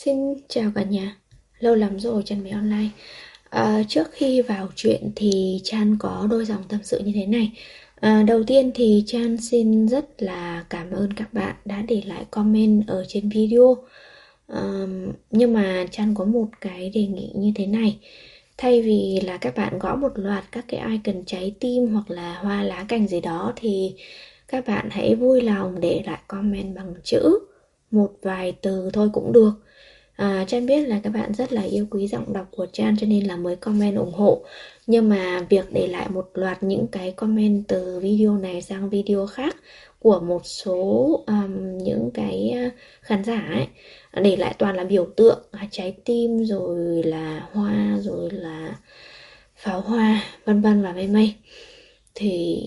Xin chào cả nhà, lâu lắm rồi Chan mới online. Trước khi vào chuyện thì Chan có đôi dòng tâm sự như thế này. Đầu tiên thì Chan xin rất là cảm ơn các bạn đã để lại comment ở trên video. Nhưng mà Chan có một cái đề nghị như thế này. Thay vì là các bạn gõ một loạt các cái icon trái tim hoặc là hoa lá cành gì đó, thì các bạn hãy vui lòng để lại comment bằng chữ, một vài từ thôi cũng được. Chan biết là các bạn rất là yêu quý giọng đọc của Chan cho nên là mới comment ủng hộ. Nhưng mà việc để lại một loạt những cái comment từ video này sang video khác của một số những cái khán giả ấy, để lại toàn là biểu tượng trái tim, rồi là hoa, rồi là pháo hoa, vân vân và mây mây, thì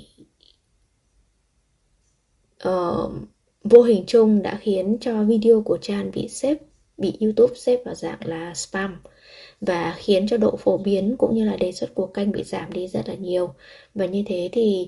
vô hình chung đã khiến cho video của Chan bị YouTube xếp vào dạng là spam, và khiến cho độ phổ biến cũng như là đề xuất của kênh bị giảm đi rất là nhiều. Và như thế thì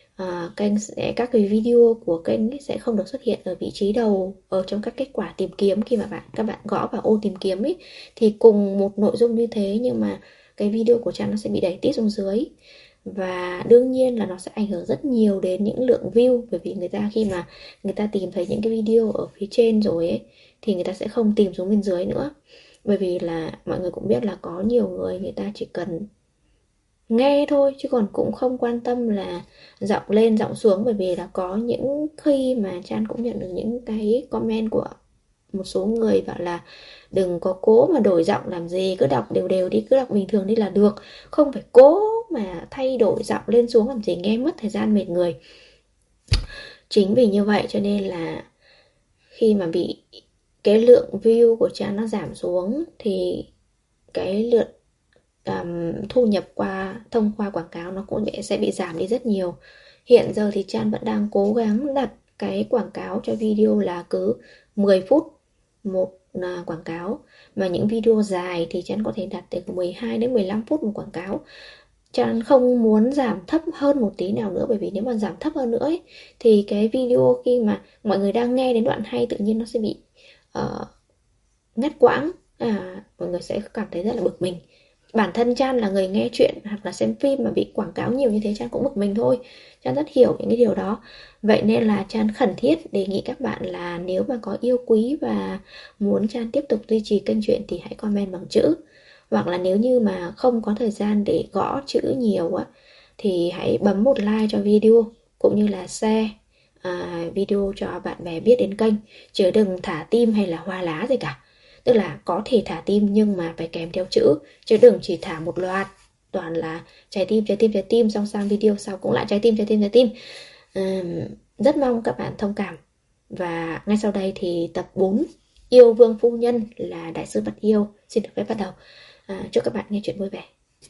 các cái video của kênh sẽ không được xuất hiện ở vị trí đầu ở trong các kết quả tìm kiếm. Khi mà các bạn gõ vào ô tìm kiếm ấy, thì cùng một nội dung như thế nhưng mà cái video của Chan nó sẽ bị đẩy tít xuống dưới. Và đương nhiên là nó sẽ ảnh hưởng rất nhiều đến những lượng view, bởi vì khi mà người ta tìm thấy những cái video ở phía trên rồi ấy, thì người ta sẽ không tìm xuống bên dưới nữa. Bởi vì là mọi người cũng biết là có nhiều người ta chỉ cần nghe thôi, chứ còn cũng không quan tâm là giọng lên giọng xuống. Bởi vì là có những khi mà Chan cũng nhận được những cái comment của một số người bảo là đừng có cố mà đổi giọng làm gì, cứ đọc đều đều đi, cứ đọc bình thường đi là được, không phải cố mà thay đổi giọng lên xuống làm gì, nghe mất thời gian mệt người. Chính vì như vậy cho nên là khi mà bị cái lượng view của Chan nó giảm xuống thì cái lượt thu nhập thông qua quảng cáo nó cũng sẽ bị giảm đi rất nhiều. Hiện giờ thì Chan vẫn đang cố gắng đặt cái quảng cáo cho video là cứ 10 phút một quảng cáo, mà những video dài thì Chan có thể đặt từ 12 đến 15 phút một quảng cáo. Chan không muốn giảm thấp hơn một tí nào nữa, bởi vì nếu mà giảm thấp hơn nữa ấy, thì cái video khi mà mọi người đang nghe đến đoạn hay tự nhiên nó sẽ bị ngắt quãng, mọi người sẽ cảm thấy rất là bực mình. Bản thân Chan là người nghe chuyện hoặc là xem phim mà bị quảng cáo nhiều như thế, Chan cũng bực mình thôi. Chan rất hiểu những cái điều đó. Vậy nên là Chan khẩn thiết đề nghị các bạn là nếu mà có yêu quý và muốn Chan tiếp tục duy trì kênh chuyện thì hãy comment bằng chữ. Hoặc là nếu như mà không có thời gian để gõ chữ nhiều á, thì hãy bấm một like cho video, cũng như là share video cho bạn bè biết đến kênh. Chứ đừng thả tim hay là hoa lá gì cả. Tức là có thể thả tim nhưng mà phải kèm theo chữ, chứ đừng chỉ thả một loạt toàn là trái tim trái tim trái tim, xong sang video sau cũng lại trái tim trái tim trái tim. Rất mong các bạn thông cảm. Và ngay sau đây thì tập 4 Yêu Vương Phu Nhân là Đại sư Bạch Yêu xin được phép bắt đầu. Chúc các bạn nghe chuyện vui vẻ.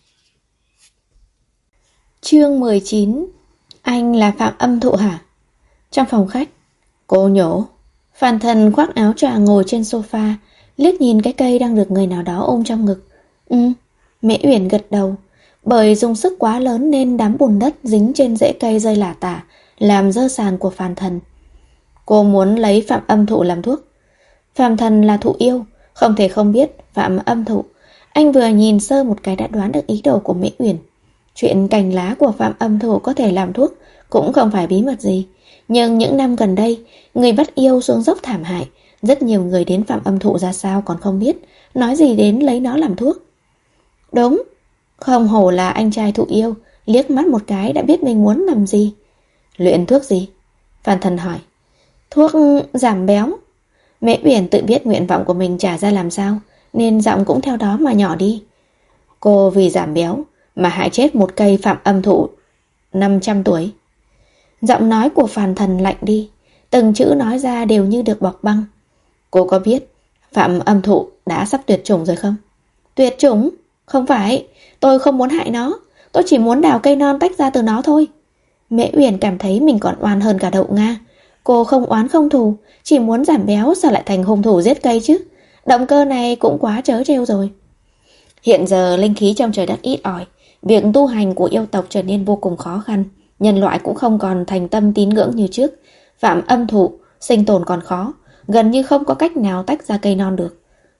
Chương 19. Anh là Phạm Âm Thụ hả? Trong phòng khách, cô nhổ. Phàn Thần khoác áo choàng ngồi trên sofa, liếc nhìn cái cây đang được người nào đó ôm trong ngực. Mễ Uyển gật đầu. Bởi dùng sức quá lớn nên đám bùn đất dính trên rễ cây rơi lả tả, làm dơ sàn của Phàn Thần. Cô muốn lấy Phạm Âm Thụ làm thuốc. Phàn Thần là thụ yêu, không thể không biết Phạm Âm Thụ. Anh vừa nhìn sơ một cái đã đoán được ý đồ của Mễ Uyển. Chuyện cành lá của Phạm Âm Thụ có thể làm thuốc cũng không phải bí mật gì. Nhưng những năm gần đây, người bắt yêu xuống dốc thảm hại, rất nhiều người đến Phạm Âm Thụ ra sao còn không biết, nói gì đến lấy nó làm thuốc. Đúng, không hổ là anh trai thụ yêu, liếc mắt một cái đã biết mình muốn làm gì. Luyện thuốc gì? Phàn Thần hỏi. Thuốc giảm béo. Mễ Uyển tự biết nguyện vọng của mình trả ra làm sao, nên giọng cũng theo đó mà nhỏ đi. Cô vì giảm béo mà hại chết một cây Phạm Âm Thụ 500 tuổi. Giọng nói của Phàn Thần lạnh đi, từng chữ nói ra đều như được bọc băng. Cô có biết Phạm Âm Thụ đã sắp tuyệt chủng rồi không? Tuyệt chủng? Không phải, tôi không muốn hại nó, tôi chỉ muốn đào cây non tách ra từ nó thôi. Mễ Uyển cảm thấy mình còn oan hơn cả Đậu Nga. Cô không oán không thù, chỉ muốn giảm béo sao lại thành hung thủ giết cây chứ? Động cơ này cũng quá trớ trêu rồi. Hiện giờ linh khí trong trời đất ít ỏi, việc tu hành của yêu tộc trở nên vô cùng khó khăn. Nhân loại cũng không còn thành tâm tín ngưỡng như trước. Phạm Âm Thụ sinh tồn còn khó, gần như không có cách nào tách ra cây non được.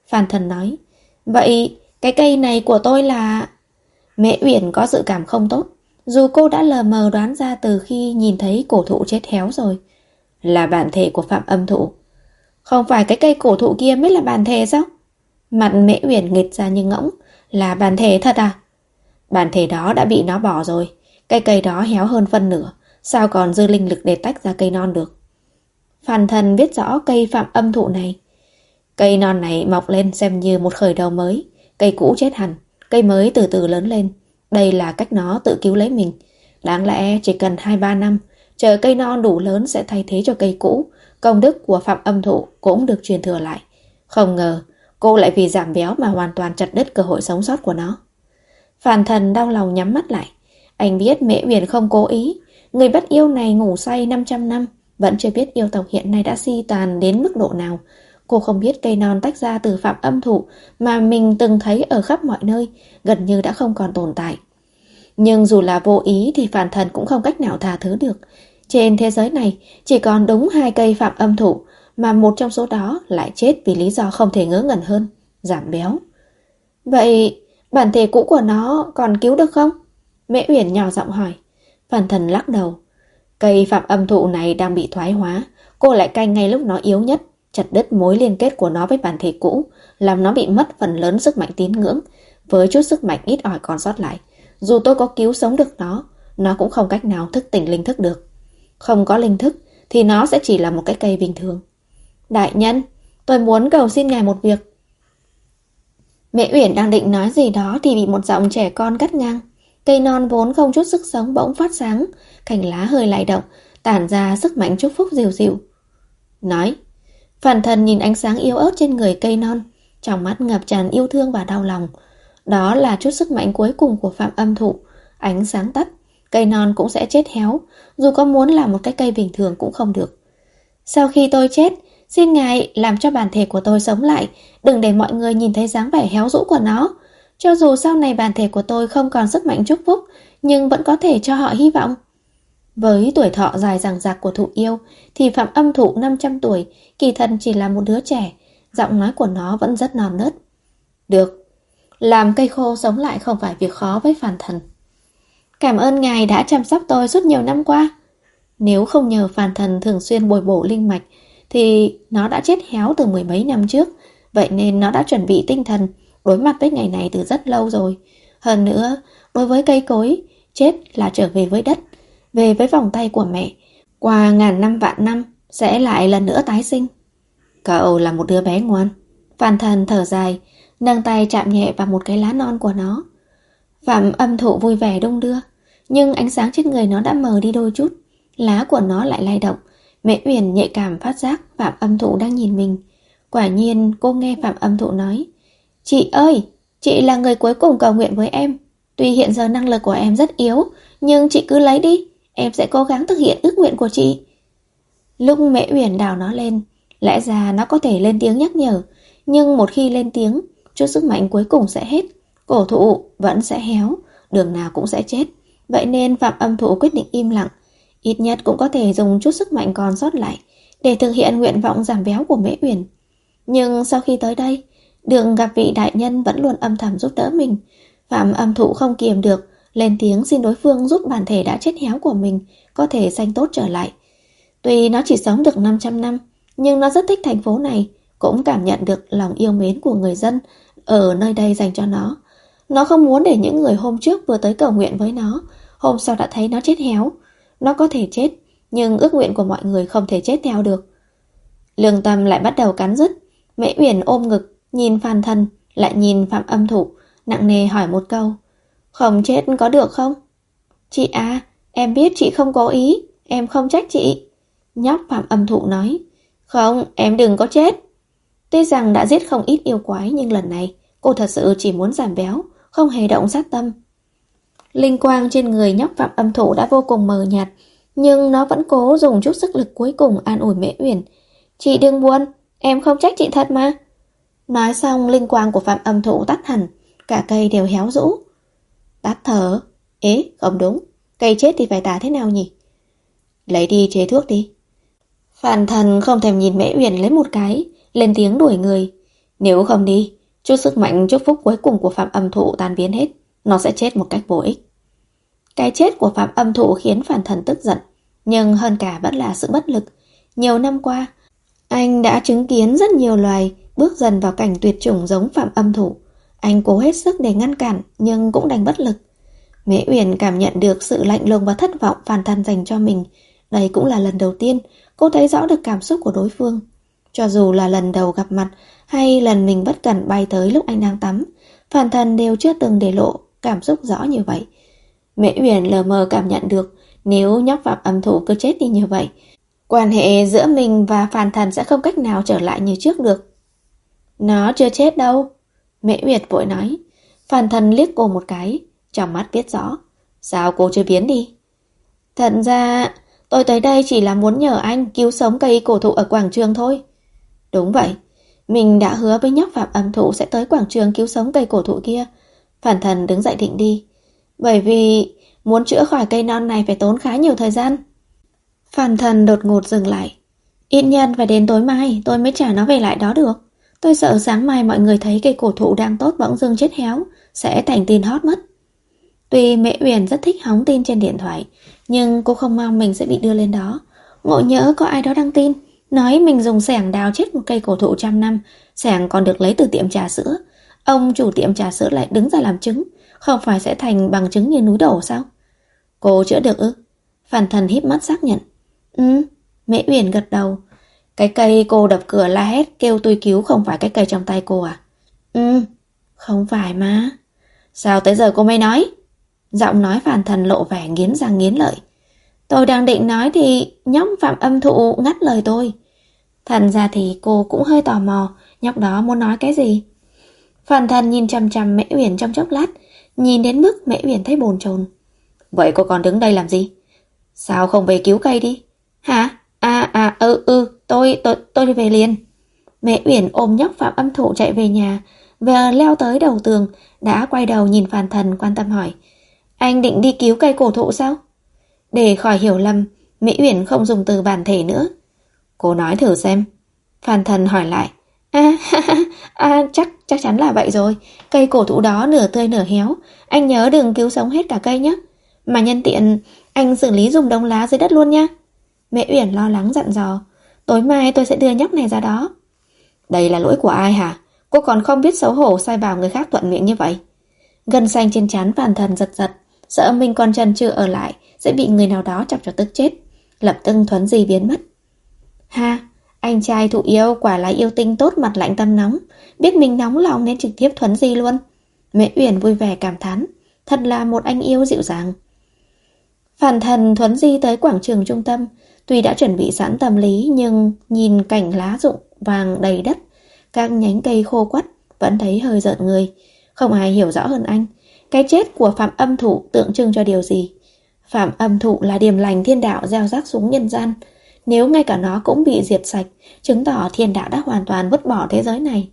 Phan Thần nói. Vậy cái cây này của tôi là... Mễ Uyển có dự cảm không tốt, dù cô đã lờ mờ đoán ra từ khi nhìn thấy cổ thụ chết héo rồi. Là bản thể của Phạm Âm Thụ. Không phải cái cây cổ thụ kia mới là bản thể sao? Mặt Mễ Uyển nghệt ra như ngỗng. Là bản thể thật à? Bản thể đó đã bị nó bỏ rồi. Cái cây đó héo hơn phân nửa, sao còn dư linh lực để tách ra cây non được? Phan Thần biết rõ cây Phạm Âm Thụ này. Cây non này mọc lên xem như một khởi đầu mới. Cây cũ chết hẳn, cây mới từ từ lớn lên. Đây là cách nó tự cứu lấy mình. Đáng lẽ chỉ cần 2-3 năm, chờ cây non đủ lớn sẽ thay thế cho cây cũ. Công đức của Phạm Âm Thụ cũng được truyền thừa lại. Không ngờ cô lại vì giảm béo mà hoàn toàn chặt đứt cơ hội sống sót của nó. Phan Thần đau lòng nhắm mắt lại. Anh biết Mễ Uyển không cố ý. Người bất yêu này ngủ say 500 năm, vẫn chưa biết yêu tộc hiện nay đã suy tàn đến mức độ nào. Cô không biết cây non tách ra từ Phạm Âm Thụ mà mình từng thấy ở khắp mọi nơi, gần như đã không còn tồn tại. Nhưng dù là vô ý thì Phan Thần cũng không cách nào tha thứ được. Trên thế giới này chỉ còn đúng 2 cây Phạm Âm Thụ, mà một trong số đó lại chết vì lý do không thể ngớ ngẩn hơn, giảm béo. Vậy bản thể cũ của nó còn cứu được không? Mễ Uyển nhỏ giọng hỏi. Phan Thần lắc đầu. Cây Phạm Âm Thụ này đang bị thoái hóa, cô lại canh ngay lúc nó yếu nhất, chặt đứt mối liên kết của nó với bản thể cũ, làm nó bị mất phần lớn sức mạnh tín ngưỡng. Với chút sức mạnh ít ỏi còn sót lại, dù tôi có cứu sống được nó cũng không cách nào thức tỉnh linh thức được. Không có linh thức thì nó sẽ chỉ là một cái cây bình thường. Đại nhân, tôi muốn cầu xin ngài một việc. Mễ Uyển đang định nói gì đó thì bị một giọng trẻ con cắt ngang. Cây non vốn không chút sức sống bỗng phát sáng, cành lá hơi lay động, tản ra sức mạnh chúc phúc dịu dịu. Nói. Phan Thần nhìn ánh sáng yếu ớt trên người cây non, trong mắt ngập tràn yêu thương và đau lòng. Đó là chút sức mạnh cuối cùng của Phạm Âm Thụ. Ánh sáng tắt, cây non cũng sẽ chết héo, dù có muốn làm một cái cây bình thường cũng không được. Sau khi tôi chết, xin ngài làm cho bản thể của tôi sống lại, đừng để mọi người nhìn thấy dáng vẻ héo rũ của nó. Cho dù sau này bản thể của tôi không còn sức mạnh chúc phúc, nhưng vẫn có thể cho họ hy vọng. Với tuổi thọ dài dằng dặc của thụ yêu thì Phạm Âm Thụ 500 tuổi, kỳ thật chỉ là một đứa trẻ. Giọng nói của nó vẫn rất non nớt. Được, làm cây khô sống lại không phải việc khó với Phan Thần. Cảm ơn ngài đã chăm sóc tôi suốt nhiều năm qua. Nếu không nhờ Phan Thần thường xuyên bồi bổ linh mạch thì nó đã chết héo từ 10 mấy năm trước. Vậy nên nó đã chuẩn bị tinh thần đối mặt với ngày này từ rất lâu rồi. Hơn nữa, đối với cây cối, chết là trở về với đất, về với vòng tay của mẹ. Qua ngàn năm vạn năm sẽ lại lần nữa tái sinh. Cậu là một đứa bé ngoan. Phan Thần thở dài, nâng tay chạm nhẹ vào một cái lá non của nó. Phạm Âm Thụ vui vẻ đung đưa, nhưng ánh sáng trên người nó đã mờ đi đôi chút. Lá của nó lại lay động. Mễ Uyển nhạy cảm phát giác Phạm Âm Thụ đang nhìn mình. Quả nhiên cô nghe Phạm Âm Thụ nói. Chị ơi, chị là người cuối cùng cầu nguyện với em. Tuy hiện giờ năng lực của em rất yếu, nhưng chị cứ lấy đi, em sẽ cố gắng thực hiện ước nguyện của chị. Lúc Mễ Uyển đào nó lên, lẽ ra nó có thể lên tiếng nhắc nhở, nhưng một khi lên tiếng, chút sức mạnh cuối cùng sẽ hết. Cổ thụ vẫn sẽ héo, đường nào cũng sẽ chết. Vậy nên Phạm Âm Thụ quyết định im lặng, ít nhất cũng có thể dùng chút sức mạnh còn sót lại để thực hiện nguyện vọng giảm béo của Mễ Uyển. Nhưng sau khi tới đây, Đường gặp vị đại nhân vẫn luôn âm thầm giúp đỡ mình. Phạm Âm Thụ không kiềm được, lên tiếng xin đối phương giúp bản thể đã chết héo của mình có thể sanh tốt trở lại. Tuy nó chỉ sống được 500 năm, nhưng nó rất thích thành phố này, cũng cảm nhận được lòng yêu mến của người dân ở nơi đây dành cho nó. Nó không muốn để những người hôm trước vừa tới cầu nguyện với nó, hôm sau đã thấy nó chết héo. Nó có thể chết, nhưng ước nguyện của mọi người không thể chết theo được. Lương tâm lại bắt đầu cắn rứt. Mễ Uyển ôm ngực, nhìn Phan Thần, lại nhìn Phạm Âm Thụ, nặng nề hỏi một câu. Không chết có được không? Chị à, em biết chị không cố ý, em không trách chị. Nhóc Phạm Âm Thụ nói. Không, em đừng có chết. Tuy rằng đã giết không ít yêu quái, nhưng lần này cô thật sự chỉ muốn giảm béo, không hề động sát tâm. Linh quang trên người nhóc Phạm Âm Thụ đã vô cùng mờ nhạt, nhưng nó vẫn cố dùng chút sức lực cuối cùng an ủi Mễ Uyển. Chị đừng buồn, em không trách chị thật mà. Nói xong, linh quang của Phạm Âm Thụ tắt hẳn, cả cây đều héo rũ. Tắt thở. Ế, không đúng, cây chết thì phải tả thế nào nhỉ? Lấy đi chế thuốc đi. Phan Thần không thèm nhìn Mễ Uyển lấy một cái, lên tiếng đuổi người. Nếu không đi, chút sức mạnh chúc phúc cuối cùng của Phạm Âm Thụ tan biến hết, nó sẽ chết một cách vô ích. Cái chết của Phạm Âm Thụ khiến Phàn Thần tức giận, nhưng hơn cả vẫn là sự bất lực. Nhiều năm qua, anh đã chứng kiến rất nhiều loài bước dần vào cảnh tuyệt chủng giống Phạm Âm Thụ. Anh cố hết sức để ngăn cản nhưng cũng đành bất lực. Mễ Uyển cảm nhận được sự lạnh lùng và thất vọng Phàn Thần dành cho mình. Đây cũng là lần đầu tiên cô thấy rõ được cảm xúc của đối phương. Cho dù là lần đầu gặp mặt hay lần mình bất cẩn bay tới lúc anh đang tắm, Phàn Thần đều chưa từng để lộ cảm xúc rõ như vậy. Mễ Uyển lờ mờ cảm nhận được nếu nhóc Phạm Âm Thụ cứ chết đi như vậy, quan hệ giữa mình và Phàn Thần sẽ không cách nào trở lại như trước được. Nó chưa chết đâu, Mễ Uyển vội nói. Phàn Thần liếc cô một cái, trong mắt biết rõ. Sao cô chưa biến đi? Thật ra tôi tới đây chỉ là muốn nhờ anh cứu sống cây cổ thụ ở quảng trường thôi. Đúng vậy, mình đã hứa với nhóc Phạm Âm Thụ sẽ tới quảng trường cứu sống cây cổ thụ kia. Phàn Thần đứng dậy định đi. Bởi vì muốn chữa khỏi cây non này phải tốn khá nhiều thời gian. Phàn Thần đột ngột dừng lại. Ít nhất phải đến tối mai tôi mới trả nó về lại đó được. Tôi sợ sáng mai mọi người thấy cây cổ thụ đang tốt bỗng dưng chết héo, sẽ thành tin hot mất. Tuy Mễ Uyển rất thích hóng tin trên điện thoại, nhưng cô không mong mình sẽ bị đưa lên đó. Ngộ nhỡ có ai đó đăng tin, nói mình dùng xẻng đào chết một cây cổ thụ 100 năm, xẻng còn được lấy từ tiệm trà sữa. Ông chủ tiệm trà sữa lại đứng ra làm chứng, không phải sẽ thành bằng chứng như núi đổ sao? Cô chữa được ư? Phàn Thần híp mắt xác nhận. Mễ Uyển gật đầu. Cái cây cô đập cửa la hét kêu tôi cứu không phải cái cây trong tay cô à? Không phải mà. Sao tới giờ cô mới nói? Giọng nói Phàn Thần lộ vẻ nghiến răng nghiến lợi. Tôi đang định nói thì nhóc Phạm Âm Thụ ngắt lời tôi. Thành ra thì cô cũng hơi tò mò nhóc đó muốn nói cái gì. Phàn Thần nhìn chằm chằm Mễ Uyển trong chốc lát, nhìn đến mức Mễ Uyển thấy bồn chồn. Vậy cô còn đứng đây làm gì? Sao không về cứu cây đi? Hả? Tôi đi về liền. Mẹ Uyển ôm nhóc Phạm Âm Thụ chạy về nhà, và leo tới đầu tường, đã quay đầu nhìn Phàn Thần quan tâm hỏi. Anh định đi cứu cây cổ thụ sao? Để khỏi hiểu lầm, Mẹ Uyển không dùng từ bản thể nữa. Cô nói thử xem. Phàn Thần hỏi lại. Chắc chắn là vậy rồi. Cây cổ thụ đó nửa tươi nửa héo, anh nhớ đừng cứu sống hết cả cây nhé. Mà nhân tiện, anh xử lý dùng đống lá dưới đất luôn nha. Mẹ Uyển lo lắng dặn dò. Tối mai tôi sẽ đưa nhóc này ra đó. Đây là lỗi của ai hả? Cô còn không biết xấu hổ sai bảo người khác thuận miệng như vậy. Gân xanh trên trán Phàn Thần giật giật, sợ mình còn chần chừ ở lại sẽ bị người nào đó chọc cho tức chết. Lập tức Thuấn Di biến mất. Ha, anh trai Thụ yêu quả là yêu tinh tốt mặt lạnh tâm nóng, biết mình nóng lòng nên trực tiếp Thuấn Di luôn. Mẹ Uyển vui vẻ cảm thán, thật là một anh yêu dịu dàng. Phàn Thần Thuấn Di tới quảng trường trung tâm. Tuy đã chuẩn bị sẵn tâm lý, nhưng nhìn cảnh lá rụng vàng đầy đất, các nhánh cây khô quắt, vẫn thấy hơi rợn người. Không ai hiểu rõ hơn anh cái chết của Phạm Âm Thụ tượng trưng cho điều gì. Phạm Âm Thụ là điềm lành thiên đạo gieo rắc xuống nhân gian. Nếu ngay cả nó cũng bị diệt sạch, chứng tỏ thiên đạo đã hoàn toàn vứt bỏ thế giới này.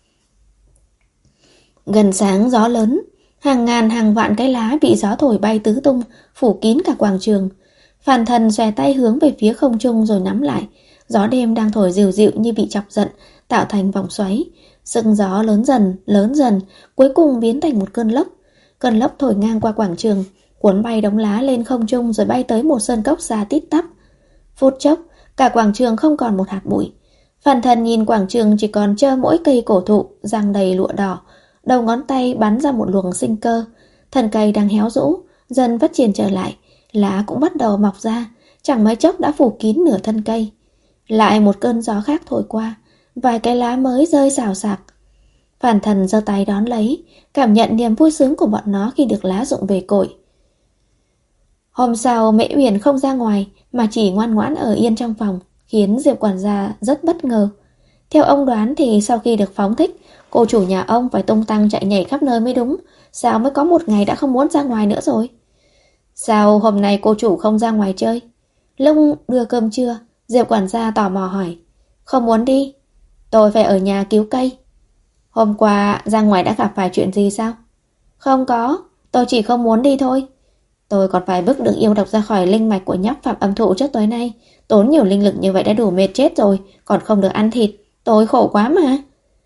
Gần sáng gió lớn, hàng ngàn hàng vạn cái lá bị gió thổi bay tứ tung, phủ kín cả quảng trường. Phàn Thần xòe tay hướng về phía không trung rồi nắm lại. Gió đêm đang thổi dịu dịu như bị chọc giận, tạo thành vòng xoáy. Sừng gió lớn dần, cuối cùng biến thành một cơn lốc. Cơn lốc thổi ngang qua quảng trường, cuốn bay đống lá lên không trung rồi bay tới một sơn cốc xa tít tắp. Phút chốc, cả quảng trường không còn một hạt bụi. Phàn Thần nhìn quảng trường chỉ còn trơ mỗi cây cổ thụ giăng đầy lụa đỏ, đầu ngón tay bắn ra một luồng sinh cơ. Thân cây đang héo rũ, dần phát triển trở lại, lá cũng bắt đầu mọc ra, chẳng mấy chốc đã phủ kín nửa thân cây. Lại một cơn gió khác thổi qua, vài cái lá mới rơi xào xạc. Phàn Thần giơ tay đón lấy, cảm nhận niềm vui sướng của bọn nó khi được lá rụng về cội. Hôm sau Mễ Uyển không ra ngoài mà chỉ ngoan ngoãn ở yên trong phòng, khiến Diệp quản gia rất bất ngờ. Theo ông đoán thì sau khi được phóng thích, cô chủ nhà ông phải tung tăng chạy nhảy khắp nơi mới đúng. Sao mới có một ngày đã không muốn ra ngoài nữa rồi? Sao hôm nay cô chủ không ra ngoài chơi? Lúc đưa cơm trưa, Diệp quản gia tò mò hỏi. Không muốn đi. Tôi phải ở nhà cứu cây. Hôm qua ra ngoài đã gặp phải chuyện gì sao? Không có, tôi chỉ không muốn đi thôi. Tôi còn phải bức được yêu độc ra khỏi linh mạch của nhóc Phạm Âm Thụ trước tối nay. Tốn nhiều linh lực như vậy đã đủ mệt chết rồi, còn không được ăn thịt. Tôi khổ quá mà.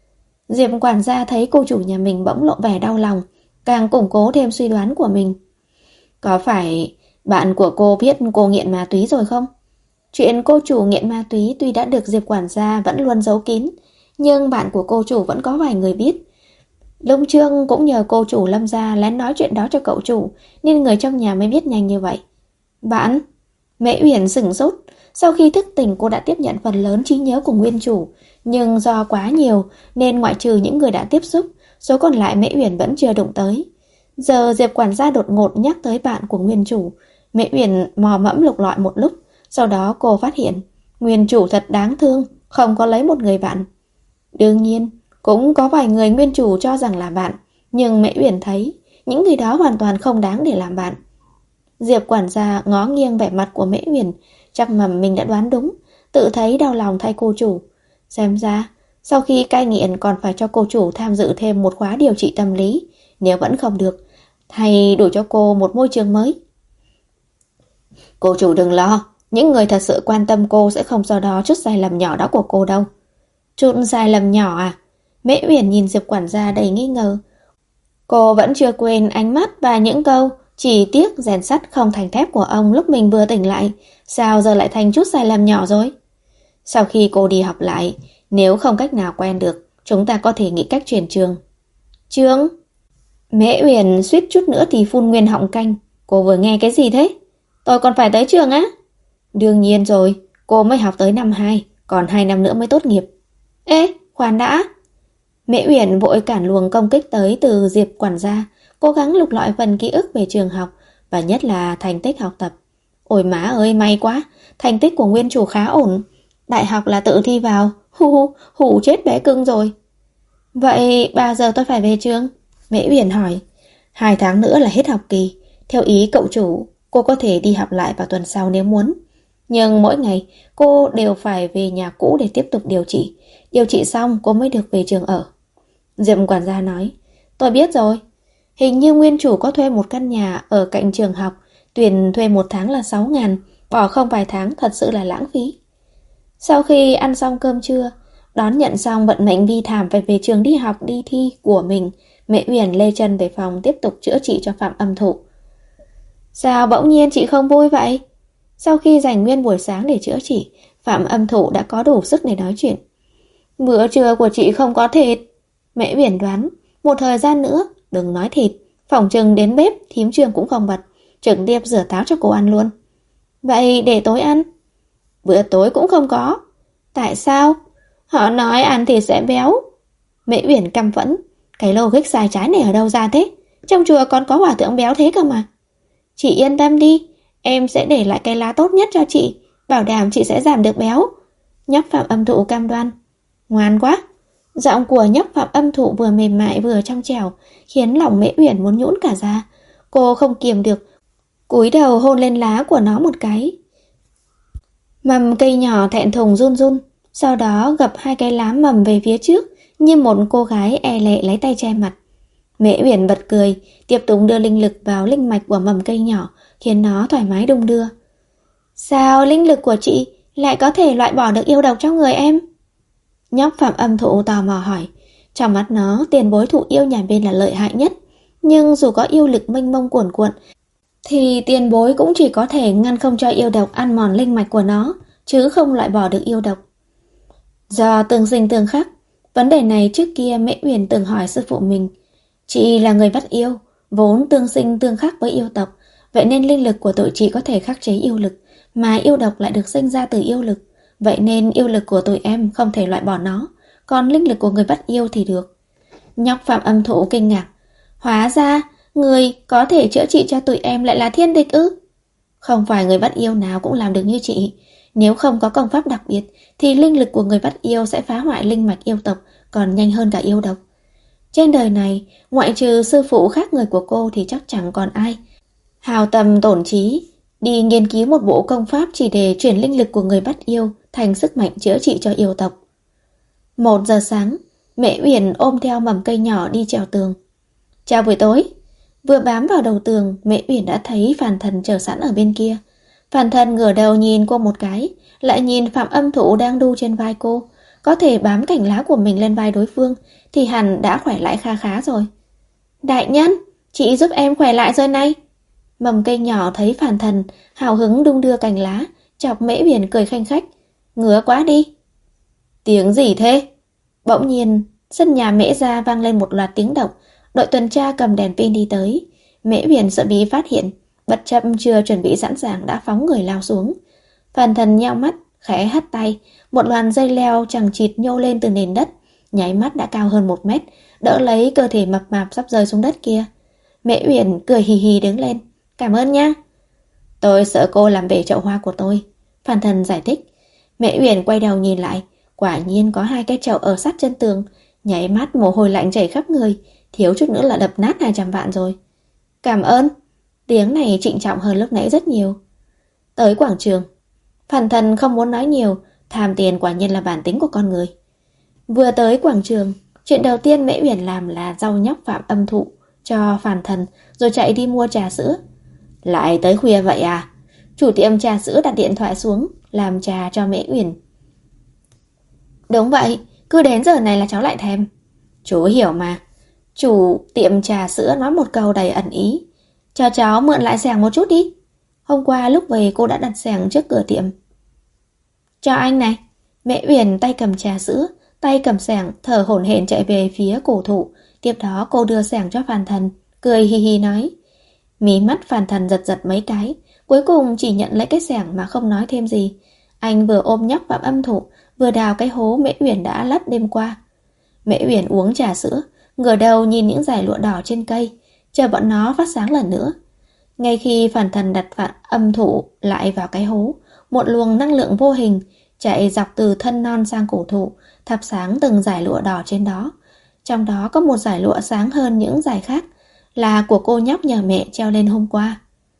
Diệp quản gia thấy cô chủ nhà mình bỗng lộ vẻ đau lòng, càng củng cố thêm suy đoán của mình. Có phải bạn của cô biết cô nghiện ma túy rồi không? Chuyện cô chủ nghiện ma túy tuy đã được Diệp quản gia vẫn luôn giấu kín, nhưng bạn của cô chủ vẫn có vài người biết. Lung Trương cũng nhờ cô chủ Lâm gia lén nói chuyện đó cho cậu chủ, nên người trong nhà mới biết nhanh như vậy. Bạn? Mễ Uyển sửng sốt. Sau khi thức tỉnh cô đã tiếp nhận phần lớn trí nhớ của nguyên chủ, nhưng do quá nhiều nên ngoại trừ những người đã tiếp xúc, số còn lại Mễ Uyển vẫn chưa đụng tới. Giờ Diệp quản gia đột ngột nhắc tới bạn của nguyên chủ, Mễ Uyển mò mẫm lục lọi một lúc, sau đó cô phát hiện nguyên chủ thật đáng thương, không có lấy một người bạn. Đương nhiên, cũng có vài người nguyên chủ cho rằng là bạn, nhưng Mễ Uyển thấy những người đó hoàn toàn không đáng để làm bạn. Diệp quản gia ngó nghiêng vẻ mặt của Mễ Uyển, chắc mầm mình đã đoán đúng, tự thấy đau lòng thay cô chủ. Xem ra, sau khi cai nghiện còn phải cho cô chủ tham dự thêm một khóa điều trị tâm lý, nếu vẫn không được, thay đổi cho cô một môi trường mới. Cô chủ đừng lo, những người thật sự quan tâm cô sẽ không do đó chút sai lầm nhỏ đó của cô đâu. Chút sai lầm nhỏ à? Mễ Uyển nhìn Diệp quản gia đầy nghi ngờ. Cô vẫn chưa quên ánh mắt và những câu chỉ tiếc rèn sắt không thành thép của ông lúc mình vừa tỉnh lại, sao giờ lại thành chút sai lầm nhỏ rồi? Sau khi cô đi học lại, nếu không cách nào quen được, chúng ta có thể nghĩ cách chuyển trường. Trường? Mễ Uyển suýt chút nữa thì phun nguyên họng canh. Cô vừa nghe cái gì thế? Tôi còn phải tới trường á? Đương nhiên rồi, cô mới học tới năm 2, còn 2 năm nữa mới tốt nghiệp. Ê, khoan đã. Mễ Uyển vội cản luồng công kích tới từ Diệp quản gia, cố gắng lục lọi phần ký ức về trường học và nhất là thành tích học tập. Ôi má ơi, may quá, thành tích của nguyên chủ khá ổn. Đại học là tự thi vào, hù chết bé cưng rồi. Vậy bao giờ tôi phải về trường? Mễ Uyển hỏi. 2 tháng nữa là hết học kỳ. Theo ý cậu chủ, cô có thể đi học lại vào tuần sau nếu muốn. Nhưng mỗi ngày cô đều phải về nhà cũ để tiếp tục điều trị. Điều trị xong cô mới được về trường ở. Diệp quản gia nói. Tôi biết rồi. Hình như nguyên chủ có thuê một căn nhà ở cạnh trường học. Tiền thuê 1 tháng là 6.000. Bỏ không vài tháng thật sự là lãng phí. Sau khi ăn xong cơm trưa, đón nhận xong vận mệnh bi thảm phải về trường đi học đi thi của mình, Mễ Uyển lê chân về phòng tiếp tục chữa trị cho Phạm Âm Thụ. Sao bỗng nhiên chị không vui vậy? Sau khi dành nguyên buổi sáng để chữa trị, Phạm Âm Thụ đã có đủ sức để nói chuyện. Bữa trưa của chị không có thịt. Mễ Uyển đoán, một thời gian nữa, đừng nói thịt, phỏng chừng đến bếp thím Trường cũng không bật, trực tiếp rửa táo cho cô ăn luôn. Vậy để tối ăn? Bữa tối cũng không có. Tại sao? Họ nói ăn thì sẽ béo. Mễ Uyển căm phẫn, cái logic sai trái này ở đâu ra thế? Trong chùa còn có hòa thượng béo thế cơ mà. Chị yên tâm đi, em sẽ để lại cái lá tốt nhất cho chị, bảo đảm chị sẽ giảm được béo. Nhóc Phạm Âm Thụ cam đoan. Ngoan quá. Giọng của nhóc Phạm Âm Thụ vừa mềm mại vừa trong trẻo, khiến lòng Mễ Uyển muốn nhũn cả ra. Cô không kiềm được, cúi đầu hôn lên lá của nó một cái. Mầm cây nhỏ thẹn thùng run run, sau đó gập 2 cái lá mầm về phía trước, như một cô gái e lệ lấy tay che mặt. Mễ Uyển bật cười, tiếp tục đưa linh lực vào linh mạch của mầm cây nhỏ, khiến nó thoải mái đung đưa. Sao linh lực của chị lại có thể loại bỏ được yêu độc trong người em? Nhóc Phạm Âm Thụ tò mò hỏi. Trong mắt nó, tiền bối thụ yêu nhà bên là lợi hại nhất, nhưng dù có yêu lực mênh mông cuồn cuộn, thì tiền bối cũng chỉ có thể ngăn không cho yêu độc ăn mòn linh mạch của nó, chứ không loại bỏ được yêu độc. Do tương sinh tương khắc, vấn đề này trước kia Mễ Uyển từng hỏi sư phụ mình. Chị là người bắt yêu, vốn tương sinh tương khắc với yêu tộc, vậy nên linh lực của tụi chị có thể khắc chế yêu lực, mà yêu độc lại được sinh ra từ yêu lực, vậy nên yêu lực của tụi em không thể loại bỏ nó, còn linh lực của người bắt yêu thì được. Nhóc Phạm Âm Thụ kinh ngạc. Hóa ra, người có thể chữa trị cho tụi em lại là thiên địch ư? Không phải người bắt yêu nào cũng làm được như chị. Nếu không có công pháp đặc biệt, thì linh lực của người bắt yêu sẽ phá hoại linh mạch yêu tộc, còn nhanh hơn cả yêu độc. Trên đời này, ngoại trừ sư phụ khác người của cô thì chắc chẳng còn ai hào tâm tổn trí đi nghiên cứu một bộ công pháp chỉ để chuyển linh lực của người bắt yêu thành sức mạnh chữa trị cho yêu tộc. 1 giờ sáng, Mễ Uyển ôm theo mầm cây nhỏ đi trèo tường. Chào buổi tối. Vừa bám vào đầu tường, Mễ Uyển đã thấy Phàn Thần chờ sẵn ở bên kia. Phàn Thần ngửa đầu nhìn cô một cái, lại nhìn Phạm Âm Thụ đang đu trên vai cô. có thể bám cành lá của mình lên vai đối phương thì hẳn đã khỏe lại kha khá rồi. Đại nhân, chị giúp em khỏe lại rồi này. Mầm cây nhỏ thấy Phàn Thần hào hứng đung đưa cành lá, chọc Mễ Uyển cười khanh khách. Ngứa quá đi. Tiếng gì thế? Bỗng nhiên, sân nhà Mễ gia vang lên một loạt tiếng động. Đội tuần tra cầm đèn pin đi tới. Mễ Uyển sợ bị phát hiện, bất chấp chưa chuẩn bị sẵn sàng đã phóng người lao xuống. Phàn Thần nheo mắt, khẽ hất tay, một loạt dây leo chằng chịt nhô lên từ nền đất, nháy mắt đã cao hơn 1 mét, đỡ lấy cơ thể mập mạp sắp rơi xuống đất kia. Mễ Uyển cười hì hì đứng lên. Cảm ơn nha. Tôi sợ cô làm bể chậu hoa của tôi, Phàn Thần giải thích. Mễ Uyển quay đầu nhìn lại, quả nhiên có 2 cái chậu ở sát chân tường, nháy mắt mồ hôi lạnh chảy khắp người, thiếu chút nữa là đập nát 200 vạn rồi. Cảm ơn. Tiếng này trịnh trọng hơn lúc nãy rất nhiều. Tới quảng trường, Phàn Thần không muốn nói nhiều, tham tiền quả nhiên là bản tính của con người. Vừa tới quảng trường, chuyện đầu tiên Mễ Uyển làm là rau nhóc Phạm Âm Thụ cho Phàn Thần, rồi chạy đi mua trà sữa. Lại tới khuya vậy à? Chủ tiệm trà sữa đặt điện thoại xuống, làm trà cho Mễ Uyển. Đúng vậy, cứ đến giờ này là cháu lại thèm. Chú hiểu mà. Chủ tiệm trà sữa nói một câu đầy ẩn ý. Cho cháu mượn lại xẻng một chút đi. Hôm qua lúc về cô đã đặt xẻng trước cửa tiệm. Cho anh này. Mễ Uyển tay cầm trà sữa, tay cầm xẻng, thở hổn hển chạy về phía cổ thụ. Tiếp đó cô đưa xẻng cho Phàn Thần, cười hì hì nói. Mí mắt Phàn Thần giật giật mấy cái, cuối cùng chỉ nhận lấy cái xẻng mà không nói thêm gì. Anh vừa ôm nhóc Phạm Âm Thụ, vừa đào cái hố Mễ Uyển đã lấp đêm qua. Mễ Uyển uống trà sữa, ngửa đầu nhìn những dải lụa đỏ trên cây, chờ bọn nó phát sáng lần nữa. Ngay khi Phàn Thần đặt Phạm Âm Thụ lại vào cái hố, một luồng năng lượng vô hình chạy dọc từ thân non sang cổ thụ, thắp sáng từng dải lụa đỏ trên đó. Trong đó có một dải lụa sáng hơn những dải khác, là của cô nhóc nhờ mẹ treo lên hôm qua.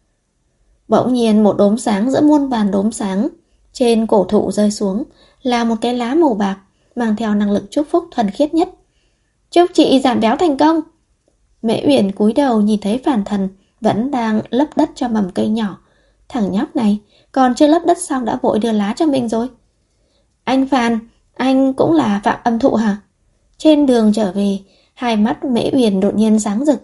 Bỗng nhiên một đốm sáng giữa muôn vàn đốm sáng trên cổ thụ rơi xuống, là một cái lá màu bạc mang theo năng lực chúc phúc thuần khiết nhất. Chúc chị giảm béo thành công. Mễ Uyển cúi đầu nhìn thấy Phàn Thần vẫn đang lấp đất cho mầm cây nhỏ. Thằng nhóc này còn chưa lấp đất xong đã vội đưa lá cho mình rồi. Anh Phàn, anh cũng là Phạm Âm Thụ hả? Trên đường trở về, hai mắt Mễ Uyển đột nhiên sáng rực.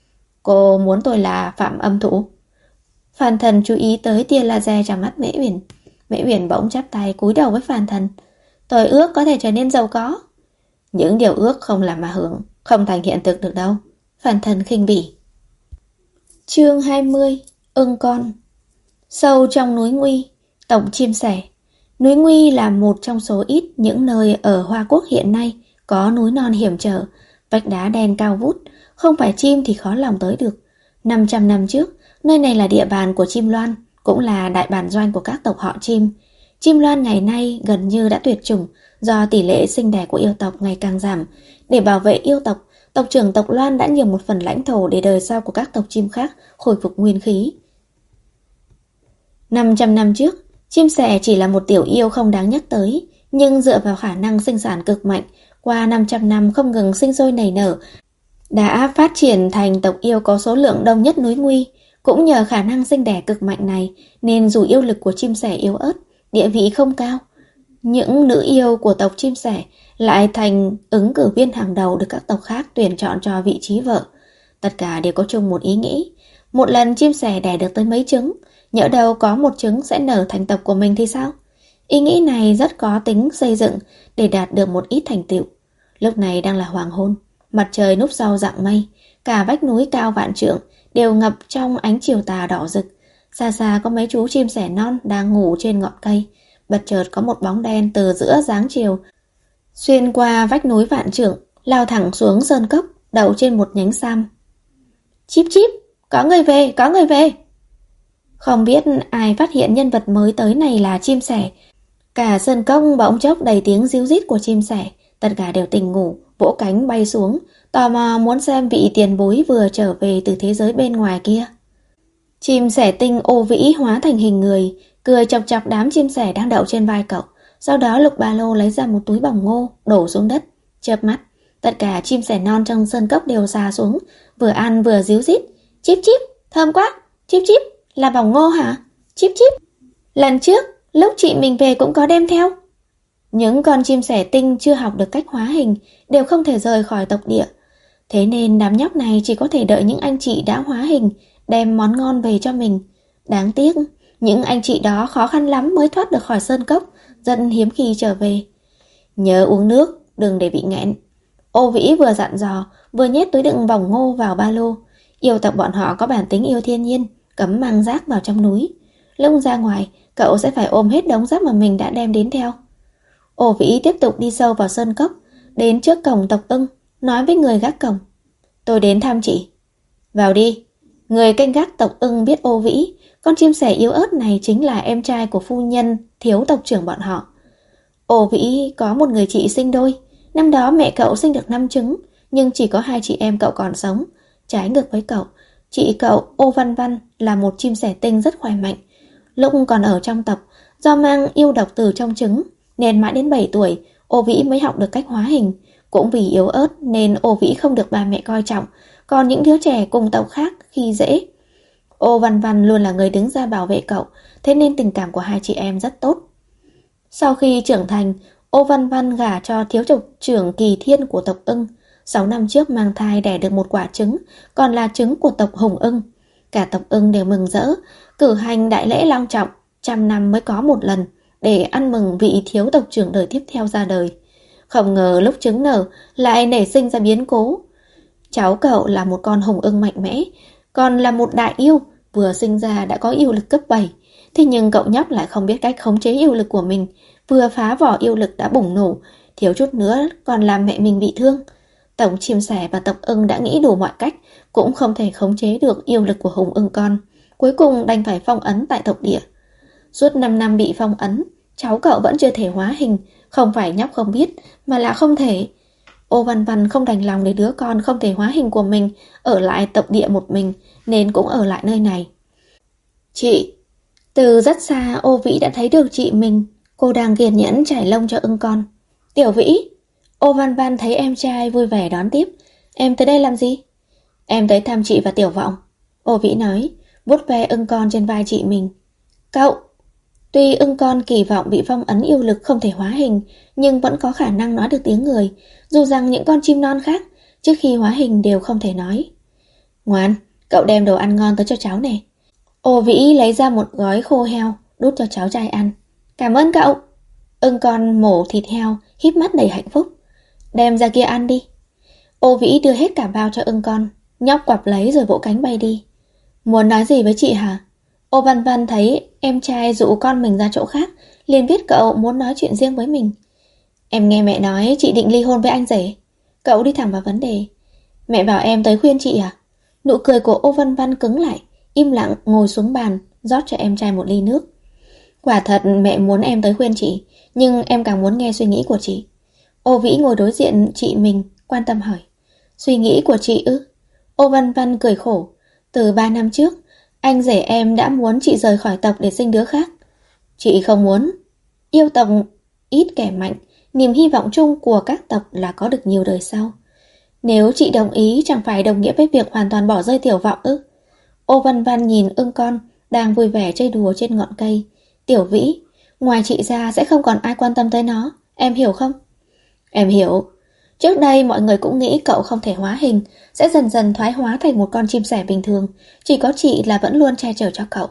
Cô muốn tôi là Phạm Âm Thụ? Phàn Thần chú ý tới tia laser trong mắt Mễ Uyển. Mễ Uyển bỗng chắp tay cúi đầu với Phàn Thần. Tôi ước có thể trở nên giàu có. Những điều ước không làm mà hưởng, không thành hiện thực được đâu. Phàn Thần khinh bỉ. Chương 20. Ưng con. Sâu trong núi Nguy, tổng chim sẻ. Núi Nguy là một trong số ít những nơi ở Hoa Quốc hiện nay có núi non hiểm trở, vách đá đen cao vút, không phải chim thì khó lòng tới được. 500 năm trước, nơi này là địa bàn của chim loan, cũng là đại bản doanh của các tộc họ chim. Chim loan ngày nay gần như đã tuyệt chủng do tỷ lệ sinh đẻ của yêu tộc ngày càng giảm. Để bảo vệ yêu tộc, tộc trưởng tộc Loan đã nhường một phần lãnh thổ để đời sau của các tộc chim khác khôi phục nguyên khí. 500 năm trước, chim sẻ chỉ là một tiểu yêu không đáng nhắc tới, nhưng dựa vào khả năng sinh sản cực mạnh, qua 500 năm không ngừng sinh sôi nảy nở, đã phát triển thành tộc yêu có số lượng đông nhất núi Nguy. Cũng nhờ khả năng sinh đẻ cực mạnh này, nên dù yêu lực của chim sẻ yếu ớt, địa vị không cao, những nữ yêu của tộc chim sẻ lại thành ứng cử viên hàng đầu được các tộc khác tuyển chọn cho vị trí vợ. Tất cả đều có chung một ý nghĩ. Một lần chim sẻ đẻ được tới mấy trứng, nhỡ đâu có một trứng sẽ nở thành tộc của mình thì sao? Ý nghĩ này rất có tính xây dựng để đạt được một ít thành tựu. Lúc này đang là hoàng hôn, mặt trời núp sau rặng mây, cả vách núi cao vạn trượng đều ngập trong ánh chiều tà đỏ rực. Xa xa có mấy chú chim sẻ non đang ngủ trên ngọn cây. Bất chợt có một bóng đen từ giữa dáng chiều xuyên qua vách núi vạn trượng, lao thẳng xuống sơn cốc, đậu trên một nhánh sam. Chíp chíp, có người về, có người về. Không biết ai phát hiện nhân vật mới tới này là chim sẻ. Cả sơn cốc bỗng chốc đầy tiếng ríu rít của chim sẻ. Tất cả đều tỉnh ngủ, vỗ cánh bay xuống, tò mò muốn xem vị tiền bối vừa trở về từ thế giới bên ngoài kia. Chim sẻ tinh ô vĩ hóa thành hình người, cười chọc chọc đám chim sẻ đang đậu trên vai cậu. Sau đó lục ba lô lấy ra một túi bỏng ngô, đổ xuống đất. Chớp mắt, tất cả chim sẻ non trong sơn cốc đều xà xuống, vừa ăn vừa ríu rít. Chíp chíp, thơm quá. Chíp chíp, là bỏng ngô hả? Chíp chíp, lần trước lúc chị mình về cũng có đem theo. Những con chim sẻ tinh chưa học được cách hóa hình đều không thể rời khỏi tộc địa. Thế nên đám nhóc này chỉ có thể đợi những anh chị đã hóa hình đem món ngon về cho mình. Đáng tiếc, những anh chị đó khó khăn lắm mới thoát được khỏi sơn cốc, rất hiếm khi trở về. Nhớ uống nước, đừng để bị nghẹn. Ô Vĩ vừa dặn dò, vừa nhét túi đựng vòng ngô vào ba lô. Yêu tộc bọn họ có bản tính yêu thiên nhiên, cấm mang rác vào trong núi. Lúc ra ngoài, cậu sẽ phải ôm hết đống rác mà mình đã đem đến theo. Ô Vĩ tiếp tục đi sâu vào sơn cốc, đến trước cổng tộc Ưng, nói với người gác cổng. Tôi đến thăm chị. Vào đi. Người canh gác tộc Ưng biết Ô Vĩ, con chim sẻ yếu ớt này chính là em trai của phu nhân, thiếu tộc trưởng bọn họ. Ô Vĩ có một người chị sinh đôi. Năm đó mẹ cậu sinh được 5 trứng, nhưng chỉ có 2 chị em cậu còn sống. Trái ngược với cậu, chị cậu Ô Văn Văn là một chim sẻ tinh rất khỏe mạnh. Lúc còn ở trong tộc, do mang yêu độc từ trong trứng, nên mãi đến 7 tuổi, Ô Vĩ mới học được cách hóa hình. Cũng vì yếu ớt nên Ô Vĩ không được ba mẹ coi trọng, còn những đứa trẻ cùng tộc khác khi dễ. Ô Văn Văn luôn là người đứng ra bảo vệ cậu, thế nên tình cảm của hai chị em rất tốt. Sau khi trưởng thành, Ô Văn Văn gả cho thiếu tộc trưởng Kỳ Thiên của tộc Ưng. 6 năm trước mang thai đẻ được một quả trứng, còn là trứng của tộc Hùng Ưng. Cả tộc Ưng đều mừng rỡ, cử hành đại lễ long trọng, 100 năm mới có một lần, để ăn mừng vị thiếu tộc trưởng đời tiếp theo ra đời. Không ngờ lúc trứng nở lại nảy sinh ra biến cố. Cháu cậu là một con Hùng Ưng mạnh mẽ, còn là một đại yêu, vừa sinh ra đã có yêu lực cấp 7. Thế nhưng cậu nhóc lại không biết cách khống chế yêu lực của mình, vừa phá vỏ yêu lực đã bùng nổ, thiếu chút nữa còn làm mẹ mình bị thương. Tổng chim sẻ và tộc Ưng đã nghĩ đủ mọi cách, cũng không thể khống chế được yêu lực của Hùng Ưng con. Cuối cùng đành phải phong ấn tại tộc địa. Suốt 5 năm bị phong ấn, cháu cậu vẫn chưa thể hóa hình, không phải nhóc không biết, mà là không thể. Ô Văn Văn không đành lòng để đứa con không thể hóa hình của mình ở lại tộc địa một mình, nên cũng ở lại nơi này. Chị! Từ rất xa Ô Vĩ đã thấy được chị mình, cô đang kiên nhẫn trải lông cho ưng con. Tiểu Vĩ! Ô Văn Văn thấy em trai vui vẻ đón tiếp. Em tới đây làm gì? Em tới thăm chị và Tiểu Vọng. Ô Vĩ nói, vuốt ve ưng con trên vai chị mình. Cậu! Tuy ưng con Kỳ Vọng bị phong ấn yêu lực không thể hóa hình, nhưng vẫn có khả năng nói được tiếng người, dù rằng những con chim non khác trước khi hóa hình đều không thể nói. Ngoan, cậu đem đồ ăn ngon tới cho cháu nè. Ô Vĩ lấy ra một gói khô heo, đút cho cháu trai ăn. Cảm ơn cậu. Ưng con mổ thịt heo, híp mắt đầy hạnh phúc. Đem ra kia ăn đi. Ô Vĩ đưa hết cả bao cho ưng con, nhóc quặp lấy rồi vỗ cánh bay đi. Muốn nói gì với chị hả? Ô Văn Văn thấy em trai dụ con mình ra chỗ khác, liền biết cậu muốn nói chuyện riêng với mình. Em nghe mẹ nói chị định ly hôn với anh rể. Cậu đi thẳng vào vấn đề. Mẹ bảo em tới khuyên chị à? Nụ cười của Ô Văn Văn cứng lại, im lặng ngồi xuống bàn, rót cho em trai một ly nước. Quả thật mẹ muốn em tới khuyên chị, nhưng em càng muốn nghe suy nghĩ của chị. Ô Vĩ ngồi đối diện chị mình, quan tâm hỏi. Suy nghĩ của chị ư? Ô Văn Văn cười khổ. Từ 3 năm trước, anh rể em đã muốn chị rời khỏi tộc để sinh đứa khác. Chị không muốn. Yêu tộc ít kẻ mạnh, niềm hy vọng chung của các tộc là có được nhiều đời sau. Nếu chị đồng ý chẳng phải đồng nghĩa với việc hoàn toàn bỏ rơi Tiểu Vọng ư? Ô Văn Văn nhìn ưng con đang vui vẻ chơi đùa trên ngọn cây. Tiểu Vĩ, ngoài chị ra sẽ không còn ai quan tâm tới nó, em hiểu không? Em hiểu. Trước đây mọi người cũng nghĩ cậu không thể hóa hình, sẽ dần dần thoái hóa thành một con chim sẻ bình thường. Chỉ có chị là vẫn luôn che chở cho cậu.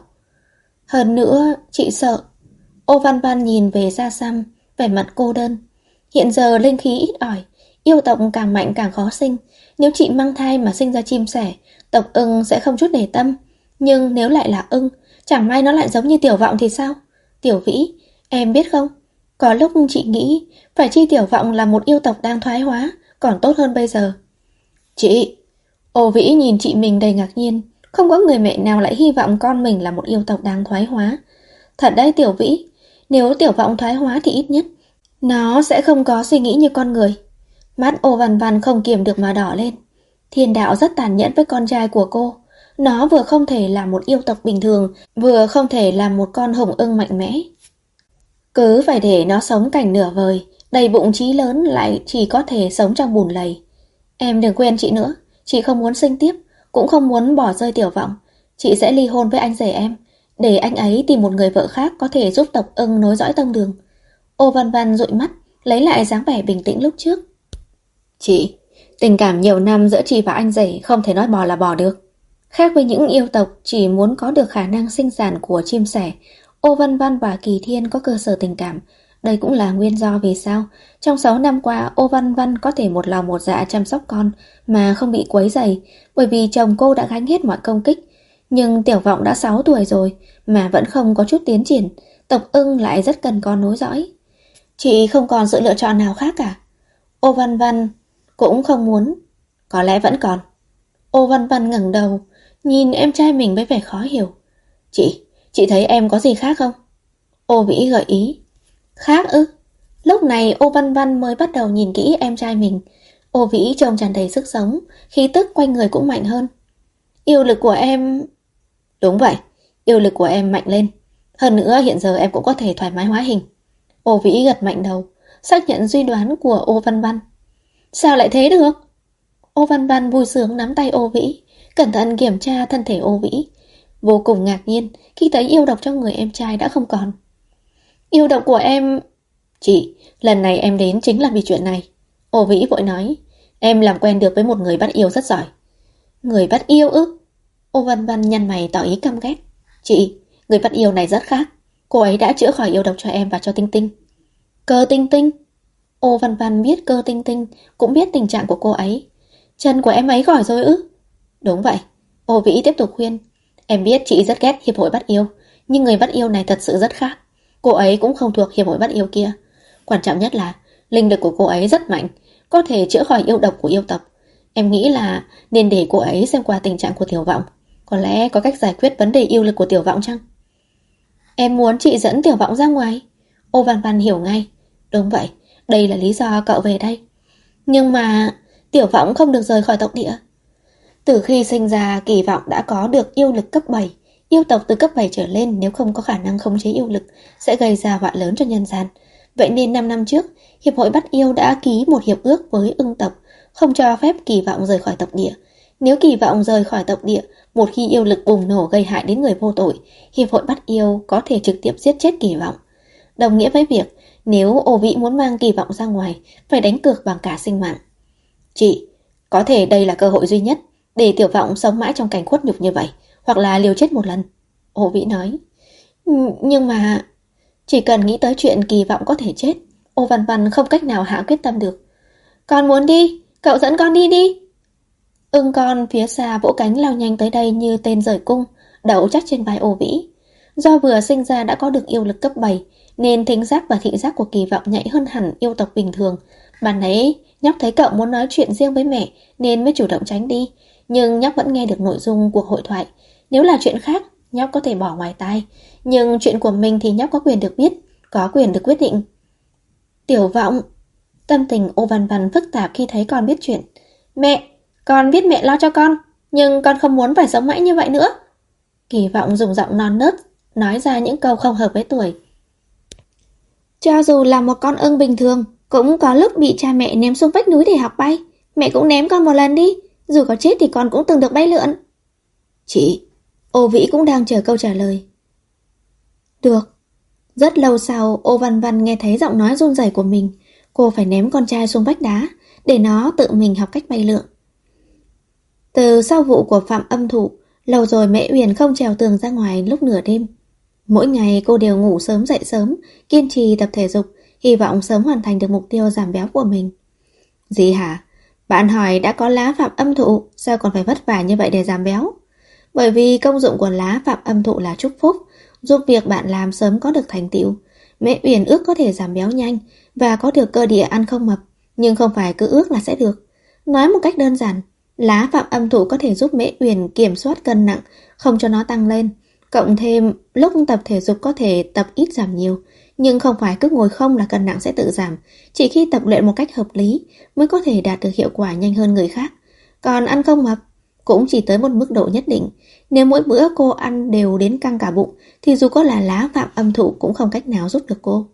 Hơn nữa, chị sợ. Ô Văn Văn nhìn về Gia Sam, vẻ mặt cô đơn. Hiện giờ linh khí ít ỏi, yêu tộc càng mạnh càng khó sinh. Nếu chị mang thai mà sinh ra chim sẻ, tộc ưng sẽ không chút để tâm. Nhưng nếu lại là ưng, chẳng may nó lại giống như Tiểu Vọng thì sao? Tiểu Vĩ, em biết không? Có lúc chị nghĩ phải chi Tiểu Vọng là một yêu tộc đang thoái hóa, còn tốt hơn bây giờ. Chị! Ô Vĩ nhìn chị mình đầy ngạc nhiên. Không có người mẹ nào lại hy vọng con mình là một yêu tộc đang thoái hóa. Thật đấy Tiểu Vĩ, nếu Tiểu Vọng thoái hóa thì ít nhất nó sẽ không có suy nghĩ như con người. Mắt Ô Văn Văn không kiềm được mà đỏ lên. Thiên đạo rất tàn nhẫn với con trai của cô. Nó vừa không thể là một yêu tộc bình thường, vừa không thể là một con hùng ưng mạnh mẽ. Cứ phải để nó sống cảnh nửa vời, đầy bụng chí lớn lại chỉ có thể sống trong bùn lầy. Em đừng quên chị nữa, chị không muốn sinh tiếp, cũng không muốn bỏ rơi Tiểu Vọng. Chị sẽ ly hôn với anh rể em, để anh ấy tìm một người vợ khác có thể giúp tộc ưng nối dõi tông đường. Ô Văn Văn dụi mắt, lấy lại dáng vẻ bình tĩnh lúc trước. Chị, tình cảm nhiều năm giữa chị và anh rể không thể nói bỏ là bỏ được. Khác với những yêu tộc chỉ muốn có được khả năng sinh sản của chim sẻ, Ô Văn Văn và Kỳ Thiên có cơ sở tình cảm. Đây cũng là nguyên do vì sao trong 6 năm qua Ô Văn Văn có thể một lòng một dạ chăm sóc con mà không bị quấy rầy, bởi vì chồng cô đã gánh hết mọi công kích. Nhưng Tiểu Vọng đã 6 tuổi rồi mà vẫn không có chút tiến triển, tộc Ưng lại rất cần con nối dõi. Chị không còn sự lựa chọn nào khác cả. Ô Văn Văn cũng không muốn. Có lẽ vẫn còn. Ô Văn Văn ngẩng đầu, nhìn em trai mình với vẻ khó hiểu. Chị thấy em có gì khác không? Ô Vĩ gợi ý. Khác ư? Lúc này Ô Văn Văn mới bắt đầu nhìn kỹ em trai mình. Ô Vĩ trông tràn đầy sức sống, khí tức quanh người cũng mạnh hơn. Yêu lực của em... Đúng vậy, yêu lực của em mạnh lên. Hơn nữa hiện giờ em cũng có thể thoải mái hóa hình. Ô Vĩ gật mạnh đầu, xác nhận suy đoán của Ô Văn Văn. Sao lại thế được? Ô Văn Văn vui sướng nắm tay Ô Vĩ, cẩn thận kiểm tra thân thể Ô Vĩ. Vô cùng ngạc nhiên khi thấy yêu độc trong người em trai đã không còn. Yêu độc của em... Chị, lần này em đến chính là vì chuyện này. Ô Vĩ vội nói. Em làm quen được với một người bắt yêu rất giỏi. Người bắt yêu ư? Ô Văn Văn nhăn mày tỏ ý căm ghét. Chị, người bắt yêu này rất khác. Cô ấy đã chữa khỏi yêu độc cho em và cho Tinh Tinh. Cơ Tinh Tinh? Ô Văn Văn biết Cơ Tinh Tinh cũng biết tình trạng của cô ấy. Chân của em ấy khỏi rồi ư? Đúng vậy. Ô Vĩ tiếp tục khuyên. Em biết chị rất ghét hiệp hội bắt yêu, nhưng người bắt yêu này thật sự rất khác. Cô ấy cũng không thuộc hiệp hội bắt yêu kia. Quan trọng nhất là linh lực của cô ấy rất mạnh, có thể chữa khỏi yêu độc của yêu tộc. Em nghĩ là nên để cô ấy xem qua tình trạng của Tiểu Vọng. Có lẽ có cách giải quyết vấn đề yêu lực của Tiểu Vọng chăng? Em muốn chị dẫn Tiểu Vọng ra ngoài. Ô Văn Văn hiểu ngay. Đúng vậy, đây là lý do cậu về đây. Nhưng mà Tiểu Vọng không được rời khỏi tộc địa. Từ khi sinh ra, Kỳ Vọng đã có được yêu lực cấp 7. Yêu tộc từ cấp 7 trở lên nếu không có khả năng khống chế yêu lực sẽ gây ra họa lớn cho nhân gian. Vậy nên 5 năm trước, Hiệp hội bắt yêu đã ký một hiệp ước với Ưng tộc, không cho phép Kỳ Vọng rời khỏi tộc địa. Nếu Kỳ Vọng rời khỏi tộc địa, một khi yêu lực bùng nổ gây hại đến người vô tội, Hiệp hội bắt yêu có thể trực tiếp giết chết Kỳ Vọng. Đồng nghĩa với việc, nếu Ô Vĩ muốn mang Kỳ Vọng ra ngoài, phải đánh cược bằng cả sinh mạng. Chị, có thể đây là cơ hội duy nhất để Tiểu Vọng sống mãi trong cảnh khuất nhục như vậy, hoặc là liều chết một lần. Ô Vĩ nói. Nhưng mà... Chỉ cần nghĩ tới chuyện Kỳ Vọng có thể chết, Ô Văn Văn không cách nào hạ quyết tâm được. Con muốn đi, cậu dẫn con đi đi. Ưng con phía xa vỗ cánh lao nhanh tới đây như tên rời cung, đậu chắc trên vai Ô Vĩ. Do vừa sinh ra đã có được yêu lực cấp 7, nên thính giác và thị giác của Kỳ Vọng nhạy hơn hẳn yêu tộc bình thường. Ban nãy nhóc thấy cậu muốn nói chuyện riêng với mẹ nên mới chủ động tránh đi, nhưng nhóc vẫn nghe được nội dung cuộc hội thoại. Nếu là chuyện khác, nhóc có thể bỏ ngoài tai, nhưng chuyện của mình thì nhóc có quyền được biết, có quyền được quyết định. Tiểu Vọng. Tâm tình Ô Văn Văn phức tạp khi thấy con biết chuyện. Mẹ, con biết mẹ lo cho con, nhưng con không muốn phải sống mãi như vậy nữa. Kỳ Vọng dùng giọng non nớt nói ra những câu không hợp với tuổi. Cho dù là một con ưng bình thường, cũng có lúc bị cha mẹ ném xuống vách núi để học bay. Mẹ cũng ném con một lần đi, dù có chết thì con cũng từng được bay lượn. Chị, Ô Vĩ cũng đang chờ câu trả lời. Được. Rất lâu sau, Ô Văn Văn nghe thấy giọng nói run rẩy của mình. Cô phải ném con trai xuống vách đá để nó tự mình học cách bay lượn. Từ sau vụ của Phạm Âm Thụ, lâu rồi Mễ Uyển không trèo tường ra ngoài lúc nửa đêm. Mỗi ngày cô đều ngủ sớm dậy sớm, kiên trì tập thể dục, hy vọng sớm hoàn thành được mục tiêu giảm béo của mình. Gì hả? Bạn hỏi đã có lá Phạm Âm Thụ, sao còn phải vất vả như vậy để giảm béo? Bởi vì công dụng của lá Phạm Âm Thụ là chúc phúc, giúp việc bạn làm sớm có được thành tựu. Mễ Uyển ước có thể giảm béo nhanh và có được cơ địa ăn không mập, nhưng không phải cứ ước là sẽ được. Nói một cách đơn giản, lá Phạm Âm Thụ có thể giúp Mễ Uyển kiểm soát cân nặng, không cho nó tăng lên. Cộng thêm, lúc tập thể dục có thể tập ít giảm nhiều, nhưng không phải cứ ngồi không là cân nặng sẽ tự giảm. Chỉ khi tập luyện một cách hợp lý mới có thể đạt được hiệu quả nhanh hơn người khác. Còn ăn không mập cũng chỉ tới một mức độ nhất định. Nếu mỗi bữa cô ăn đều đến căng cả bụng thì dù có là lá Phạm Âm Thụ cũng không cách nào giúp được cô.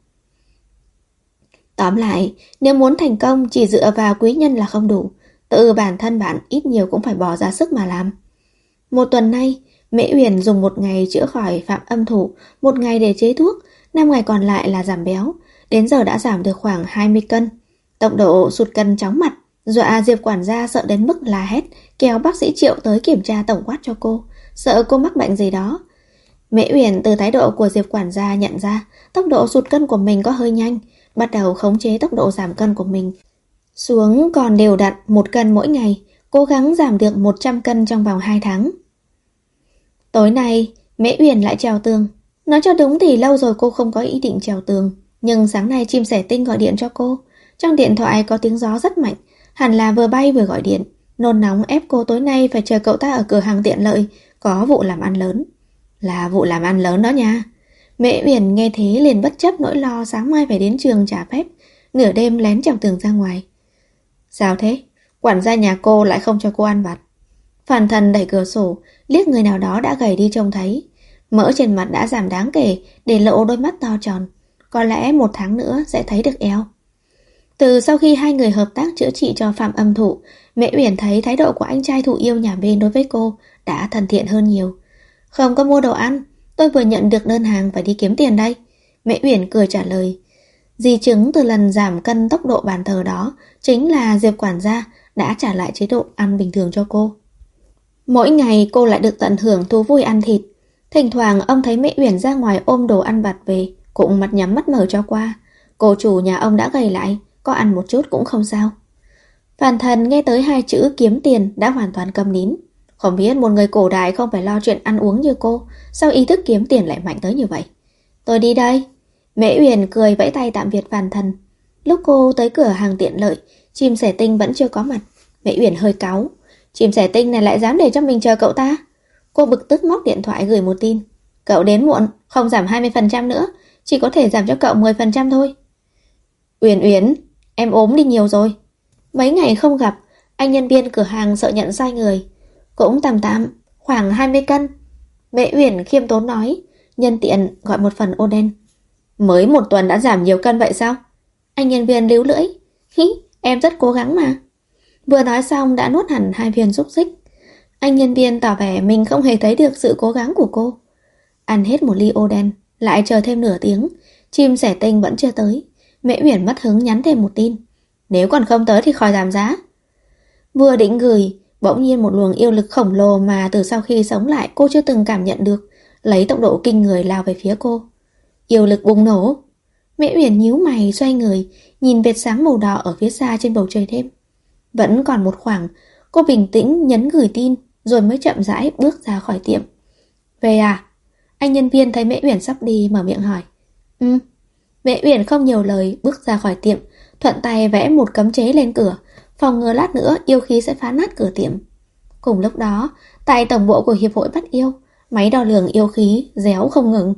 Tóm lại, nếu muốn thành công chỉ dựa vào quý nhân là không đủ. Tự bản thân bạn ít nhiều cũng phải bỏ ra sức mà làm. Một tuần nay, Mễ Uyển dùng 1 ngày chữa khỏi Phạm Âm Thụ, 1 ngày để chế thuốc, 5 ngày còn lại là giảm béo. đến giờ đã giảm được khoảng 20 cân. Tốc độ sụt cân chóng mặt, dọa Diệp quản gia sợ đến mức la hét, kéo bác sĩ Triệu tới kiểm tra tổng quát cho cô, sợ cô mắc bệnh gì đó. Mễ Uyển từ thái độ của Diệp quản gia nhận ra tốc độ sụt cân của mình có hơi nhanh, bắt đầu khống chế tốc độ giảm cân của mình xuống còn đều đặn 1 cân mỗi ngày, cố gắng giảm được 100 cân trong vòng 2 tháng. Tối nay, Mễ Uyển lại trèo tường. Nói cho đúng thì lâu rồi cô không có ý định trèo tường, nhưng sáng nay chim sẻ tinh gọi điện cho cô. Trong điện thoại có tiếng gió rất mạnh, hẳn là vừa bay vừa gọi điện, nôn nóng ép cô tối nay phải chờ cậu ta ở cửa hàng tiện lợi, có vụ làm ăn lớn. Là vụ làm ăn lớn đó nha. Mễ Uyển nghe thế liền bất chấp nỗi lo sáng mai phải đến trường trả phép, nửa đêm lén trèo tường ra ngoài. Sao thế? Quản gia nhà cô lại không cho cô ăn vặt. Phàn Thần đẩy cửa sổ, liếc người nào đó đã gầy đi trông thấy. Mỡ trên mặt đã giảm đáng kể, để lộ đôi mắt to tròn. Có lẽ 1 tháng nữa sẽ thấy được eo. Từ sau khi hai người hợp tác chữa trị cho Phạm Âm Thụ, Mễ Uyển thấy thái độ của anh trai Thụ Yêu nhà bên đối với cô đã thân thiện hơn nhiều. Không có mua đồ ăn, tôi vừa nhận được đơn hàng phải đi kiếm tiền đây. Mễ Uyển cười trả lời. Di chứng từ lần giảm cân tốc độ bàn thờ đó chính là Diệp quản gia đã trả lại chế độ ăn bình thường cho cô. Mỗi ngày cô lại được tận hưởng thú vui ăn thịt. Thỉnh thoảng ông thấy Mễ Uyển ra ngoài ôm đồ ăn vặt về, cũng mặt nhắm mắt mở cho qua. Cô chủ nhà ông đã gầy lại, có ăn một chút cũng không sao. Phàn Thần nghe tới 2 chữ kiếm tiền đã hoàn toàn câm nín. Không biết một người cổ đại không phải lo chuyện ăn uống như cô, sao ý thức kiếm tiền lại mạnh tới như vậy. Tôi đi đây. Mễ Uyển cười vẫy tay tạm biệt Phàn Thần. Lúc cô tới cửa hàng tiện lợi, chim sẻ tinh vẫn chưa có mặt. Mễ Uyển hơi cáu. Chim sẻ tinh này lại dám để cho mình chờ cậu ta. Cô bực tức móc điện thoại gửi một tin. Cậu đến muộn, không giảm 20% nữa, chỉ có thể giảm cho cậu 10% thôi. Uyển Uyển, em ốm đi nhiều rồi. Mấy ngày không gặp, anh nhân viên cửa hàng sợ nhận sai người. Cũng tạm tạm, khoảng 20 cân. Mễ Uyển khiêm tốn nói, nhân tiện gọi một phần oden. Mới 1 tuần đã giảm nhiều cân vậy sao? Anh nhân viên líu lưỡi. Hí, em rất cố gắng mà. Vừa nói xong đã nuốt hẳn 2 viên xúc xích. Anh nhân viên tỏ vẻ mình không hề thấy được sự cố gắng của cô. Ăn hết 1 ly oden, lại chờ thêm nửa tiếng. Chim sẻ tinh vẫn chưa tới. Mễ Uyển mất hứng nhắn thêm một tin. Nếu còn không tới thì khỏi giảm giá. Vừa định gửi, bỗng nhiên một luồng yêu lực khổng lồ mà từ sau khi sống lại cô chưa từng cảm nhận được, lấy tốc độ kinh người lao về phía cô. Yêu lực bùng nổ. Mễ Uyển nhíu mày xoay người, nhìn vệt sáng màu đỏ ở phía xa trên bầu trời đêm. Vẫn còn một khoảng, cô bình tĩnh nhấn gửi tin, rồi mới chậm rãi bước ra khỏi tiệm. Về à? Anh nhân viên thấy Mễ Uyển sắp đi mở miệng hỏi. Mễ Uyển không nhiều lời bước ra khỏi tiệm, thuận tay vẽ một cấm chế lên cửa, phòng ngừa lát nữa yêu khí sẽ phá nát cửa tiệm. Cùng lúc đó, tại tổng bộ của Hiệp hội Bắt Yêu, máy đo lường yêu khí réo không ngừng.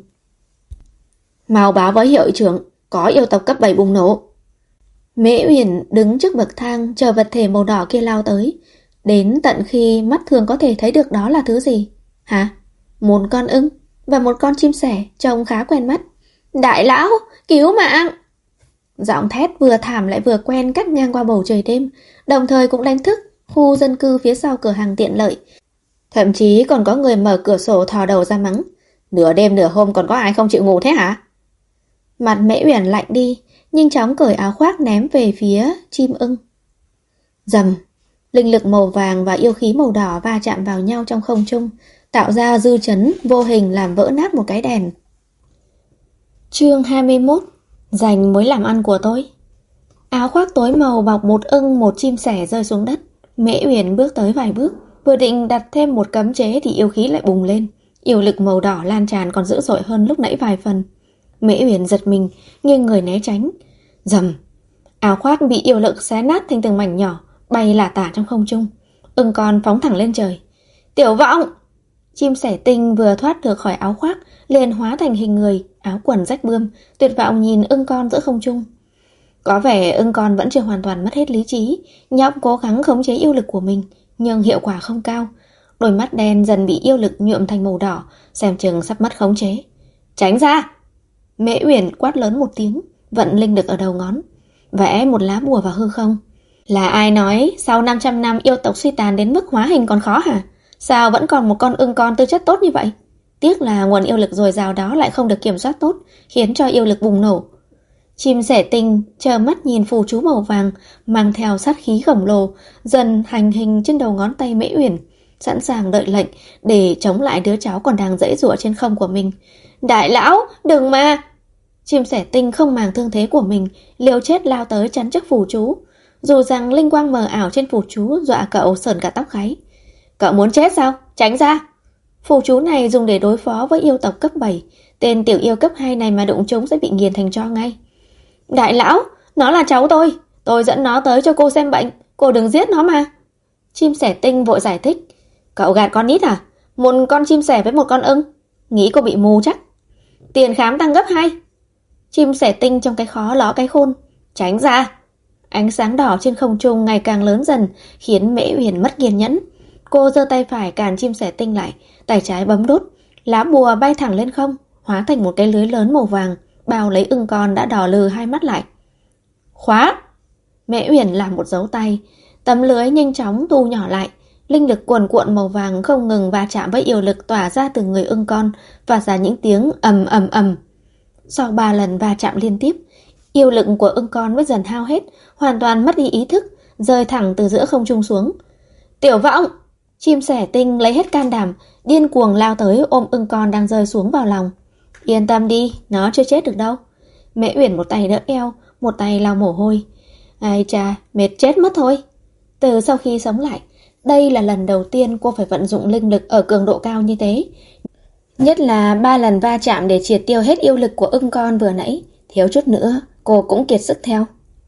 Mau báo với hiệu trưởng, có yêu tộc cấp 7 bùng nổ. Mễ Uyển đứng trước bậc thang chờ vật thể màu đỏ kia lao tới, đến tận khi mắt thường có thể thấy được đó là thứ gì. Hả? Một con ưng và một con chim sẻ trông khá quen mắt. Đại lão, cứu mạng! Giọng thét vừa thảm lại vừa quen cắt ngang qua bầu trời đêm, đồng thời cũng đánh thức khu dân cư phía sau cửa hàng tiện lợi. Thậm chí còn có người mở cửa sổ thò đầu ra mắng. Nửa đêm nửa hôm còn có ai không chịu ngủ thế hả? Mặt Mễ Uyển lạnh đi, nhanh chóng cởi áo khoác ném về phía chim ưng. Rầm, linh lực màu vàng và yêu khí màu đỏ va chạm vào nhau trong không trung, tạo ra dư chấn vô hình làm vỡ nát một cái đèn. Chương 21. Giành mối làm ăn của tôi. Áo khoác tối màu bọc một ưng một chim sẻ rơi xuống đất. Mễ Uyển bước tới vài bước, vừa định đặt thêm một cấm chế thì yêu khí lại bùng lên. Yêu lực màu đỏ lan tràn còn dữ dội hơn lúc nãy vài phần. Mễ Uyển giật mình, nghiêng người né tránh. Rầm, áo khoác bị yêu lực xé nát thành từng mảnh nhỏ, bay lả tả trong không trung. Ưng con phóng thẳng lên trời. Tiểu Vọng! Chim sẻ tinh vừa thoát được khỏi áo khoác, liền hóa thành hình người, áo quần rách bươm, tuyệt vọng nhìn ưng con giữa không trung. Có vẻ ưng con vẫn chưa hoàn toàn mất hết lý trí, nhóc cố gắng khống chế yêu lực của mình, nhưng hiệu quả không cao. Đôi mắt đen dần bị yêu lực nhuộm thành màu đỏ, xem chừng sắp mất khống chế. Tránh ra! Mễ Uyển quát lớn một tiếng, vận linh lực ở đầu ngón, vẽ một lá bùa vào hư không. Là ai nói sau 500 năm yêu tộc suy tàn đến mức hóa hình còn khó hả? Sao vẫn còn một con ưng con tư chất tốt như vậy? Tiếc là nguồn yêu lực dồi dào đó lại không được kiểm soát tốt, khiến cho yêu lực bùng nổ. Chim sẻ tinh trơ mắt nhìn phù chú màu vàng mang theo sát khí khổng lồ dần hành hình trên đầu ngón tay Mễ Uyển, sẵn sàng đợi lệnh để chống lại đứa cháu còn đang giãy giụa trên không của mình. Đại lão, đừng mà! Chim sẻ tinh không màng thương thế của mình, liều chết lao tới chắn trước phù chú. Dù rằng linh quang mờ ảo trên phù chú dọa cậu sởn cả tóc gáy. Cậu muốn chết sao? Tránh ra! Phù chú này dùng để đối phó với yêu tộc cấp 7. Tên tiểu yêu cấp 2 này mà đụng chúng sẽ bị nghiền thành tro ngay. Đại lão, nó là cháu tôi dẫn nó tới cho cô xem bệnh, cô đừng giết nó mà. Chim sẻ tinh vội giải thích. Cậu gạt con nít à? Một con chim sẻ với một con ưng, nghĩ cô bị mù chắc. Tiền khám tăng gấp 2. Chim sẻ tinh trong cái khó ló cái khôn. Tránh ra! Ánh sáng đỏ trên không trung ngày càng lớn dần, khiến Mễ Uyển mất kiên nhẫn. Cô giơ tay phải cản chim sẻ tinh lại, tay trái bấm đốt, lá bùa bay thẳng lên không, hóa thành một cái lưới lớn màu vàng, bao lấy ưng con đã đỏ lừ hai mắt lại. Khóa! Mễ Uyển làm một dấu tay, tấm lưới nhanh chóng thu nhỏ lại, linh lực cuồn cuộn màu vàng không ngừng va chạm với yêu lực tỏa ra từ người ưng con, phát ra những tiếng ầm ầm ầm. Sau 3 lần va chạm liên tiếp, yêu lực của ưng con mới dần hao hết, hoàn toàn mất đi ý thức, rơi thẳng từ giữa không trung xuống. Tiểu Vọng! Chim sẻ tinh lấy hết can đảm, điên cuồng lao tới ôm ưng con đang rơi xuống vào lòng. Yên tâm đi, nó chưa chết được đâu. Mễ Uyển một tay đỡ eo, một tay lau mồ hôi. Ai chà, mệt chết mất thôi. Từ sau khi sống lại, đây là lần đầu tiên cô phải vận dụng linh lực ở cường độ cao như thế. Nhất là 3 lần va chạm để triệt tiêu hết yêu lực của ưng con vừa nãy, thiếu chút nữa cô cũng kiệt sức theo.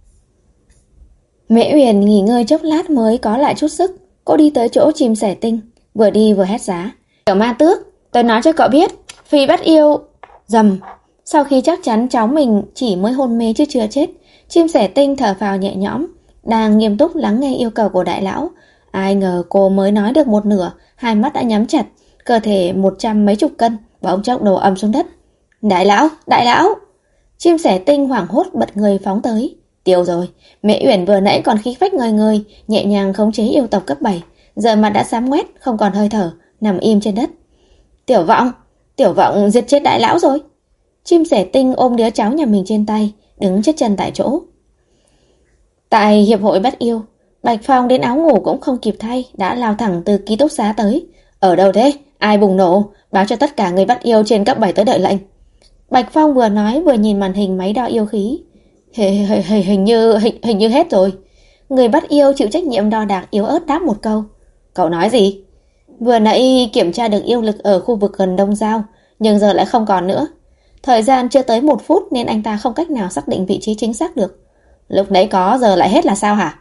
Mễ Uyển nghỉ ngơi chốc lát mới có lại chút sức. Cô đi tới chỗ chim sẻ tinh, vừa đi vừa hét giá. Tiểu ma tước, tôi nói cho cậu biết, Phi bắt yêu... Dầm. Sau khi chắc chắn cháu mình chỉ mới hôn mê chứ chưa chết, chim sẻ tinh thở phào nhẹ nhõm, đang nghiêm túc lắng nghe yêu cầu của đại lão. Ai ngờ cô mới nói được một nửa, hai mắt đã nhắm chặt, cơ thể 100 mấy chục cân bỗng chốc đổ ầm xuống đất. Đại lão, đại lão! Chim sẻ tinh hoảng hốt bật người phóng tới. Tiêu rồi, Mễ Uyển vừa nãy còn khí phách ngời ngời, nhẹ nhàng khống chế yêu tộc cấp 7, giờ mặt đã xám ngoét, không còn hơi thở, nằm im trên đất. Tiểu Vọng giết chết đại lão rồi. Chim sẻ tinh ôm đứa cháu nhà mình trên tay, đứng chết chân tại chỗ. Tại hiệp hội bắt yêu, Bạch Phong đến áo ngủ cũng không kịp thay, đã lao thẳng từ ký túc xá tới. Ở đâu thế? Ai bùng nổ? Báo cho tất cả người bắt yêu trên cấp 7 tới đợi lệnh. Bạch Phong vừa nói vừa nhìn màn hình máy đo yêu khí. Hình như hết rồi. Người bắt yêu chịu trách nhiệm đo đạc yếu ớt đáp một câu. Cậu nói gì? Vừa nãy kiểm tra được yêu lực ở khu vực gần Đông Giao, nhưng giờ lại không còn nữa. Thời gian chưa tới 1 phút nên anh ta không cách nào xác định vị trí chính xác được. Lúc nãy có, giờ lại hết là sao hả?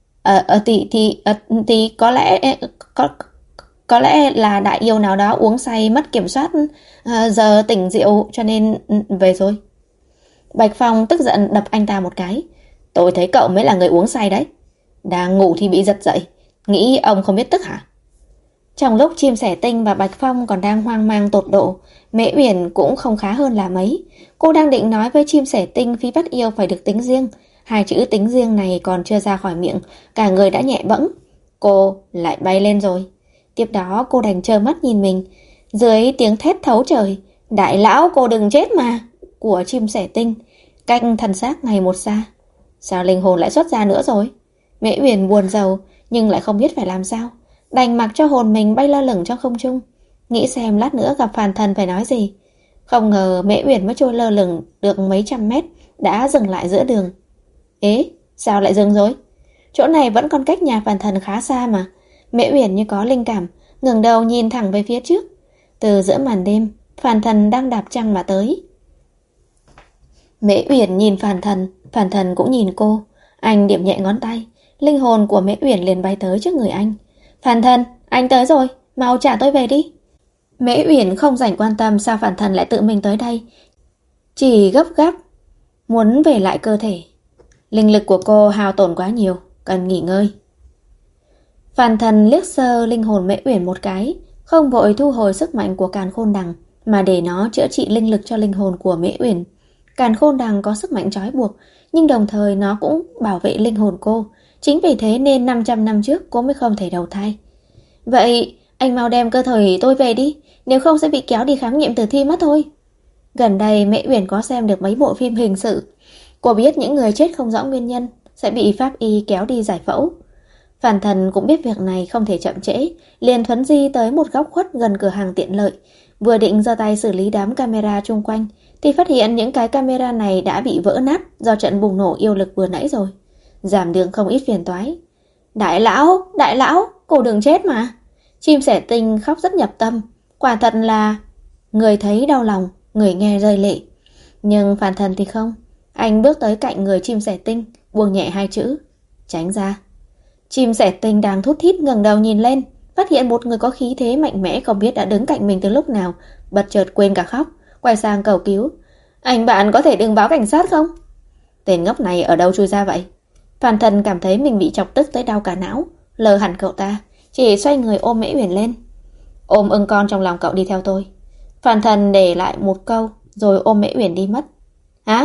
Thì có lẽ là đại yêu nào đó uống say mất kiểm soát, giờ tỉnh rượu cho nên về rồi. Bạch Phong tức giận đập anh ta một cái. Tôi thấy cậu mới là người uống say đấy. Đang ngủ thì bị giật dậy, nghĩ ông không biết tức hả? Trong lúc chim sẻ tinh và Bạch Phong còn đang hoang mang tột độ, Mễ Uyển cũng không khá hơn là mấy. Cô đang định nói với chim sẻ tinh Phi bắt yêu phải được tính riêng. 2 chữ tính riêng này còn chưa ra khỏi miệng, cả người đã nhẹ bẫng. Cô lại bay lên rồi. Tiếp đó cô đành trơ mắt nhìn mình. Dưới tiếng thét thấu trời, đại lão cô đừng chết mà, của chim sẻ tinh, cách thân xác ngày một xa. Sao linh hồn lại xuất ra nữa rồi? Mễ Uyển buồn rầu nhưng lại không biết phải làm sao, đành mặc cho hồn mình bay lơ lửng trong không trung, nghĩ xem lát nữa gặp phàm thần phải nói gì. Không ngờ Mễ Uyển mới trôi lơ lửng được mấy trăm mét đã dừng lại giữa đường. Ế, sao lại dừng rồi? Chỗ này vẫn còn cách nhà phàm thần khá xa mà. Mễ Uyển như có linh cảm, ngẩng đầu nhìn thẳng về phía trước. Từ giữa màn đêm, phàm thần đang đạp trăng mà tới. Mễ Uyển nhìn phàm thần cũng nhìn cô. Anh điểm nhẹ ngón tay, linh hồn của Mễ Uyển liền bay tới trước người anh. Phàm thần, anh tới rồi, mau trả tôi về đi. Mễ Uyển không rảnh quan tâm sao phàm thần lại tự mình tới đây, chỉ gấp gáp muốn về lại cơ thể. Linh lực của cô hao tổn quá nhiều, cần nghỉ ngơi. Phàm thần liếc sơ linh hồn Mễ Uyển một cái, không vội thu hồi sức mạnh của Càn Khôn Đằng, mà để nó chữa trị linh lực cho linh hồn của Mễ Uyển. Càn Khôn Đằng có sức mạnh trói buộc, nhưng đồng thời nó cũng bảo vệ linh hồn cô. Chính vì thế nên 500 năm trước cô mới không thể đầu thai. Vậy anh mau đem cơ thể tôi về đi, nếu không sẽ bị kéo đi khám nghiệm tử thi mất thôi. Gần đây Mễ Uyển có xem được mấy bộ phim hình sự. Cô biết những người chết không rõ nguyên nhân sẽ bị pháp y kéo đi giải phẫu. Phàn Thần cũng biết việc này không thể chậm trễ, liền thuấn di tới một góc khuất gần cửa hàng tiện lợi. Vừa định giơ tay xử lý đám camera chung quanh thì phát hiện những cái camera này đã bị vỡ nát do trận bùng nổ yêu lực vừa nãy rồi. Giảm được không ít phiền toái. Đại lão, cô đừng chết mà. Chim sẻ tinh khóc rất nhập tâm. Quả thật là người thấy đau lòng, người nghe rơi lệ. Nhưng Phàn Thần thì không. Anh bước tới cạnh người chim sẻ tinh, buông nhẹ hai chữ: tránh ra. Chim sẻ tinh đang thút thít ngẩng đầu nhìn lên, phát hiện một người có khí thế mạnh mẽ không biết đã đứng cạnh mình từ lúc nào, bật chợt quên cả khóc, quay sang cầu cứu: Anh bạn có thể đừng báo cảnh sát không? Tên ngốc này ở đâu chui ra vậy? Phàn Thần cảm thấy mình bị chọc tức tới đau cả não, lờ hẳn cậu ta, chỉ xoay người ôm Mễ Uyển lên. Ôm ưng con trong lòng cậu đi theo tôi. Phàn Thần để lại một câu rồi ôm Mễ Uyển đi mất. Hả?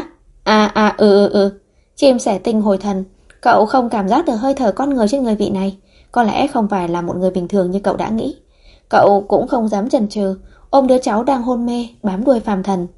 Chim sẻ tinh hồi thần. Cậu không cảm giác được hơi thở con người trên người vị này. Có lẽ không phải là một người bình thường như cậu đã nghĩ. Cậu cũng không dám chần chừ, ôm đứa cháu đang hôn mê bám đuôi Phàn Thần.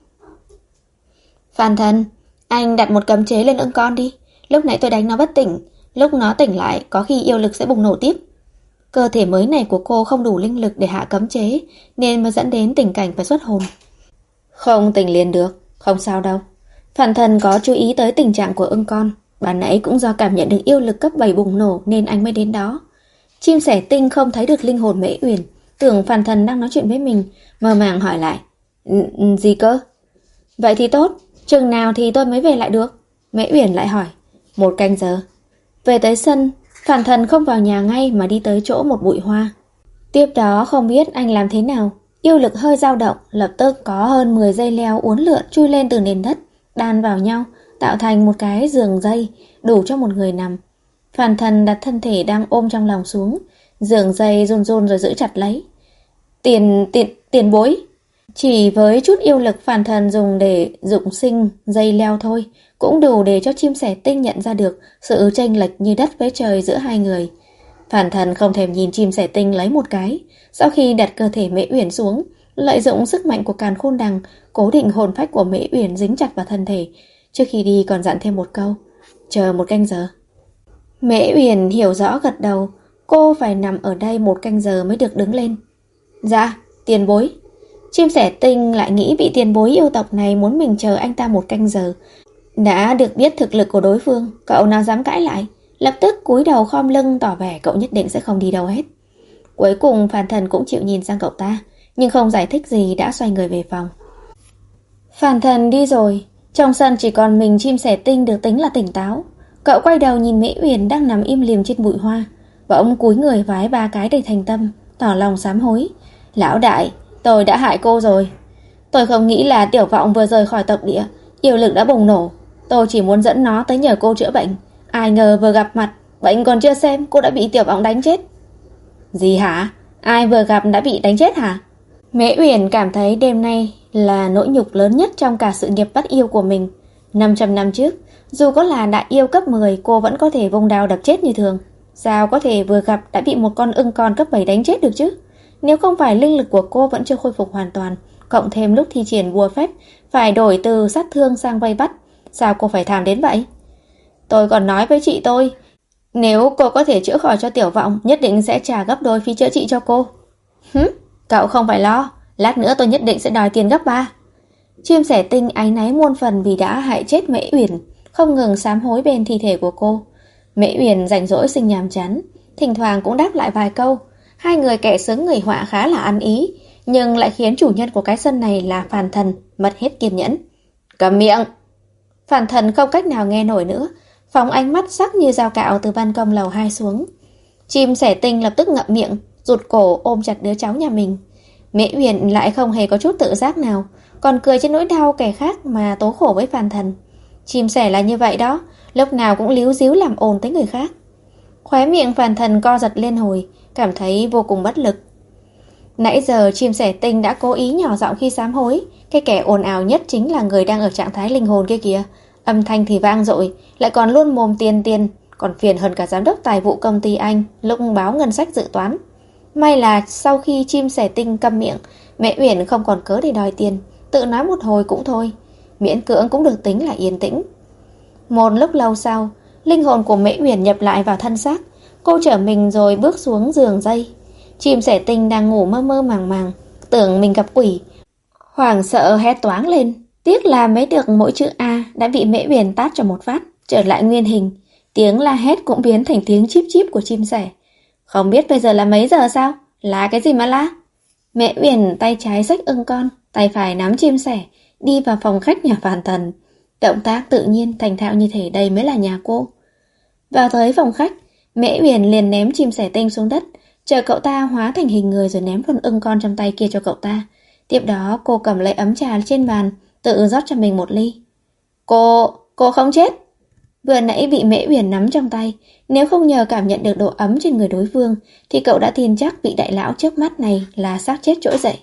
Phàn Thần, anh đặt một cấm chế lên ưng con đi. Lúc nãy tôi đánh nó bất tỉnh, lúc nó tỉnh lại có khi yêu lực sẽ bùng nổ tiếp. Cơ thể mới này của cô không đủ linh lực để hạ cấm chế, nên mới dẫn đến tình cảnh phải xuất hồn. Không tỉnh liền được, không sao đâu. Phàn Thần có chú ý tới tình trạng của ưng con. Ban nãy cũng do cảm nhận được yêu lực cấp 7 bùng nổ nên anh mới đến đó. Chim sẻ tinh không thấy được linh hồn Mễ Uyển, tưởng Phàn Thần đang nói chuyện với mình, mơ màng hỏi lại: Gì cơ? Vậy thì tốt, chừng nào thì tôi mới về lại được? Mễ Uyển lại hỏi. 1 canh giờ. Về tới sân, Phàn Thần không vào nhà ngay mà đi tới chỗ một bụi hoa. Tiếp đó không biết anh làm thế nào, yêu lực hơi dao động, lập tức có hơn 10 dây leo uốn lượn chui lên từ nền đất, đan vào nhau, tạo thành một cái giường dây đủ cho một người nằm. Phàn Thần đặt thân thể đang ôm trong lòng xuống, giường dây run run rồi giữ chặt lấy. Tiền bối. Chỉ với chút yêu lực Phàn Thần dùng để dụng sinh dây leo thôi, cũng đủ để cho chim sẻ tinh nhận ra được sự chênh lệch như đất với trời giữa hai người. Phàn Thần không thèm nhìn chim sẻ tinh lấy một cái. Sau khi đặt cơ thể Mễ Uyển xuống, lợi dụng sức mạnh của càn khôn đằng cố định hồn phách của Mễ Uyển dính chặt vào thân thể. Trước khi đi còn dặn thêm một câu: chờ 1 canh giờ. Mễ Uyển hiểu rõ gật đầu. Cô phải nằm ở đây 1 canh giờ mới được đứng lên. Dạ, tiền bối. Chim sẻ tinh lại nghĩ vị tiền bối yêu tộc này muốn mình chờ anh ta 1 canh giờ. Đã được biết thực lực của đối phương, cậu nào dám cãi lại, lập tức cúi đầu khom lưng tỏ vẻ cậu nhất định sẽ không đi đâu hết. Cuối cùng Phàn Thần cũng chịu nhìn sang cậu ta, nhưng không giải thích gì đã xoay người về phòng. Phàn Thần đi rồi, trong sân chỉ còn mình chim sẻ tinh được tính là tỉnh táo. Cậu quay đầu nhìn Mễ Uyển đang nằm im lìm trên bụi hoa, và ông cúi người vái 3 cái đầy thành tâm, tỏ lòng sám hối. Lão đại, tôi đã hại cô rồi. Tôi không nghĩ là Tiểu Vọng vừa rời khỏi tộc địa, yêu lực đã bùng nổ. Tôi chỉ muốn dẫn nó tới nhờ cô chữa bệnh. Ai ngờ vừa gặp mặt, bệnh còn chưa xem cô đã bị Tiểu Vọng đánh chết. Gì hả? Ai vừa gặp đã bị đánh chết hả? Mễ Uyển cảm thấy đêm nay là nỗi nhục lớn nhất trong cả sự nghiệp bắt yêu của mình. 500 năm trước, dù có là đại yêu cấp 10, cô vẫn có thể vung đao đập chết như thường. Sao có thể vừa gặp đã bị một con ưng con cấp 7 đánh chết được chứ? Nếu không phải linh lực của cô vẫn chưa khôi phục hoàn toàn, cộng thêm lúc thi triển bùa phép phải đổi từ sát thương sang vây bắt, sao cô phải tham đến vậy? Tôi còn nói với chị tôi, nếu cô có thể chữa khỏi cho Tiểu Vọng, nhất định sẽ trả gấp đôi phí chữa trị cho cô. Cậu không phải lo, lát nữa tôi nhất định sẽ đòi tiền gấp 3. Chim sẻ tinh áy náy muôn phần vì đã hại chết Mễ Uyển, không ngừng sám hối bên thi thể của cô. Mễ Uyển rảnh rỗi sinh nhàm chán, thỉnh thoảng cũng đáp lại vài câu. Hai người kẻ sướng người họa khá là ăn ý, nhưng lại khiến chủ nhân của cái sân này là Phàn Thần mất hết kiên nhẫn. Cầm miệng! Phàn Thần không cách nào nghe nổi nữa, phóng ánh mắt sắc như dao cạo từ ban công lầu 2 xuống. Chim sẻ tinh lập tức ngậm miệng, rụt cổ ôm chặt đứa cháu nhà mình. Mễ Uyển lại không hề có chút tự giác nào, còn cười trên nỗi đau kẻ khác mà tố khổ với Phàn Thần. Chim sẻ là như vậy đó, lúc nào cũng líu díu làm ồn tới người khác. Khóe miệng Phàn Thần co giật lên hồi, cảm thấy vô cùng bất lực. Nãy giờ chim sẻ tinh đã cố ý nhỏ giọng khi sám hối. Cái kẻ ồn ào nhất chính là người đang ở trạng thái linh hồn kia kìa. Âm thanh thì vang dội, lại còn luôn mồm tiền, còn phiền hơn cả giám đốc tài vụ công ty anh lúc báo ngân sách dự toán. May là sau khi chim sẻ tinh câm miệng, Mẹ Uyển không còn cớ để đòi tiền, tự nói một hồi cũng thôi, miễn cưỡng cũng được tính là yên tĩnh. Một lúc lâu sau, linh hồn của Mễ Uyển nhập lại vào thân xác. Cô trở mình rồi bước xuống giường dây. Chim sẻ tinh đang ngủ mơ mơ màng màng, tưởng mình gặp quỷ, hoảng sợ hét toáng lên. Tiếc là mới được mỗi chữ A đã bị Mễ Uyển tát cho một phát, trở lại nguyên hình. Tiếng la hét cũng biến thành tiếng chíp chíp của chim sẻ. Không biết bây giờ là mấy giờ sao? Là cái gì mà la? Mễ Uyển tay trái xách ưng con, tay phải nắm chim sẻ, đi vào phòng khách nhà Phàn Thần. Động tác tự nhiên thành thạo như thế, đây mới là nhà cô. Vào tới phòng khách, Mễ Uyển liền ném chim sẻ tinh xuống đất, chờ cậu ta hóa thành hình người rồi ném con ưng con trong tay kia cho cậu ta. Tiếp đó cô cầm lấy ấm trà trên bàn, tự rót cho mình một ly. Cô không chết. Vừa nãy bị Mễ Uyển nắm trong tay, nếu không nhờ cảm nhận được độ ấm trên người đối phương thì cậu đã tin chắc vị đại lão trước mắt này là xác chết trỗi dậy.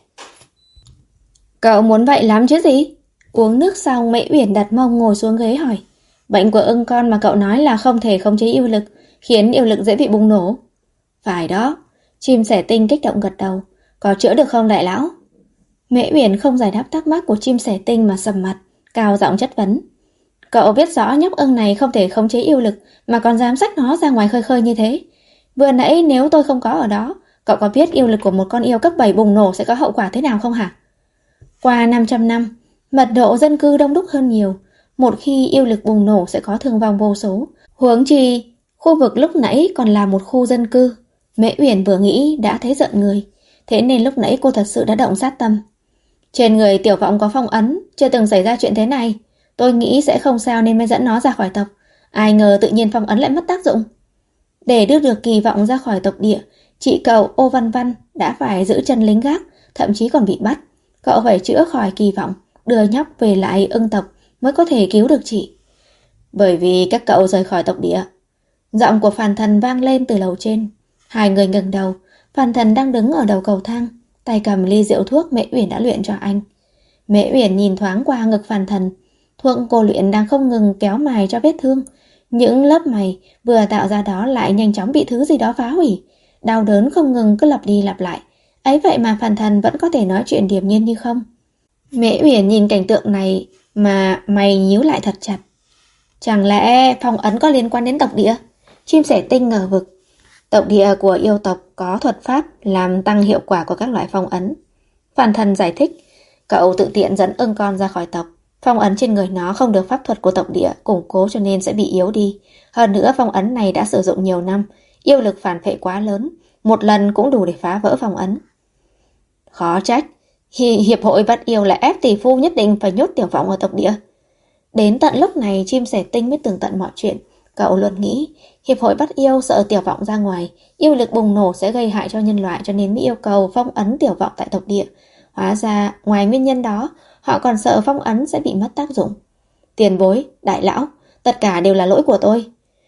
Cậu muốn vậy lắm chứ gì? Uống nước xong, Mễ Uyển đặt mông ngồi xuống ghế hỏi. Bệnh của ưng con mà cậu nói là không thể khống chế yêu lực, khiến yêu lực dễ bị bùng nổ. Phải đó. Chim sẻ tinh kích động gật đầu. Có chữa được không đại lão? Mễ Uyển không giải đáp thắc mắc của chim sẻ tinh mà sầm mặt, cao giọng chất vấn. Cậu biết rõ nhóc ưng này không thể khống chế yêu lực mà còn dám xách nó ra ngoài khơi khơi như thế. Vừa nãy nếu tôi không có ở đó, cậu có biết yêu lực của một con yêu cấp 7 bùng nổ sẽ có hậu quả thế nào không hả? Qua 500 năm, mật độ dân cư đông đúc hơn nhiều. Một khi yêu lực bùng nổ sẽ có thương vong vô số. Huống chi, khu vực lúc nãy còn là một khu dân cư. Mễ Uyển vừa nghĩ đã thấy giận người. Thế nên lúc nãy cô thật sự đã động sát tâm. Trên người Tiểu Vọng có phong ấn, chưa từng xảy ra chuyện thế này. Tôi nghĩ sẽ không sao nên mới dẫn nó ra khỏi tộc. Ai ngờ tự nhiên phong ấn lại mất tác dụng. Để đưa được Kỳ Vọng ra khỏi tộc địa, chị cậu Ô Văn Văn đã phải giữ chân lính gác, thậm chí còn bị bắt. Cậu phải chữa khỏi Kỳ Vọng, đưa nhóc về lại ưng tộc mới có thể cứu được chị. Bởi vì các cậu rời khỏi tộc địa. Giọng của Phàn Thần vang lên từ lầu trên. Hai người ngẩng đầu. Phàn Thần đang đứng ở đầu cầu thang, tay cầm ly rượu thuốc Mễ Uyển đã luyện cho anh. Mễ Uyển nhìn thoáng qua ngực Phàn Thần. Thuốc cô luyện đang không ngừng kéo mài cho vết thương. Những lớp mày vừa tạo ra đó lại nhanh chóng bị thứ gì đó phá hủy. Đau đớn không ngừng cứ lặp đi lặp lại. Ấy vậy mà Phàn Thần vẫn có thể nói chuyện điềm nhiên như không. Mễ Uyển nhìn cảnh tượng này mà mày nhíu lại thật chặt. Chẳng lẽ phong ấn có liên quan đến tộc địa? Chim sẻ tinh ngờ vực. Tộc địa của yêu tộc có thuật pháp làm tăng hiệu quả của các loại phong ấn. Phàn Thần giải thích. Cậu tự tiện dẫn ưng con ra khỏi tộc. Phong ấn trên người nó không được pháp thuật của tộc địa củng cố cho nên sẽ bị yếu đi. Hơn nữa phong ấn này đã sử dụng nhiều năm, yêu lực phản phệ quá lớn, một lần cũng đủ để phá vỡ phong ấn. Khó trách, hiệp hội bắt yêu lại ép tỷ phu nhất định phải nhốt Tiểu Vọng ở tộc địa. Đến tận lúc này chim sẻ tinh mới tường tận mọi chuyện. Cậu luôn nghĩ hiệp hội bắt yêu sợ Tiểu Vọng ra ngoài, yêu lực bùng nổ sẽ gây hại cho nhân loại cho nên mới yêu cầu phong ấn Tiểu Vọng tại tộc địa. Hóa ra ngoài nguyên nhân đó, họ còn sợ phong ấn sẽ bị mất tác dụng. Tiền bối, đại lão, tất cả đều là lỗi của tôi.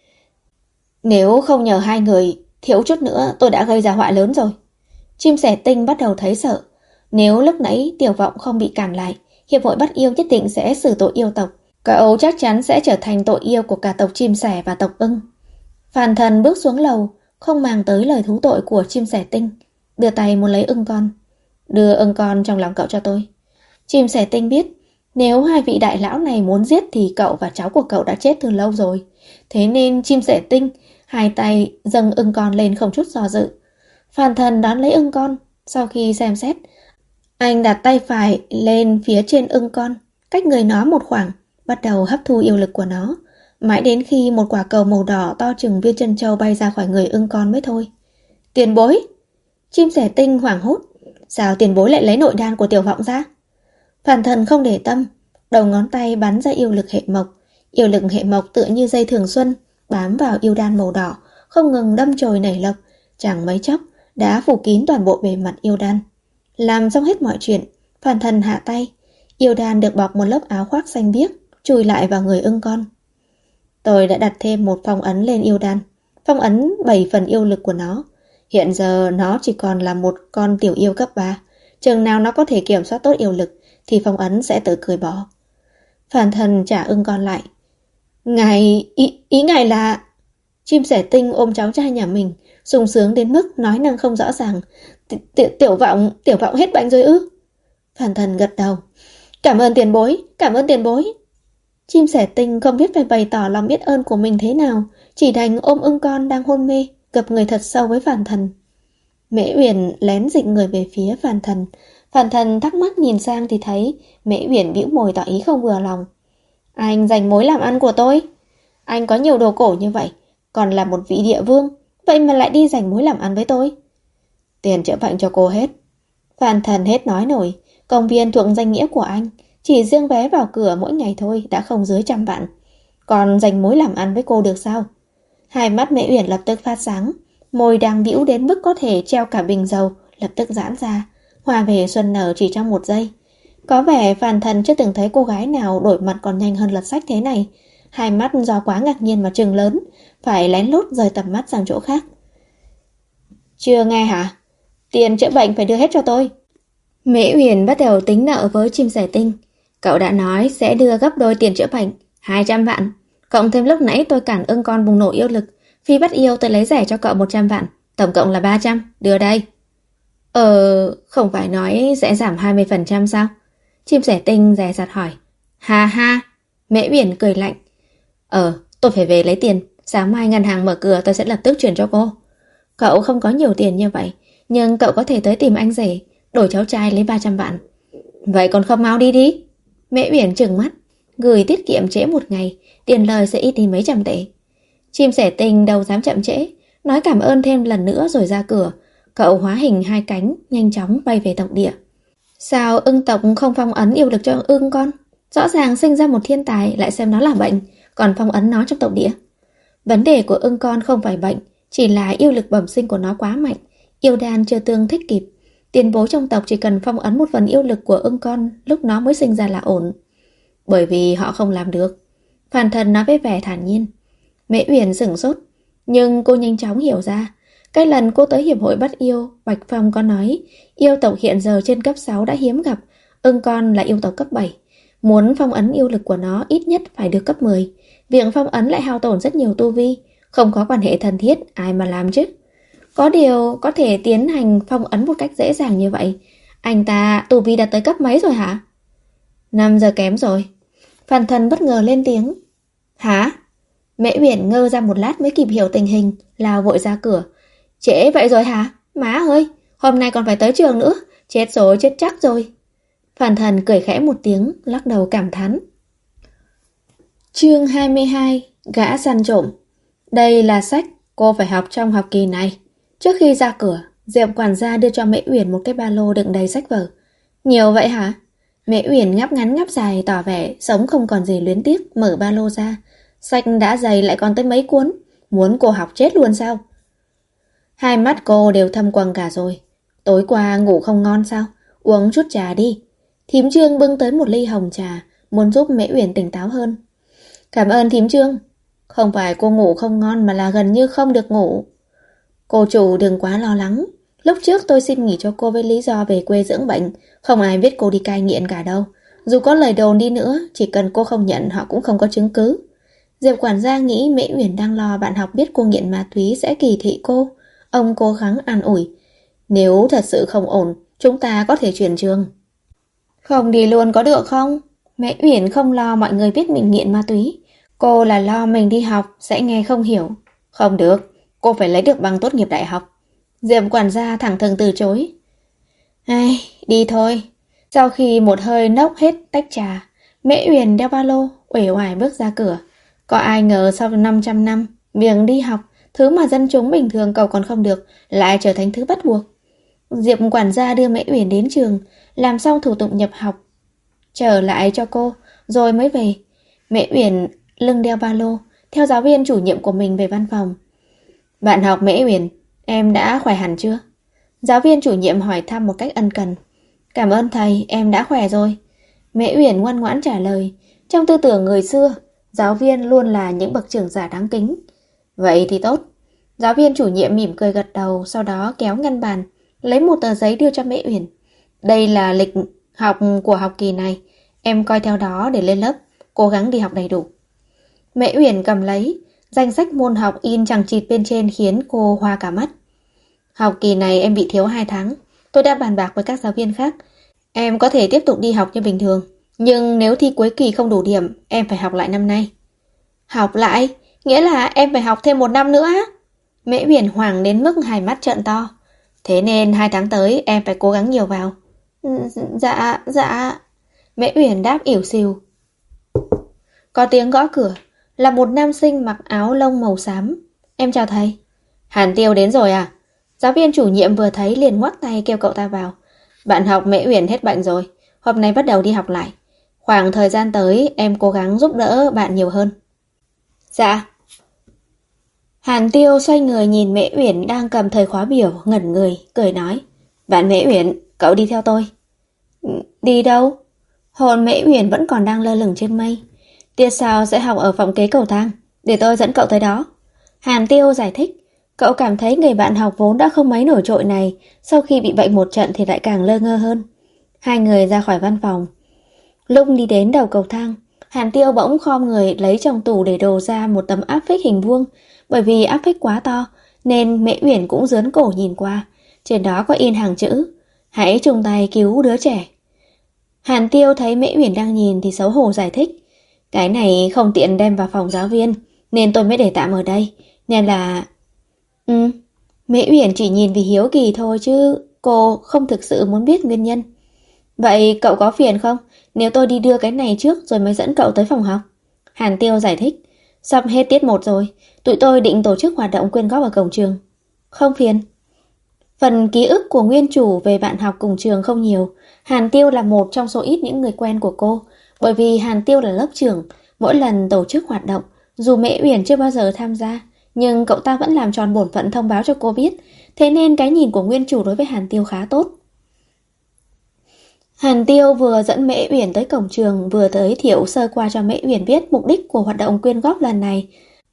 Nếu không nhờ hai người, thiếu chút nữa tôi đã gây ra họa lớn rồi. Chim sẻ tinh bắt đầu thấy sợ. Nếu lúc nãy Tiểu Vọng không bị cản lại, hiệp hội bắt yêu nhất định sẽ xử tội yêu tộc. Cậu chắc chắn sẽ trở thành tội yêu của cả tộc chim sẻ và tộc ưng. Phàn Thần bước xuống lầu, không màng tới lời thú tội của chim sẻ tinh, đưa tay muốn lấy ưng con. Đưa ưng con trong lòng cậu cho tôi. Chim sẻ tinh biết, nếu hai vị đại lão này muốn giết thì cậu và cháu của cậu đã chết từ lâu rồi. Thế nên chim sẻ tinh, hai tay dâng ưng con lên không chút do dự. Phàn Thần đón lấy ưng con, sau khi xem xét, anh đặt tay phải lên phía trên ưng con, cách người nó một khoảng, bắt đầu hấp thu yêu lực của nó, mãi đến khi một quả cầu màu đỏ to chừng viên chân châu bay ra khỏi người ưng con mới thôi. Tiền bối! Chim sẻ tinh hoảng hốt. Sao tiền bối lại lấy nội đan của Tiểu Vọng ra? Phàn Thần không để tâm, đầu ngón tay bắn ra yêu lực hệ mộc. Yêu lực hệ mộc tựa như dây thường xuân, bám vào yêu đan màu đỏ, không ngừng đâm chồi nảy lộc, chẳng mấy chốc đã phủ kín toàn bộ bề mặt yêu đan. Làm xong hết mọi chuyện, Phàn Thần hạ tay, yêu đan được bọc một lớp áo khoác xanh biếc, chui lại vào người ưng con. Tôi đã đặt thêm một phong ấn lên yêu đan, phong ấn 7 phần yêu lực của nó. Hiện giờ nó chỉ còn là một con tiểu yêu cấp 3. Chừng nào nó có thể kiểm soát tốt yêu lực thì phong ấn sẽ tự cởi bỏ. Phàn Thần trả ưng con lại. Ý ngài là... Chim sẻ tinh ôm cháu trai nhà mình, sung sướng đến mức nói năng không rõ ràng. Tiểu Vọng hết bệnh rồi ư? Phàn Thần gật đầu. Cảm ơn tiền bối, cảm ơn tiền bối. Chim sẻ tinh không biết phải bày tỏ lòng biết ơn của mình thế nào, chỉ đành ôm ưng con đang hôn mê, gập người thật sâu với Phàn Thần. Mễ Uyển lén dịch người về phía Phàn Thần. Phàn Thần thắc mắc nhìn sang thì thấy Mễ Uyển bĩu môi tỏ ý không vừa lòng. Anh giành mối làm ăn của tôi. Anh có nhiều đồ cổ như vậy, còn là một vị địa vương, vậy mà lại đi giành mối làm ăn với tôi. Tiền chữa bệnh cho cô hết. Phàn Thần hết nói nổi. Công viên thuộc danh nghĩa của anh, chỉ riêng vé vào cửa mỗi ngày thôi đã không dưới 100 vạn. Còn giành mối làm ăn với cô được sao? Hai mắt Mễ Uyển lập tức phát sáng, môi đang bĩu đến mức có thể treo cả bình dầu lập tức giãn ra, hoa về xuân nở chỉ trong 1 giây. Có vẻ Phàn Thần chưa từng thấy cô gái nào đổi mặt còn nhanh hơn lật sách thế này. Hai mắt do quá ngạc nhiên mà trừng lớn, phải lén lút rời tầm mắt sang chỗ khác. Chưa nghe hả? Tiền chữa bệnh phải đưa hết cho tôi. Mễ Uyển bắt đầu tính nợ với chim sẻ tinh. Cậu đã nói sẽ đưa gấp đôi tiền chữa bệnh, 200 vạn. Cộng thêm lúc nãy tôi cản ưng con bùng nổ yêu lực, Phi bắt yêu tôi lấy rẻ cho cậu 100 vạn, tổng cộng là 300, đưa đây. Không phải nói sẽ giảm 20% sao? Chim sẻ tinh dè dặt hỏi. Ha ha, Mễ Uyển cười lạnh. Tôi phải về lấy tiền, sáng mai ngân hàng mở cửa tôi sẽ lập tức chuyển cho cô. Cậu không có nhiều tiền như vậy, nhưng cậu có thể tới tìm anh rể, đổi cháu trai lấy 300 vạn. Vậy còn không mau đi đi. Mễ Uyển trừng mắt, gửi tiết kiệm trễ 1 ngày, tiền lời sẽ ít đi mấy trăm tệ. Chim sẻ tinh đâu dám chậm trễ, nói cảm ơn thêm lần nữa rồi ra cửa. Cậu hóa hình 2 cánh, nhanh chóng bay về tộc địa. Sao ưng tộc không phong ấn yêu lực cho ưng con? Rõ ràng sinh ra một thiên tài lại xem nó là bệnh, còn phong ấn nó trong tộc địa. Vấn đề của ưng con không phải bệnh, chỉ là yêu lực bẩm sinh của nó quá mạnh, yêu đan chưa tương thích kịp. Tiền bối trong tộc chỉ cần phong ấn một phần yêu lực của ưng con lúc nó mới sinh ra là ổn. Bởi vì họ không làm được. Phàn Thần nói với vẻ thản nhiên. Mễ Uyển sửng sốt, nhưng cô nhanh chóng hiểu ra. Cái lần cô tới hiệp hội bắt yêu, Bạch Phong có nói yêu tộc hiện giờ trên cấp 6 đã hiếm gặp, ưng con là yêu tộc cấp 7. Muốn phong ấn yêu lực của nó ít nhất phải được cấp 10. Việc phong ấn lại hao tổn rất nhiều tu vi, không có quan hệ thân thiết, ai mà làm chứ. Có điều có thể tiến hành phong ấn một cách dễ dàng như vậy. Anh ta tu vi đạt tới cấp mấy rồi hả? 5 giờ kém rồi. Phàn Thần bất ngờ lên tiếng. Hả? Mễ Uyển ngơ ra một lát mới kịp hiểu tình hình, lao vội ra cửa. Trễ vậy rồi hả? Má ơi, hôm nay còn phải tới trường nữa. Chết rồi, chết chắc rồi. Phàn Thần cười khẽ một tiếng, lắc đầu cảm thán. Chương 22, gã săn trộm. Đây là sách cô phải học trong học kỳ này. Trước khi ra cửa, Diệp quản gia đưa cho Mễ Uyển một cái ba lô đựng đầy sách vở. Nhiều vậy hả? Mễ Uyển ngáp ngắn ngáp dài tỏ vẻ sống không còn gì luyến tiếc, mở ba lô ra. Sách đã dày lại còn tới mấy cuốn, muốn cô học chết luôn sao? Hai mắt cô đều thâm quầng cả rồi. Tối qua ngủ không ngon sao? Uống chút trà đi. Thím Trương bưng tới một ly hồng trà, muốn giúp Mễ Uyển tỉnh táo hơn. Cảm ơn thím Trương. Không phải cô ngủ không ngon mà là gần như không được ngủ. Cô chủ đừng quá lo lắng. Lúc trước tôi xin nghỉ cho cô với lý do về quê dưỡng bệnh. Không ai biết cô đi cai nghiện cả đâu. Dù có lời đồn đi nữa, chỉ cần cô không nhận họ cũng không có chứng cứ. Diệp quản gia nghĩ Mễ Uyển đang lo bạn học biết cô nghiện ma túy sẽ kỳ thị cô. Ông cố gắng an ủi. Nếu thật sự không ổn, chúng ta có thể chuyển trường. Không đi luôn có được không? Mễ Uyển không lo mọi người biết mình nghiện ma túy. Cô là lo mình đi học sẽ nghe không hiểu. Không được, cô phải lấy được bằng tốt nghiệp đại học. Diệp quản gia thẳng thừng từ chối. Ai, đi thôi. Sau khi một hơi nốc hết tách trà, Mễ Uyển đeo ba lô, uể oải bước ra cửa. Có ai ngờ sau 500 năm, việc đi học, thứ mà dân chúng bình thường cầu còn không được, lại trở thành thứ bắt buộc. Diệp quản gia đưa Mễ Uyển đến trường, làm xong thủ tục nhập học, trở lại cho cô, rồi mới về. Mễ Uyển lưng đeo ba lô, theo giáo viên chủ nhiệm của mình về văn phòng. Bạn học Mễ Uyển, em đã khỏe hẳn chưa? Giáo viên chủ nhiệm hỏi thăm một cách ân cần. Cảm ơn thầy, em đã khỏe rồi. Mễ Uyển ngoan ngoãn trả lời. Trong tư tưởng người xưa, giáo viên luôn là những bậc trưởng giả đáng kính. Vậy thì tốt. Giáo viên chủ nhiệm mỉm cười gật đầu, sau đó kéo ngăn bàn, lấy một tờ giấy đưa cho Mễ Uyển. Đây là lịch học của học kỳ này, em coi theo đó để lên lớp, cố gắng đi học đầy đủ. Mễ Uyển cầm lấy, danh sách môn học in chằng chịt bên trên khiến cô hoa cả mắt. Học kỳ này em bị thiếu 2 tháng, tôi đã bàn bạc với các giáo viên khác. Em có thể tiếp tục đi học như bình thường, Nhưng nếu thi cuối kỳ không đủ điểm, em phải học lại năm nay. Học lại? Nghĩa là em phải học thêm 1 năm nữa á? Mễ Uyển hoảng đến mức hai mắt trợn to. Thế nên 2 tháng tới em phải cố gắng nhiều vào. Dạ. Mễ Uyển đáp ỉu xìu. Có tiếng gõ cửa, là một nam sinh mặc áo lông màu xám. Em chào thầy. Hàn Tiêu đến rồi à? Giáo viên chủ nhiệm vừa thấy liền ngoắc tay kêu cậu ta vào. Bạn học Mễ Uyển hết bệnh rồi, hôm nay bắt đầu đi học lại. Khoảng thời gian tới em cố gắng giúp đỡ bạn nhiều hơn. Dạ. Hàn Tiêu xoay người nhìn Mễ Uyển đang cầm thời khóa biểu, ngẩn người, cười nói. Bạn Mễ Uyển, cậu đi theo tôi. Đi đâu? Hồn Mễ Uyển vẫn còn đang lơ lửng trên mây. Tiết sau sẽ học ở phòng kế cầu thang, để tôi dẫn cậu tới đó. Hàn Tiêu giải thích. Cậu cảm thấy người bạn học vốn đã không mấy nổi trội này, sau khi bị bệnh một trận thì lại càng lơ ngơ hơn. Hai người ra khỏi văn phòng. Lúc đi đến đầu cầu thang, Hàn Tiêu bỗng khom người lấy trong tủ để đồ ra một tấm áp phích hình vuông. Bởi vì áp phích quá to, nên Mễ Uyển cũng dướn cổ nhìn qua. Trên đó có in hàng chữ: hãy chung tay cứu đứa trẻ. Hàn Tiêu thấy Mễ Uyển đang nhìn thì xấu hổ giải thích. Cái này không tiện đem vào phòng giáo viên, nên tôi mới để tạm ở đây. Nên là... Mễ Uyển chỉ nhìn vì hiếu kỳ thôi chứ cô không thực sự muốn biết nguyên nhân. Vậy cậu có phiền không? Nếu tôi đi đưa cái này trước rồi mới dẫn cậu tới phòng học. Hàn Tiêu giải thích. Sắp hết tiết 1 rồi, tụi tôi định tổ chức hoạt động quyên góp ở cổng trường. Không phiền. Phần ký ức của nguyên chủ về bạn học cùng trường không nhiều. Hàn Tiêu là một trong số ít những người quen của cô. Bởi vì Hàn Tiêu là lớp trưởng, mỗi lần tổ chức hoạt động, dù Mễ Uyển chưa bao giờ tham gia, nhưng cậu ta vẫn làm tròn bổn phận thông báo cho cô biết. Thế nên cái nhìn của nguyên chủ đối với Hàn Tiêu khá tốt. Hàn Tiêu vừa dẫn Mễ Uyển tới cổng trường, vừa giới thiệu sơ qua cho Mễ Uyển biết mục đích của hoạt động quyên góp lần này.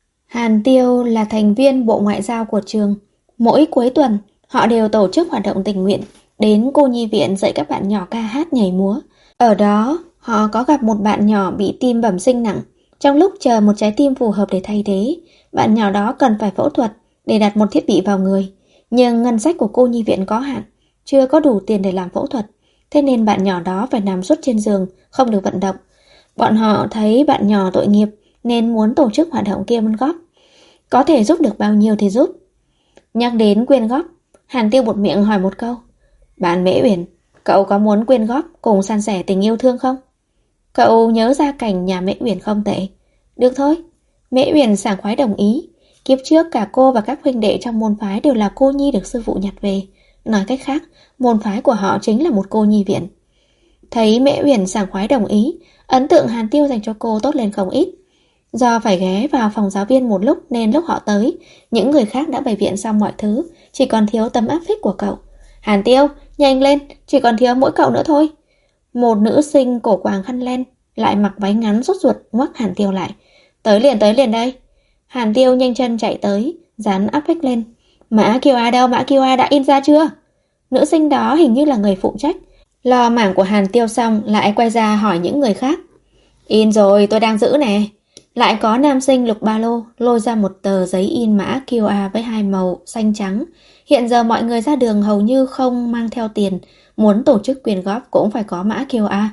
Hàn Tiêu là thành viên Bộ Ngoại giao của trường. Mỗi cuối tuần, họ đều tổ chức hoạt động tình nguyện, đến cô nhi viện dạy các bạn nhỏ ca hát nhảy múa. Ở đó, họ có gặp một bạn nhỏ bị tim bẩm sinh nặng. Trong lúc chờ một trái tim phù hợp để thay thế, bạn nhỏ đó cần phải phẫu thuật để đặt một thiết bị vào người. Nhưng ngân sách của cô nhi viện có hạn, chưa có đủ tiền để làm phẫu thuật. Thế nên bạn nhỏ đó phải nằm suốt trên giường, không được vận động. Bọn họ thấy bạn nhỏ tội nghiệp nên muốn tổ chức hoạt động quyên góp. Có thể giúp được bao nhiêu thì giúp. Nhắc đến quyên góp, Hàn Tiêu buột miệng hỏi một câu. Bạn Mễ Uyển, cậu có muốn quyên góp cùng san sẻ tình yêu thương không? Cậu nhớ gia cảnh nhà Mễ Uyển không tệ. Được thôi. Mễ Uyển sảng khoái đồng ý. Kiếp trước cả cô và các huynh đệ trong môn phái đều là cô nhi được sư phụ nhặt về. Nói cách khác, môn phái của họ chính là một cô nhi viện. Thấy Mễ Uyển sảng khoái đồng ý, ấn tượng Hàn Tiêu dành cho cô tốt lên không ít. Do phải ghé vào phòng giáo viên một lúc nên lúc họ tới, những người khác đã bày biện xong mọi thứ, chỉ còn thiếu tấm áp phích của cậu. Hàn Tiêu, nhanh lên, chỉ còn thiếu mỗi cậu nữa thôi. Một nữ sinh cổ quàng khăn len, lại mặc váy ngắn sốt ruột ngoắc Hàn Tiêu lại. Tới liền đây. Hàn Tiêu nhanh chân chạy tới, dán áp phích lên. Mã QR đâu, mã QR đã in ra chưa? Nữ sinh đó hình như là người phụ trách. Lo mảng của Hàn Tiêu xong lại quay ra hỏi những người khác. In rồi, tôi đang giữ nè. Lại có nam sinh lục ba lô lôi ra một tờ giấy in mã QR với 2 màu xanh trắng. Hiện giờ mọi người ra đường hầu như không mang theo tiền, muốn tổ chức quyên góp cũng phải có mã QR.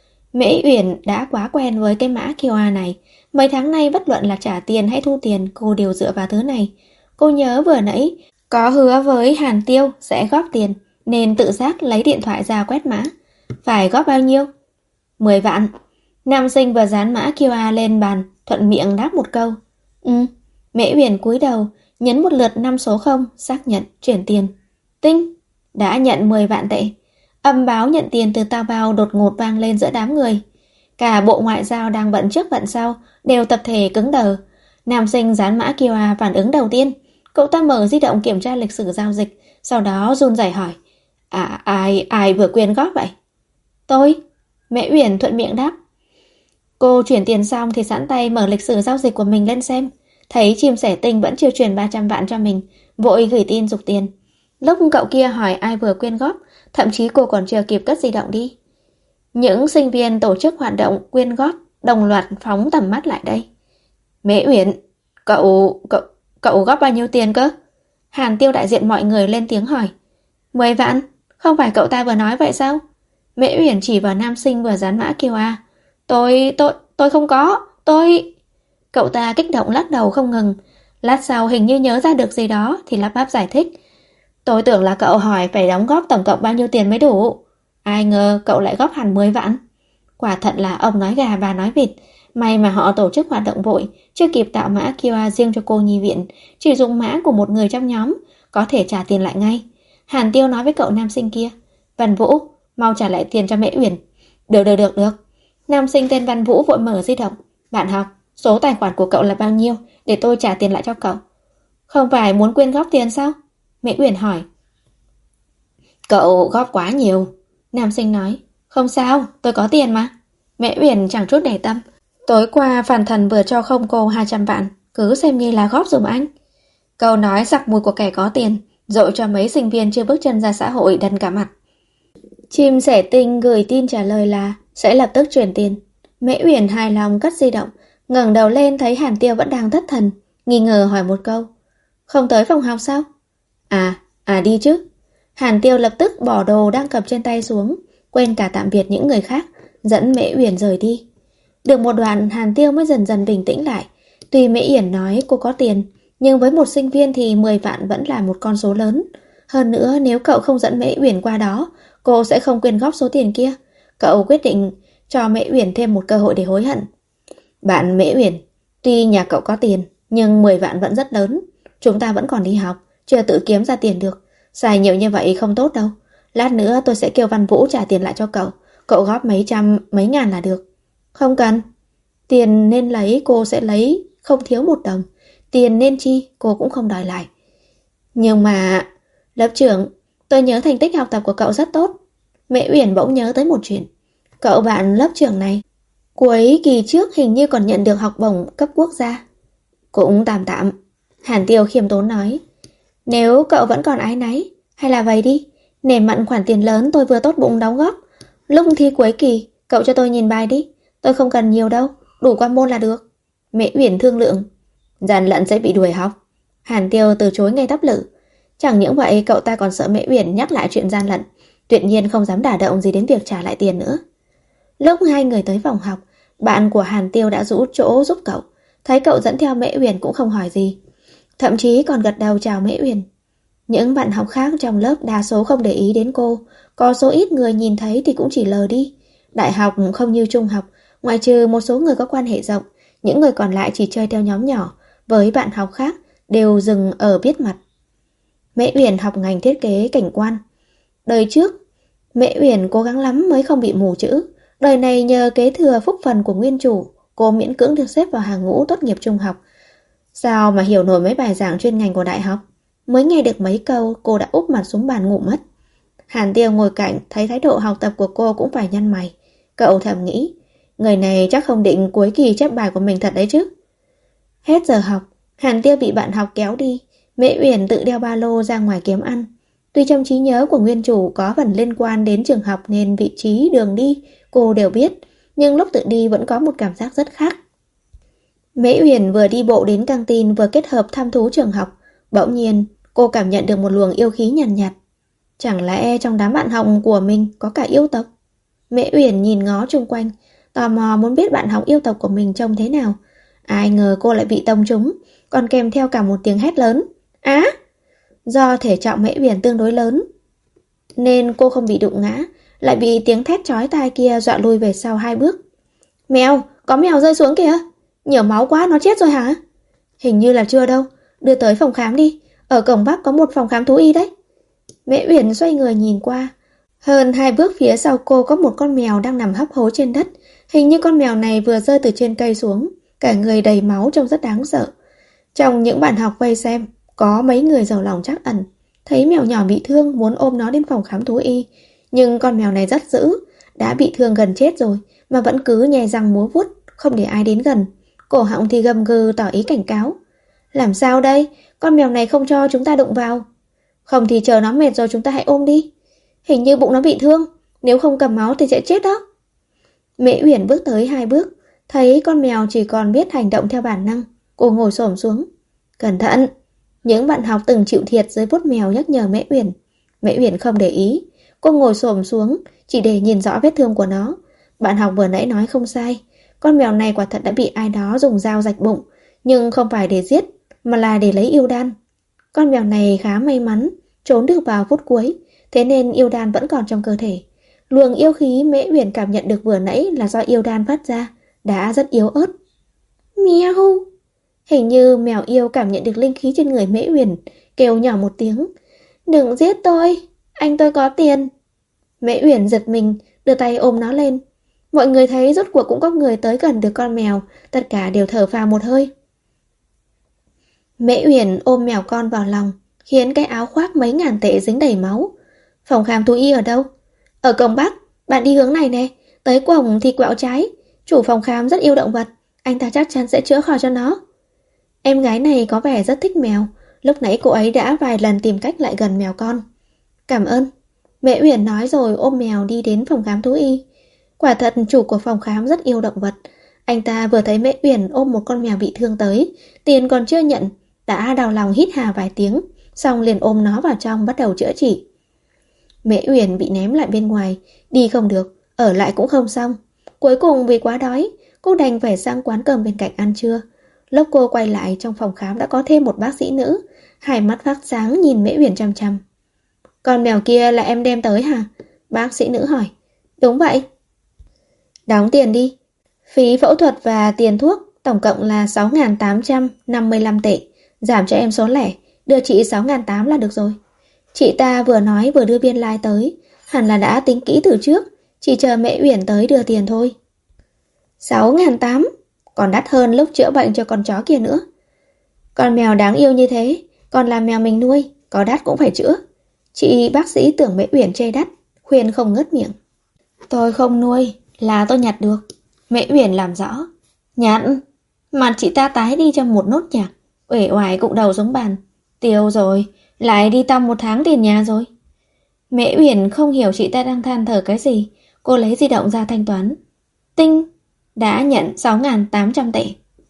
Mễ Uyển đã quá quen với cái mã QR này. Mấy tháng nay bất luận là trả tiền hay thu tiền, cô đều dựa vào thứ này. Cô nhớ vừa nãy có hứa với Hàn Tiêu sẽ góp tiền, nên tự giác lấy điện thoại ra quét mã. Phải góp bao nhiêu? 10 vạn. Nam sinh vừa dán mã QR lên bàn, thuận miệng đáp một câu. Mễ Uyển cúi đầu, nhấn một lượt 5 số 0, xác nhận, chuyển tiền. Tinh, đã nhận 10 vạn tệ. Âm báo nhận tiền từ tao bao đột ngột vang lên giữa đám người. Cả Bộ Ngoại giao đang bận trước bận sau, đều tập thể cứng đờ. Nam sinh dán mã QR phản ứng đầu tiên. Cậu ta mở di động kiểm tra lịch sử giao dịch, sau đó run rẩy hỏi. Ai vừa quyên góp vậy? Tôi. Mễ Uyển thuận miệng đáp. Cô chuyển tiền xong thì sẵn tay mở lịch sử giao dịch của mình lên xem. Thấy chim sẻ tinh vẫn chưa chuyển 300 vạn cho mình, vội gửi tin giục tiền. Lúc cậu kia hỏi ai vừa quyên góp, thậm chí cô còn chưa kịp cất di động đi. Những sinh viên tổ chức hoạt động quyên góp đồng loạt phóng tầm mắt lại đây. Mễ Uyển, cậu góp bao nhiêu tiền cơ? Hàn Tiêu đại diện mọi người lên tiếng hỏi. 10 vạn, không phải cậu ta vừa nói vậy sao? Mễ Uyển chỉ vào nam sinh vừa dán mã QR. Tôi không có, tôi... Cậu ta kích động lắc đầu không ngừng. Lát sau hình như nhớ ra được gì đó thì lắp bắp giải thích. Tôi tưởng là cậu hỏi phải đóng góp tổng cộng bao nhiêu tiền mới đủ. Ai ngờ cậu lại góp hẳn 10 vạn. Quả thật là ông nói gà bà nói vịt. May mà họ tổ chức hoạt động vội, chưa kịp tạo mã QR riêng cho cô nhi viện, chỉ dùng mã của một người trong nhóm, có thể trả tiền lại ngay. Hàn Tiêu nói với cậu nam sinh kia, Văn Vũ, mau trả lại tiền cho Mễ Uyển. Được. Nam sinh tên Văn Vũ vội mở di động. Bạn học, số tài khoản của cậu là bao nhiêu, để tôi trả tiền lại cho cậu. Không phải muốn quyên góp tiền sao? Mễ Uyển hỏi. Cậu góp quá nhiều. Nam sinh nói, không sao, tôi có tiền mà. Mễ Uyển chẳng chút để tâm. Tối qua Phản Thần vừa cho không cô 200 vạn, cứ xem như là góp dùm anh. Câu nói sặc mùi của kẻ có tiền, dội cho mấy sinh viên chưa bước chân ra xã hội đần cả mặt. Chim sẻ tinh gửi tin trả lời là sẽ lập tức chuyển tiền. Mễ Uyển hài lòng cất di động, ngẩng đầu lên thấy Hàn Tiêu vẫn đang thất thần, nghi ngờ hỏi một câu. Không tới phòng học sao? Đi chứ. Hàn Tiêu lập tức bỏ đồ đang cầm trên tay xuống, quên cả tạm biệt những người khác, dẫn Mễ Uyển rời đi. Được một đoạn Hàn Tiêu mới dần dần bình tĩnh lại. Tuy Mễ Uyển nói cô có tiền, nhưng với một sinh viên thì 10 vạn vẫn là một con số lớn. Hơn nữa nếu cậu không dẫn Mễ Uyển qua đó, cô sẽ không quyên góp số tiền kia. Cậu quyết định cho Mễ Uyển thêm một cơ hội để hối hận. Bạn Mễ Uyển, tuy nhà cậu có tiền, nhưng 10 vạn vẫn rất lớn. Chúng ta vẫn còn đi học, chưa tự kiếm ra tiền được. Xài nhiều như vậy không tốt đâu. Lát nữa tôi sẽ kêu Văn Vũ trả tiền lại cho cậu. Cậu góp mấy trăm, mấy ngàn là được. Không cần. Tiền nên lấy cô sẽ lấy, không thiếu một đồng. Tiền nên chi cô cũng không đòi lại. Nhưng mà... Lớp trưởng, tôi nhớ thành tích học tập của cậu rất tốt. Mễ Uyển bỗng nhớ tới một chuyện. Cậu bạn lớp trưởng này, cuối kỳ trước hình như còn nhận được học bổng cấp quốc gia. Cũng tạm tạm. Hàn Tiêu khiêm tốn nói. Nếu cậu vẫn còn áy náy, hay là vậy đi, nể mặn khoản tiền lớn tôi vừa tốt bụng đóng góp. Lúc thi cuối kỳ, cậu cho tôi nhìn bài đi. Tôi không cần nhiều đâu, đủ qua môn là được. Mễ Uyển thương lượng. Gian lận sẽ bị đuổi học. Hàn Tiêu từ chối ngay tắp lự. Chẳng những vậy cậu ta còn sợ Mễ Uyển nhắc lại chuyện gian lận, tuyệt nhiên không dám đả động gì đến việc trả lại tiền nữa. Lúc hai người tới phòng học, bạn của Hàn Tiêu đã rũ chỗ giúp cậu. Thấy cậu dẫn theo Mễ Uyển cũng không hỏi gì, thậm chí còn gật đầu chào Mễ Uyển. Những bạn học khác trong lớp đa số không để ý đến cô, có số ít người nhìn thấy thì cũng chỉ lờ đi. Đại học không như trung học, ngoại trừ một số người có quan hệ rộng, những người còn lại chỉ chơi theo nhóm nhỏ, với bạn học khác đều dừng ở biết mặt. Mễ Uyển học ngành thiết kế cảnh quan. Đời trước, Mễ Uyển cố gắng lắm mới không bị mù chữ. Đời này nhờ kế thừa phúc phần của nguyên chủ, cô miễn cưỡng được xếp vào hàng ngũ tốt nghiệp trung học. Sao mà hiểu nổi mấy bài giảng chuyên ngành của đại học? Mới nghe được mấy câu, cô đã úp mặt xuống bàn ngủ mất. Hàn Tiêu ngồi cạnh, thấy thái độ học tập của cô cũng phải nhăn mày. Cậu thầm nghĩ, người này chắc không định cuối kỳ chép bài của mình thật đấy chứ. Hết giờ học, Hàn Tiêu bị bạn học kéo đi. Mễ Uyển tự đeo ba lô ra ngoài kiếm ăn. Tuy trong trí nhớ của nguyên chủ có phần liên quan đến trường học nên vị trí, đường đi cô đều biết, nhưng lúc tự đi vẫn có một cảm giác rất khác. Mễ Uyển vừa đi bộ đến căng tin vừa kết hợp thăm thú trường học. Bỗng nhiên cô cảm nhận được một luồng yêu khí nhàn nhạt. Chẳng lẽ trong đám bạn học của mình có cả yêu tộc? Mễ Uyển nhìn ngó chung quanh, tò mò muốn biết bạn học yêu tộc của mình trông thế nào. Ai ngờ cô lại bị tông trúng, còn kèm theo cả một tiếng hét lớn. Á! Do thể trọng Mễ Uyển tương đối lớn nên cô không bị đụng ngã, lại bị tiếng thét chói tai kia dọa lui về sau 2 bước. Mèo! Có mèo rơi xuống kìa! Nhiều máu quá, nó chết rồi hả? Hình như là chưa đâu, đưa tới phòng khám đi. Ở cổng Bắc có một phòng khám thú y đấy. Mễ Uyển xoay người nhìn qua. Hơn 2 bước phía sau cô có một con mèo đang nằm hấp hối trên đất. Hình như con mèo này vừa rơi từ trên cây xuống, cả người đầy máu trông rất đáng sợ. Trong những bạn học vây xem, có mấy người giàu lòng trắc ẩn, thấy mèo nhỏ bị thương muốn ôm nó đến phòng khám thú y. Nhưng con mèo này rất dữ, đã bị thương gần chết rồi mà vẫn cứ nhè răng múa vuốt, không để ai đến gần. Cổ họng thì gầm gừ tỏ ý cảnh cáo. Làm sao đây? Con mèo này không cho chúng ta đụng vào. Không thì chờ nó mệt rồi chúng ta hãy ôm đi. Hình như bụng nó bị thương, nếu không cầm máu thì sẽ chết đó. Mễ Uyển bước tới 2 bước, thấy con mèo chỉ còn biết hành động theo bản năng. Cô ngồi xổm xuống. Cẩn thận! Những bạn học từng chịu thiệt dưới vuốt mèo nhắc nhở Mễ Uyển. Mễ Uyển không để ý. Cô ngồi xổm xuống chỉ để nhìn rõ vết thương của nó. Bạn học vừa nãy nói không sai. Con mèo này quả thật đã bị ai đó dùng dao rạch bụng, nhưng không phải để giết, mà là để lấy yêu đan. Con mèo này khá may mắn, trốn được vào phút cuối, thế nên yêu đan vẫn còn trong cơ thể. Luồng yêu khí Mễ Uyển cảm nhận được vừa nãy là do yêu đan phát ra, đã rất yếu ớt. Miau! Hình như mèo yêu cảm nhận được linh khí trên người Mễ Uyển, kêu nhỏ một tiếng. Đừng giết tôi, anh tôi có tiền. Mễ Uyển giật mình, đưa tay ôm nó lên. Mọi người thấy rốt cuộc cũng có người tới gần được con mèo, tất cả đều thở phào một hơi. Mễ Uyển ôm mèo con vào lòng, khiến cái áo khoác mấy ngàn tệ dính đầy máu. Phòng khám thú y ở đâu? Ở cổng Bắc, bạn đi hướng này nè, tới cổng thì quẹo trái. Chủ phòng khám rất yêu động vật, anh ta chắc chắn sẽ chữa khỏi cho nó. Em gái này có vẻ rất thích mèo, lúc nãy cô ấy đã vài lần tìm cách lại gần mèo con. Cảm ơn. Mẹ Uyển nói rồi ôm mèo đi đến phòng khám thú y. Quả thật chủ của phòng khám rất yêu động vật. Anh ta vừa thấy Mẹ Uyển ôm một con mèo bị thương tới, tiền còn chưa nhận, đã đau lòng hít hà vài tiếng, xong liền ôm nó vào trong bắt đầu chữa trị. Mẹ Uyển bị ném lại bên ngoài, đi không được, ở lại cũng không xong. Cuối cùng vì quá đói, cô đành phải sang quán cơm bên cạnh ăn trưa. Lúc cô quay lại, trong phòng khám đã có thêm một bác sĩ nữ, hai mắt phát sáng nhìn Mễ Uyển chăm chăm. Con mèo kia là em đem tới hả? Bác sĩ nữ hỏi. Đúng vậy. Đóng tiền đi. Phí phẫu thuật và tiền thuốc tổng cộng là 6.855 tệ. Giảm cho em số lẻ, đưa chị 6.800 là được rồi. Chị ta vừa nói vừa đưa biên lai tới, hẳn là đã tính kỹ từ trước, chỉ chờ Mễ Uyển tới đưa tiền thôi. 6.800, còn đắt hơn lúc chữa bệnh cho con chó kia nữa. Con mèo đáng yêu như thế, còn là mèo mình nuôi, có đắt cũng phải chữa. Chị bác sĩ tưởng Mễ Uyển chê đắt, khuyên không ngớt miệng. Tôi không nuôi, là tôi nhặt được. Mễ Uyển làm rõ. Nhặt? Mặt chị ta tái đi trong một nốt nhạc, uể oải cụng đầu xuống bàn. Tiêu rồi, lại đi tong 1 tháng tiền nhà rồi. Mễ Uyển không hiểu chị ta đang than thở cái gì. Cô lấy di động ra thanh toán. Tinh, đã nhận 6.800 tệ.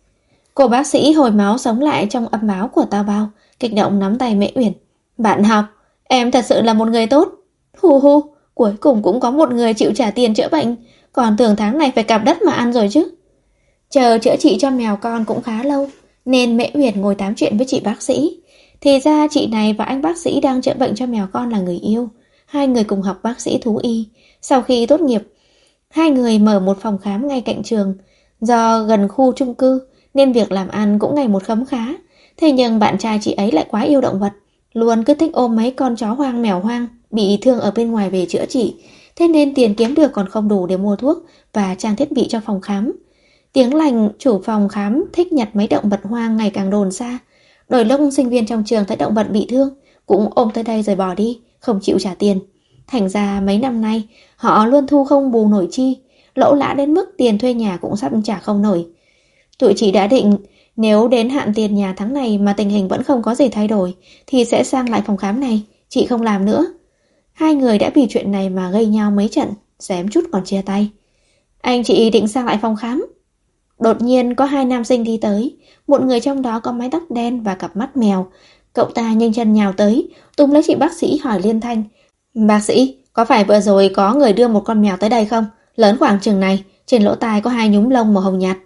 Cô bác sĩ hồi máu sống lại trong âm máu của tao bao, kích động nắm tay Mễ Uyển. Bạn học, em thật sự là một người tốt. Hu hu, cuối cùng cũng có một người chịu trả tiền chữa bệnh, còn tưởng tháng này phải cặp đất mà ăn rồi chứ. Chờ chữa trị cho mèo con cũng khá lâu, nên Mễ Uyển ngồi tám chuyện với chị bác sĩ. Thì ra chị này và anh bác sĩ đang chữa bệnh cho mèo con là người yêu. Hai người cùng học bác sĩ thú y. Sau khi tốt nghiệp, hai người mở một phòng khám ngay cạnh trường. Do gần khu chung cư nên việc làm ăn cũng ngày một khấm khá. Thế nhưng bạn trai chị ấy lại quá yêu động vật, luôn cứ thích ôm mấy con chó hoang mèo hoang bị thương ở bên ngoài về chữa trị. Thế nên tiền kiếm được còn không đủ để mua thuốc và trang thiết bị cho phòng khám. Tiếng lành chủ phòng khám thích nhặt mấy động vật hoang ngày càng đồn xa. Đôi lúc sinh viên trong trường thấy động vật bị thương cũng ôm tới đây rồi bỏ đi, không chịu trả tiền. Thành ra mấy năm nay họ luôn thu không bù nổi chi, lỗ lã đến mức tiền thuê nhà cũng sắp trả không nổi. Tụi chị đã định nếu đến hạn tiền nhà tháng này mà tình hình vẫn không có gì thay đổi thì sẽ sang lại phòng khám này, chị không làm nữa. Hai người đã vì chuyện này mà gây nhau mấy trận, xém chút còn chia tay. Anh chị định sang lại phòng khám. Đột nhiên có hai nam sinh đi tới, một người trong đó có mái tóc đen và cặp mắt mèo. Cậu ta nhanh chân nhào tới, túm lấy chị bác sĩ hỏi liên thanh. Bác sĩ, có phải vừa rồi có người đưa một con mèo tới đây không? Lớn khoảng chừng này, trên lỗ tai có 2 nhúm lông màu hồng nhạt.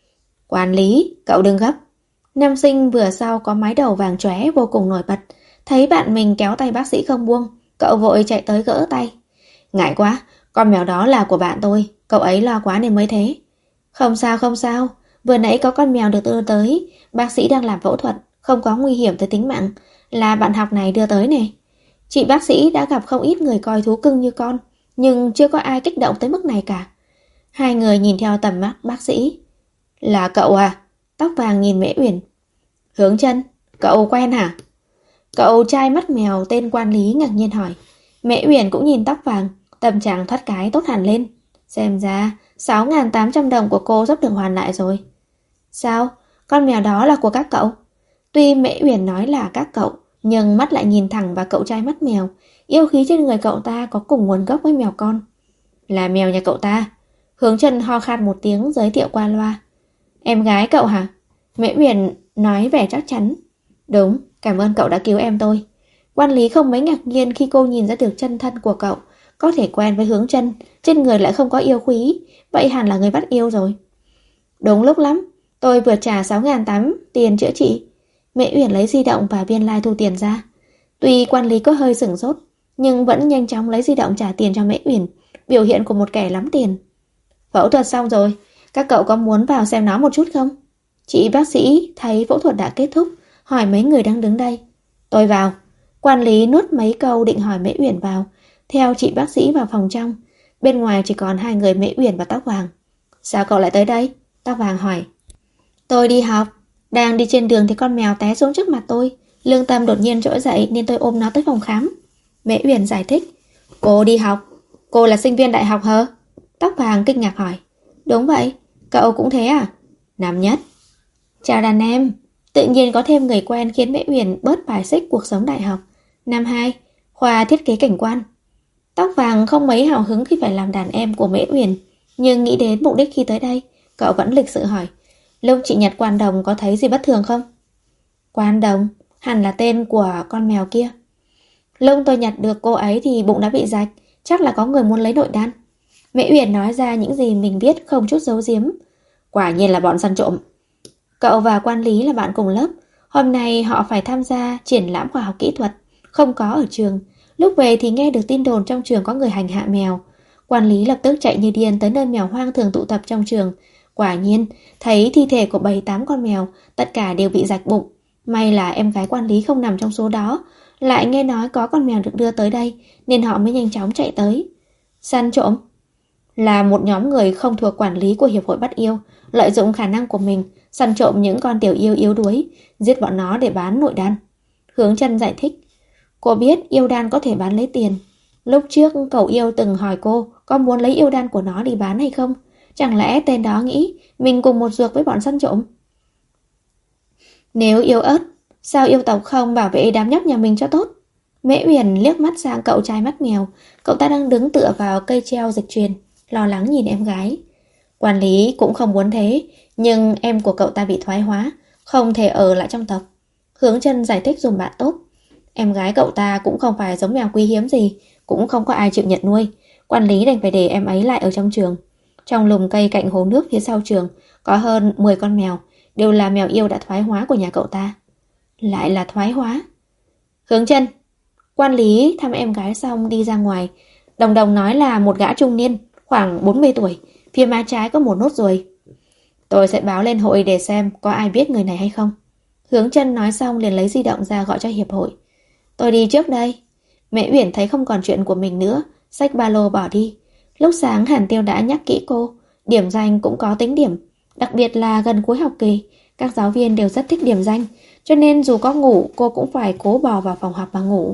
Quản lý, cậu đừng gấp. Nam sinh vừa sau có mái đầu vàng chóe vô cùng nổi bật. Thấy bạn mình kéo tay bác sĩ không buông, cậu vội chạy tới gỡ tay. Ngại quá, con mèo đó là của bạn tôi, cậu ấy lo quá nên mới thế. Không sao không sao, vừa nãy có con mèo được đưa tới, bác sĩ đang làm phẫu thuật, không có nguy hiểm tới tính mạng, là bạn học này đưa tới nè. Chị bác sĩ đã gặp không ít người coi thú cưng như con, nhưng chưa có ai kích động tới mức này cả. Hai người nhìn theo tầm mắt bác sĩ. Là cậu à? Tóc vàng nhìn Mễ Uyển. Hướng Chân, cậu quen hả? Cậu trai mắt mèo tên quản lý ngạc nhiên hỏi. Mễ Uyển cũng nhìn tóc vàng, tâm trạng thoát cái tốt hẳn lên. Xem ra 6.800 đồng của cô sắp được hoàn lại rồi. Sao? Con mèo đó là của các cậu? Tuy Mễ Uyển nói là các cậu, nhưng mắt lại nhìn thẳng vào cậu trai mắt mèo. Yêu khí trên người cậu ta có cùng nguồn gốc với mèo con. Là mèo nhà cậu ta. Hướng Chân ho khan một tiếng giới thiệu qua loa. Em gái cậu hả? Mễ Uyển nói vẻ chắc chắn. Đúng, cảm ơn cậu đã cứu em tôi. Quản lý không mấy ngạc nhiên khi cô nhìn ra được chân thân của cậu. có thể quen với Hướng Chân, trên người lại không có yêu khí, vậy hẳn là người bắt yêu rồi. Đúng lúc lắm, tôi vừa trả 6.800 tiền chữa trị. Mễ Uyển lấy di động và biên lai thu tiền ra. Tuy quản lý có hơi sửng sốt, nhưng vẫn nhanh chóng lấy di động trả tiền cho Mễ Uyển, biểu hiện của một kẻ lắm tiền. Phẫu thuật xong rồi, các cậu có muốn vào xem nó một chút không? Chị bác sĩ thấy phẫu thuật đã kết thúc, hỏi mấy người đang đứng đây. Tôi vào. Quản lý nuốt mấy câu định hỏi Mễ Uyển vào, theo chị bác sĩ vào phòng trong. Bên ngoài chỉ còn hai người Mễ Uyển và Tóc Vàng. Sao cậu lại tới đây? Tóc Vàng hỏi. Tôi đi học, đang đi trên đường thì con mèo té xuống trước mặt tôi. Lương tâm đột nhiên trỗi dậy nên tôi ôm nó tới phòng khám. Mễ Uyển giải thích. Cô đi học? Cô là sinh viên đại học hả? Tóc Vàng kinh ngạc hỏi. Đúng vậy, cậu cũng thế à? Năm nhất. Chào đàn em. Tự nhiên có thêm người quen khiến Mễ Uyển bớt bài xích cuộc sống đại học. Năm 2, khoa thiết kế cảnh quan. Tóc Vàng không mấy hào hứng khi phải làm đàn em của Mễ Uyển, nhưng nghĩ đến mục đích khi tới đây, cậu vẫn lịch sự hỏi. Lúc chị nhặt Quan Đồng có thấy gì bất thường không? Quan Đồng, hẳn là tên của con mèo kia. Lúc tôi nhặt được cô ấy thì bụng đã bị rạch, chắc là có người muốn lấy nội đan. Mễ Uyển nói ra những gì mình biết không chút giấu giếm. Quả nhiên là bọn săn trộm. Cậu và Quan Lý là bạn cùng lớp. Hôm nay họ phải tham gia triển lãm khoa học kỹ thuật, không có ở trường. Lúc về thì nghe được tin đồn trong trường có người hành hạ mèo. Quan Lý lập tức chạy như điên tới nơi mèo hoang thường tụ tập trong trường. Quả nhiên, thấy thi thể của 7-8 con mèo, tất cả đều bị rạch bụng. May là em gái Quan Lý không nằm trong số đó. Lại nghe nói có con mèo được đưa tới đây, nên họ mới nhanh chóng chạy tới. Săn trộm là một nhóm người không thuộc quản lý của Hiệp hội Bắt Yêu, lợi dụng khả năng của mình, săn trộm những con tiểu yêu yếu đuối, giết bọn nó để bán nội đan. Hướng Chân giải thích. Cô biết yêu đan có thể bán lấy tiền. Lúc trước cậu yêu từng hỏi cô có muốn lấy yêu đan của nó đi bán hay không. Chẳng lẽ tên đó nghĩ mình cùng một ruột với bọn săn trộm? Nếu yêu ớt, sao yêu tộc không bảo vệ đám nhóc nhà mình cho tốt? Mễ Uyển liếc mắt sang cậu trai mắt mèo. Cậu ta đang đứng tựa vào cây treo dịch truyền, lo lắng nhìn em gái. Quản lý cũng không muốn thế, nhưng em của cậu ta bị thoái hóa, không thể ở lại trong tộc. Hướng Chân giải thích dùm bạn tốt. Em gái cậu ta cũng không phải giống mèo quý hiếm gì, cũng không có ai chịu nhận nuôi. Quản lý đành phải để em ấy lại ở trong trường. Trong lùm cây cạnh hồ nước phía sau trường có hơn 10 con mèo, đều là mèo yêu đã thoái hóa của nhà cậu ta. Lại là thoái hóa. Hướng Chân. Quản lý thăm em gái xong đi ra ngoài. Đồng đồng nói là một gã trung niên, khoảng 40 tuổi, phía má trái có một nốt ruồi. Tôi sẽ báo lên hội để xem có ai biết người này hay không. Hướng Chân nói xong liền lấy di động ra gọi cho hiệp hội. Tôi đi trước đây. Mẹ Uyển thấy không còn chuyện của mình nữa, xách ba lô bỏ đi. Lúc sáng Hàn Tiêu đã nhắc kỹ cô, điểm danh cũng có tính điểm. Đặc biệt là gần cuối học kỳ, các giáo viên đều rất thích điểm danh, cho nên dù có ngủ cô cũng phải cố bò vào phòng học mà ngủ.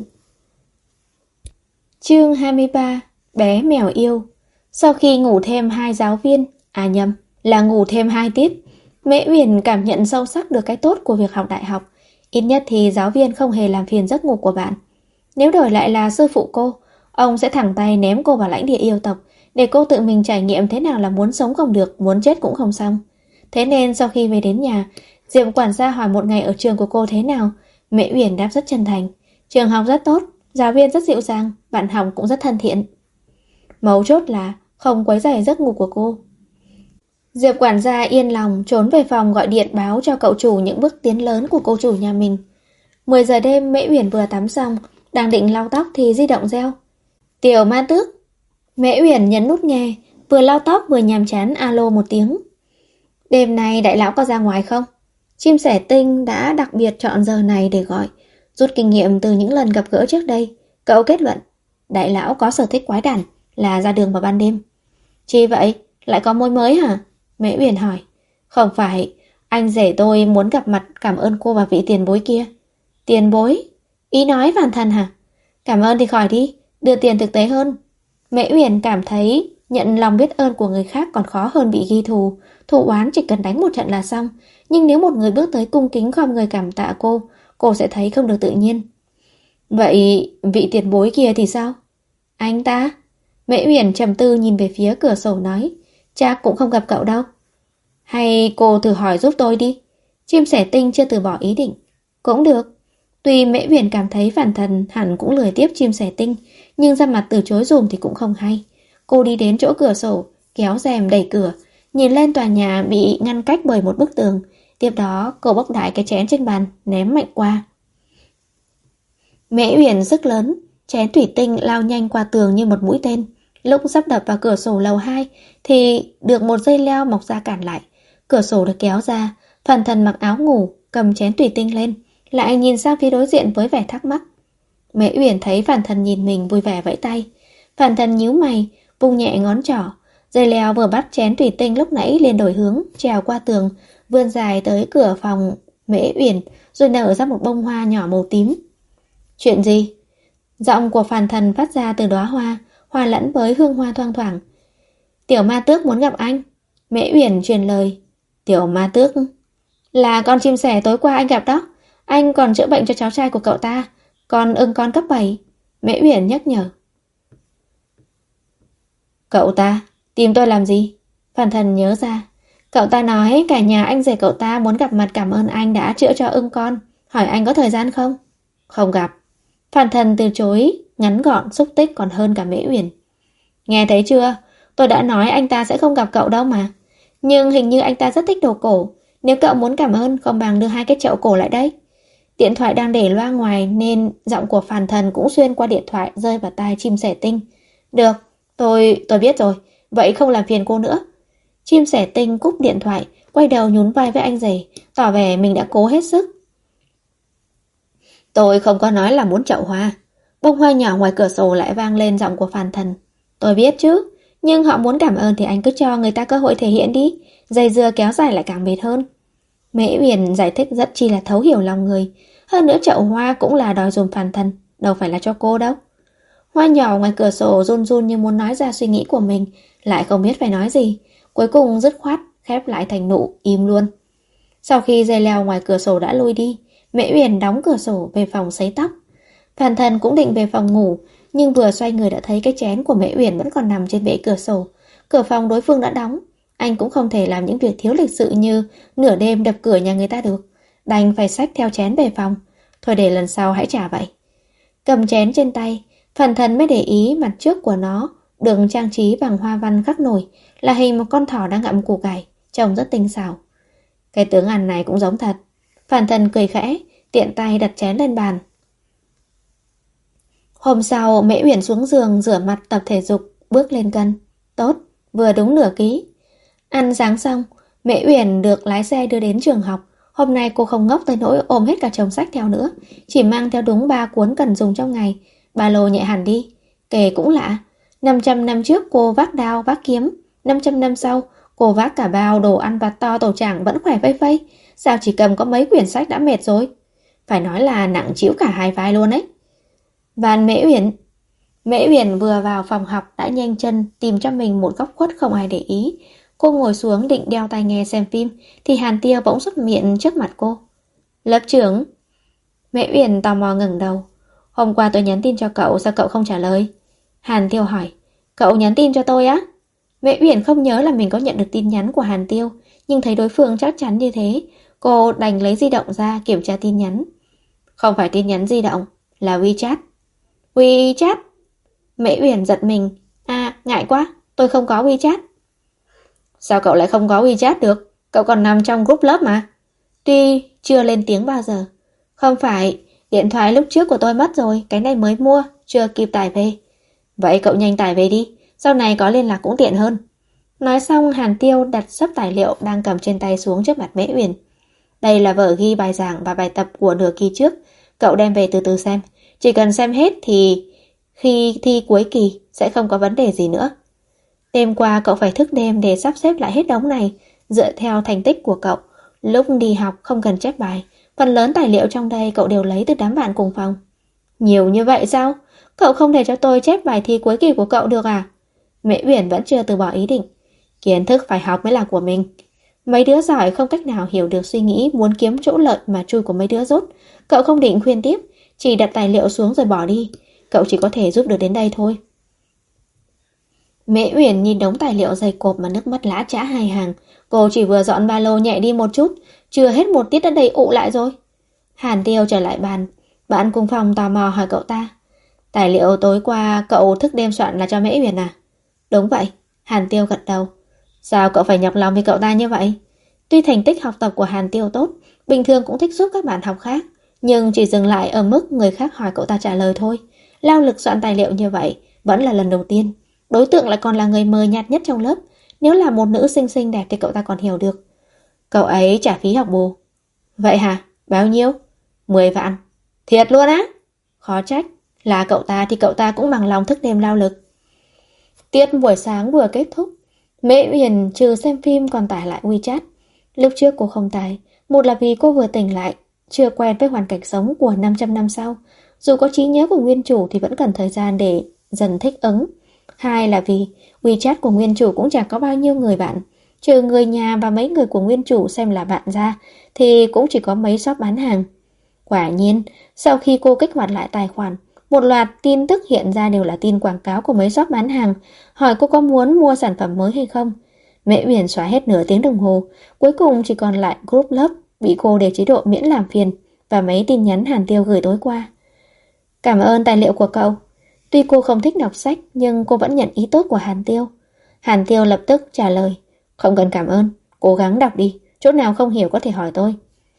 Chương 23. Bé mèo yêu. Sau khi ngủ thêm 2 giáo viên, là ngủ thêm 2 tiết, Mễ Uyển cảm nhận sâu sắc được cái tốt của việc học đại học. Ít nhất thì giáo viên không hề làm phiền giấc ngủ của bạn. Nếu đổi lại là sư phụ cô, ông sẽ thẳng tay ném cô vào lãnh địa yêu tộc, để cô tự mình trải nghiệm thế nào là muốn sống không được, muốn chết cũng không xong. Thế nên sau khi về đến nhà, Diệm quản gia hỏi một ngày ở trường của cô thế nào. Mễ Uyển đáp rất chân thành. Trường học rất tốt, giáo viên rất dịu dàng, bạn học cũng rất thân thiện. Mấu chốt là không quấy rầy giấc ngủ của cô. Diệp quản gia yên lòng trốn về phòng gọi điện báo cho cậu chủ những bước tiến lớn của cô chủ nhà mình. 10 giờ đêm, Mễ Uyển vừa tắm xong, đang định lau tóc thì di động reo. Tiểu Ma Tước. Mễ Uyển nhấn nút nghe, vừa lau tóc vừa nhàm chán alo một tiếng. Đêm nay đại lão có ra ngoài không? Chim sẻ tinh đã đặc biệt chọn giờ này để gọi. Rút kinh nghiệm từ những lần gặp gỡ trước đây, cậu kết luận đại lão có sở thích quái đản là ra đường vào ban đêm. Chi vậy? Lại có mối mới hả? Mễ Uyển hỏi. Không phải, anh rể tôi muốn gặp mặt cảm ơn cô và vị tiền bối kia. Tiền bối? Ý nói phản thần hả? Cảm ơn thì khỏi đi, đưa tiền thực tế hơn. Mễ Uyển cảm thấy nhận lòng biết ơn của người khác còn khó hơn bị ghi thù. Thù oán chỉ cần đánh một trận là xong. Nhưng nếu một người bước tới cung kính không người cảm tạ cô sẽ thấy không được tự nhiên. Vậy vị tiền bối kia thì sao? Anh ta? Mễ Uyển trầm tư nhìn về phía cửa sổ nói. Chắc cũng không gặp cậu đâu. Hay cô thử hỏi giúp tôi đi. Chim sẻ tinh chưa từ bỏ ý định. Cũng được. Tuy Mễ Uyển cảm thấy Phản Thần hẳn cũng lười tiếp chim sẻ tinh, nhưng ra mặt từ chối dùm thì cũng không hay. Cô đi đến chỗ cửa sổ, kéo rèm đẩy cửa, nhìn lên tòa nhà bị ngăn cách bởi một bức tường. Tiếp đó cô bốc đại cái chén trên bàn, ném mạnh qua. Mễ Uyển sức lớn, chén thủy tinh lao nhanh qua tường như một mũi tên. Lúc sắp đập vào cửa sổ lầu 2 thì được một dây leo mọc ra cản lại. Cửa sổ được kéo ra, Phản Thần mặc áo ngủ, cầm chén thủy tinh lên, lại nhìn sang phía đối diện với vẻ thắc mắc. Mễ Uyển thấy Phản Thần nhìn mình vui vẻ vẫy tay. Phản Thần nhíu mày, vung nhẹ ngón trỏ. Dây leo vừa bắt chén thủy tinh lúc nãy liền đổi hướng, trèo qua tường, vươn dài tới cửa phòng Mễ Uyển, rồi nở ra một bông hoa nhỏ màu tím. Chuyện gì? Giọng của Phản Thần phát ra từ đóa hoa, hòa lẫn với hương hoa thoang thoảng. Tiểu ma tước muốn gặp anh. Mễ Uyển truyền lời. Tiểu ma tước? Là con chim sẻ tối qua anh gặp đó. Anh còn chữa bệnh cho cháu trai của cậu ta, còn ưng con cấp 7. Mễ Uyển nhắc nhở. Cậu ta tìm tôi làm gì? Phản Thần nhớ ra. Cậu ta nói cả nhà anh rể cậu ta muốn gặp mặt cảm ơn anh đã chữa cho ưng con. Hỏi anh có thời gian không? Không gặp. Phản Thần từ chối, ngắn gọn, xúc tích còn hơn cả Mễ Uyển. Nghe thấy chưa? Tôi đã nói anh ta sẽ không gặp cậu đâu mà. Nhưng hình như anh ta rất thích đồ cổ. Nếu cậu muốn cảm ơn, không bằng đưa 2 cái chậu cổ lại đây. Điện thoại đang để loa ngoài nên giọng của Phản Thần cũng xuyên qua điện thoại rơi vào tai chim sẻ tinh. Được, tôi biết rồi. Vậy không làm phiền cô nữa. Chim sẻ tinh cúp điện thoại, quay đầu nhún vai với anh rể, tỏ vẻ mình đã cố hết sức. Tôi không có nói là muốn chậu hoa. Bông hoa nhỏ ngoài cửa sổ lại vang lên giọng của Phản Thần. Tôi biết chứ, nhưng họ muốn cảm ơn thì anh cứ cho người ta cơ hội thể hiện đi. Dây dưa kéo dài lại càng mệt hơn. Mễ Uyển giải thích rất chi là thấu hiểu lòng người. Hơn nữa chậu hoa cũng là đòi dùm Phản Thần, đâu phải là cho cô đâu. Hoa nhỏ ngoài cửa sổ run run như muốn nói ra suy nghĩ của mình, lại không biết phải nói gì. Cuối cùng dứt khoát khép lại thành nụ, im luôn. Sau khi dây leo ngoài cửa sổ đã lui đi, Mễ Uyển đóng cửa sổ về phòng sấy tóc. Phản Thần cũng định về phòng ngủ, nhưng vừa xoay người đã thấy cái chén của Mễ Uyển vẫn còn nằm trên bệ cửa sổ. Cửa phòng đối phương đã đóng. Anh cũng không thể làm những việc thiếu lịch sự như nửa đêm đập cửa nhà người ta được. Đành phải xách theo chén về phòng. Thôi để lần sau hãy trả vậy. Cầm chén trên tay, Phản Thần mới để ý mặt trước của nó được trang trí bằng hoa văn khắc nổi, là hình một con thỏ đang ngậm củ cải, trông rất tinh xảo. Cái tướng ăn này cũng giống thật. Phản Thần cười khẽ, tiện tay đặt chén lên bàn. Hôm sau, Mễ Uyển xuống giường rửa mặt tập thể dục, bước lên cân. Tốt, vừa đúng nửa ký. Ăn sáng xong, Mễ Uyển được lái xe đưa đến trường học. Hôm nay cô không ngốc tới nỗi ôm hết cả chồng sách theo nữa, chỉ mang theo đúng 3 cuốn cần dùng trong ngày. Ba lô nhẹ hẳn đi. Kể cũng lạ, 500 năm trước cô vác đao vác kiếm, 500 năm sau cô vác cả bao đồ ăn vặt to tổ chảng vẫn khỏe phây phây. Sao chỉ cầm có mấy quyển sách đã mệt rồi? Phải nói là nặng trĩu cả hai vai luôn ấy. Van Mễ Uyển. Mễ Uyển vừa vào phòng học đã nhanh chân tìm cho mình một góc khuất không ai để ý. Cô ngồi xuống định đeo tai nghe xem phim thì Hàn Tiêu bỗng xuất hiện trước mặt cô. Lớp trưởng. Mễ Uyển tò mò ngẩng đầu. Hôm qua tôi nhắn tin cho cậu, sao cậu không trả lời? Hàn Tiêu hỏi. Cậu nhắn tin cho tôi á? Mễ Uyển không nhớ là mình có nhận được tin nhắn của Hàn Tiêu, nhưng thấy đối phương chắc chắn như thế, cô đành lấy di động ra kiểm tra tin nhắn. Không phải tin nhắn di động, là WeChat. WeChat? Mễ Uyển giật mình. À, ngại quá, tôi không có WeChat. Sao cậu lại không có WeChat được? Cậu còn nằm trong group lớp mà. Tuy chưa lên tiếng bao giờ. Không phải, điện thoại lúc trước của tôi mất rồi, cái này mới mua, chưa kịp tải về. Vậy cậu nhanh tải về đi, sau này có liên lạc cũng tiện hơn. Nói xong Hàn Tiêu đặt xấp tài liệu đang cầm trên tay xuống trước mặt Mễ Uyển. Đây là vở ghi bài giảng và bài tập của nửa kỳ trước, cậu đem về từ từ xem. Chỉ cần xem hết thì khi thi cuối kỳ sẽ không có vấn đề gì nữa. Đêm qua cậu phải thức đêm để sắp xếp lại hết đống này, dựa theo thành tích của cậu. Lúc đi học không cần chép bài, phần lớn tài liệu trong đây cậu đều lấy từ đám bạn cùng phòng. Nhiều như vậy sao? Cậu không thể cho tôi chép bài thi cuối kỳ của cậu được à? Mễ Uyển vẫn chưa từ bỏ ý định. Kiến thức phải học mới là của mình. Mấy đứa giỏi không cách nào hiểu được suy nghĩ muốn kiếm chỗ lợi mà chui của mấy đứa dốt. Cậu không định khuyên tiếp, chỉ đặt tài liệu xuống rồi bỏ đi. Cậu chỉ có thể giúp được đến đây thôi. Mễ Uyển nhìn đống tài liệu dày cộp mà nước mắt lã chã hai hàng. Cô chỉ vừa dọn ba lô nhẹ đi một chút, chưa hết một tiết đã đầy ụ lại rồi. Hàn Tiêu trở lại bàn, Bạn cùng phòng tò mò hỏi cậu ta. Tài liệu tối qua cậu thức đêm soạn là cho Mễ Uyển à? Đúng vậy, Hàn Tiêu gật đầu. Sao cậu phải nhọc lòng vì cậu ta như vậy? Tuy thành tích học tập của Hàn Tiêu tốt, bình thường cũng thích giúp các bạn học khác, nhưng chỉ dừng lại ở mức người khác hỏi cậu ta trả lời thôi. Lao lực soạn tài liệu như vậy vẫn là lần đầu tiên. Đối tượng lại còn là người mờ nhạt nhất trong lớp. Nếu là một nữ xinh xinh đẹp thì cậu ta còn hiểu được. Cậu ấy trả phí học bù. Vậy hả? Bao nhiêu? 10 vạn. Thiệt luôn á? Khó trách. Là cậu ta thì cậu ta cũng bằng lòng thức đêm lao lực. Tiết buổi sáng vừa kết thúc, Mễ Uyển trừ xem phim còn tải lại WeChat. Lúc trước cô không tải, một là vì cô vừa tỉnh lại, chưa quen với hoàn cảnh sống của 500 năm sau. Dù có trí nhớ của nguyên chủ thì vẫn cần thời gian để dần thích ứng. Hai là vì WeChat của nguyên chủ cũng chẳng có bao nhiêu người bạn. Trừ người nhà và mấy người của nguyên chủ xem là bạn ra, thì cũng chỉ có mấy shop bán hàng. Quả nhiên, sau khi cô kích hoạt lại tài khoản, một loạt tin tức hiện ra đều là tin quảng cáo của mấy shop bán hàng, hỏi cô có muốn mua sản phẩm mới hay không. Mễ Uyển xóa hết nửa tiếng đồng hồ, cuối cùng chỉ còn lại group lớp bị cô để chế độ miễn làm phiền và mấy tin nhắn Hàn Tiêu gửi tối qua. Cảm ơn tài liệu của cậu. Tuy cô không thích đọc sách nhưng cô vẫn nhận ý tốt của Hàn Tiêu. Hàn Tiêu lập tức trả lời, không cần cảm ơn, cố gắng đọc đi, chỗ nào không hiểu có thể hỏi tôi.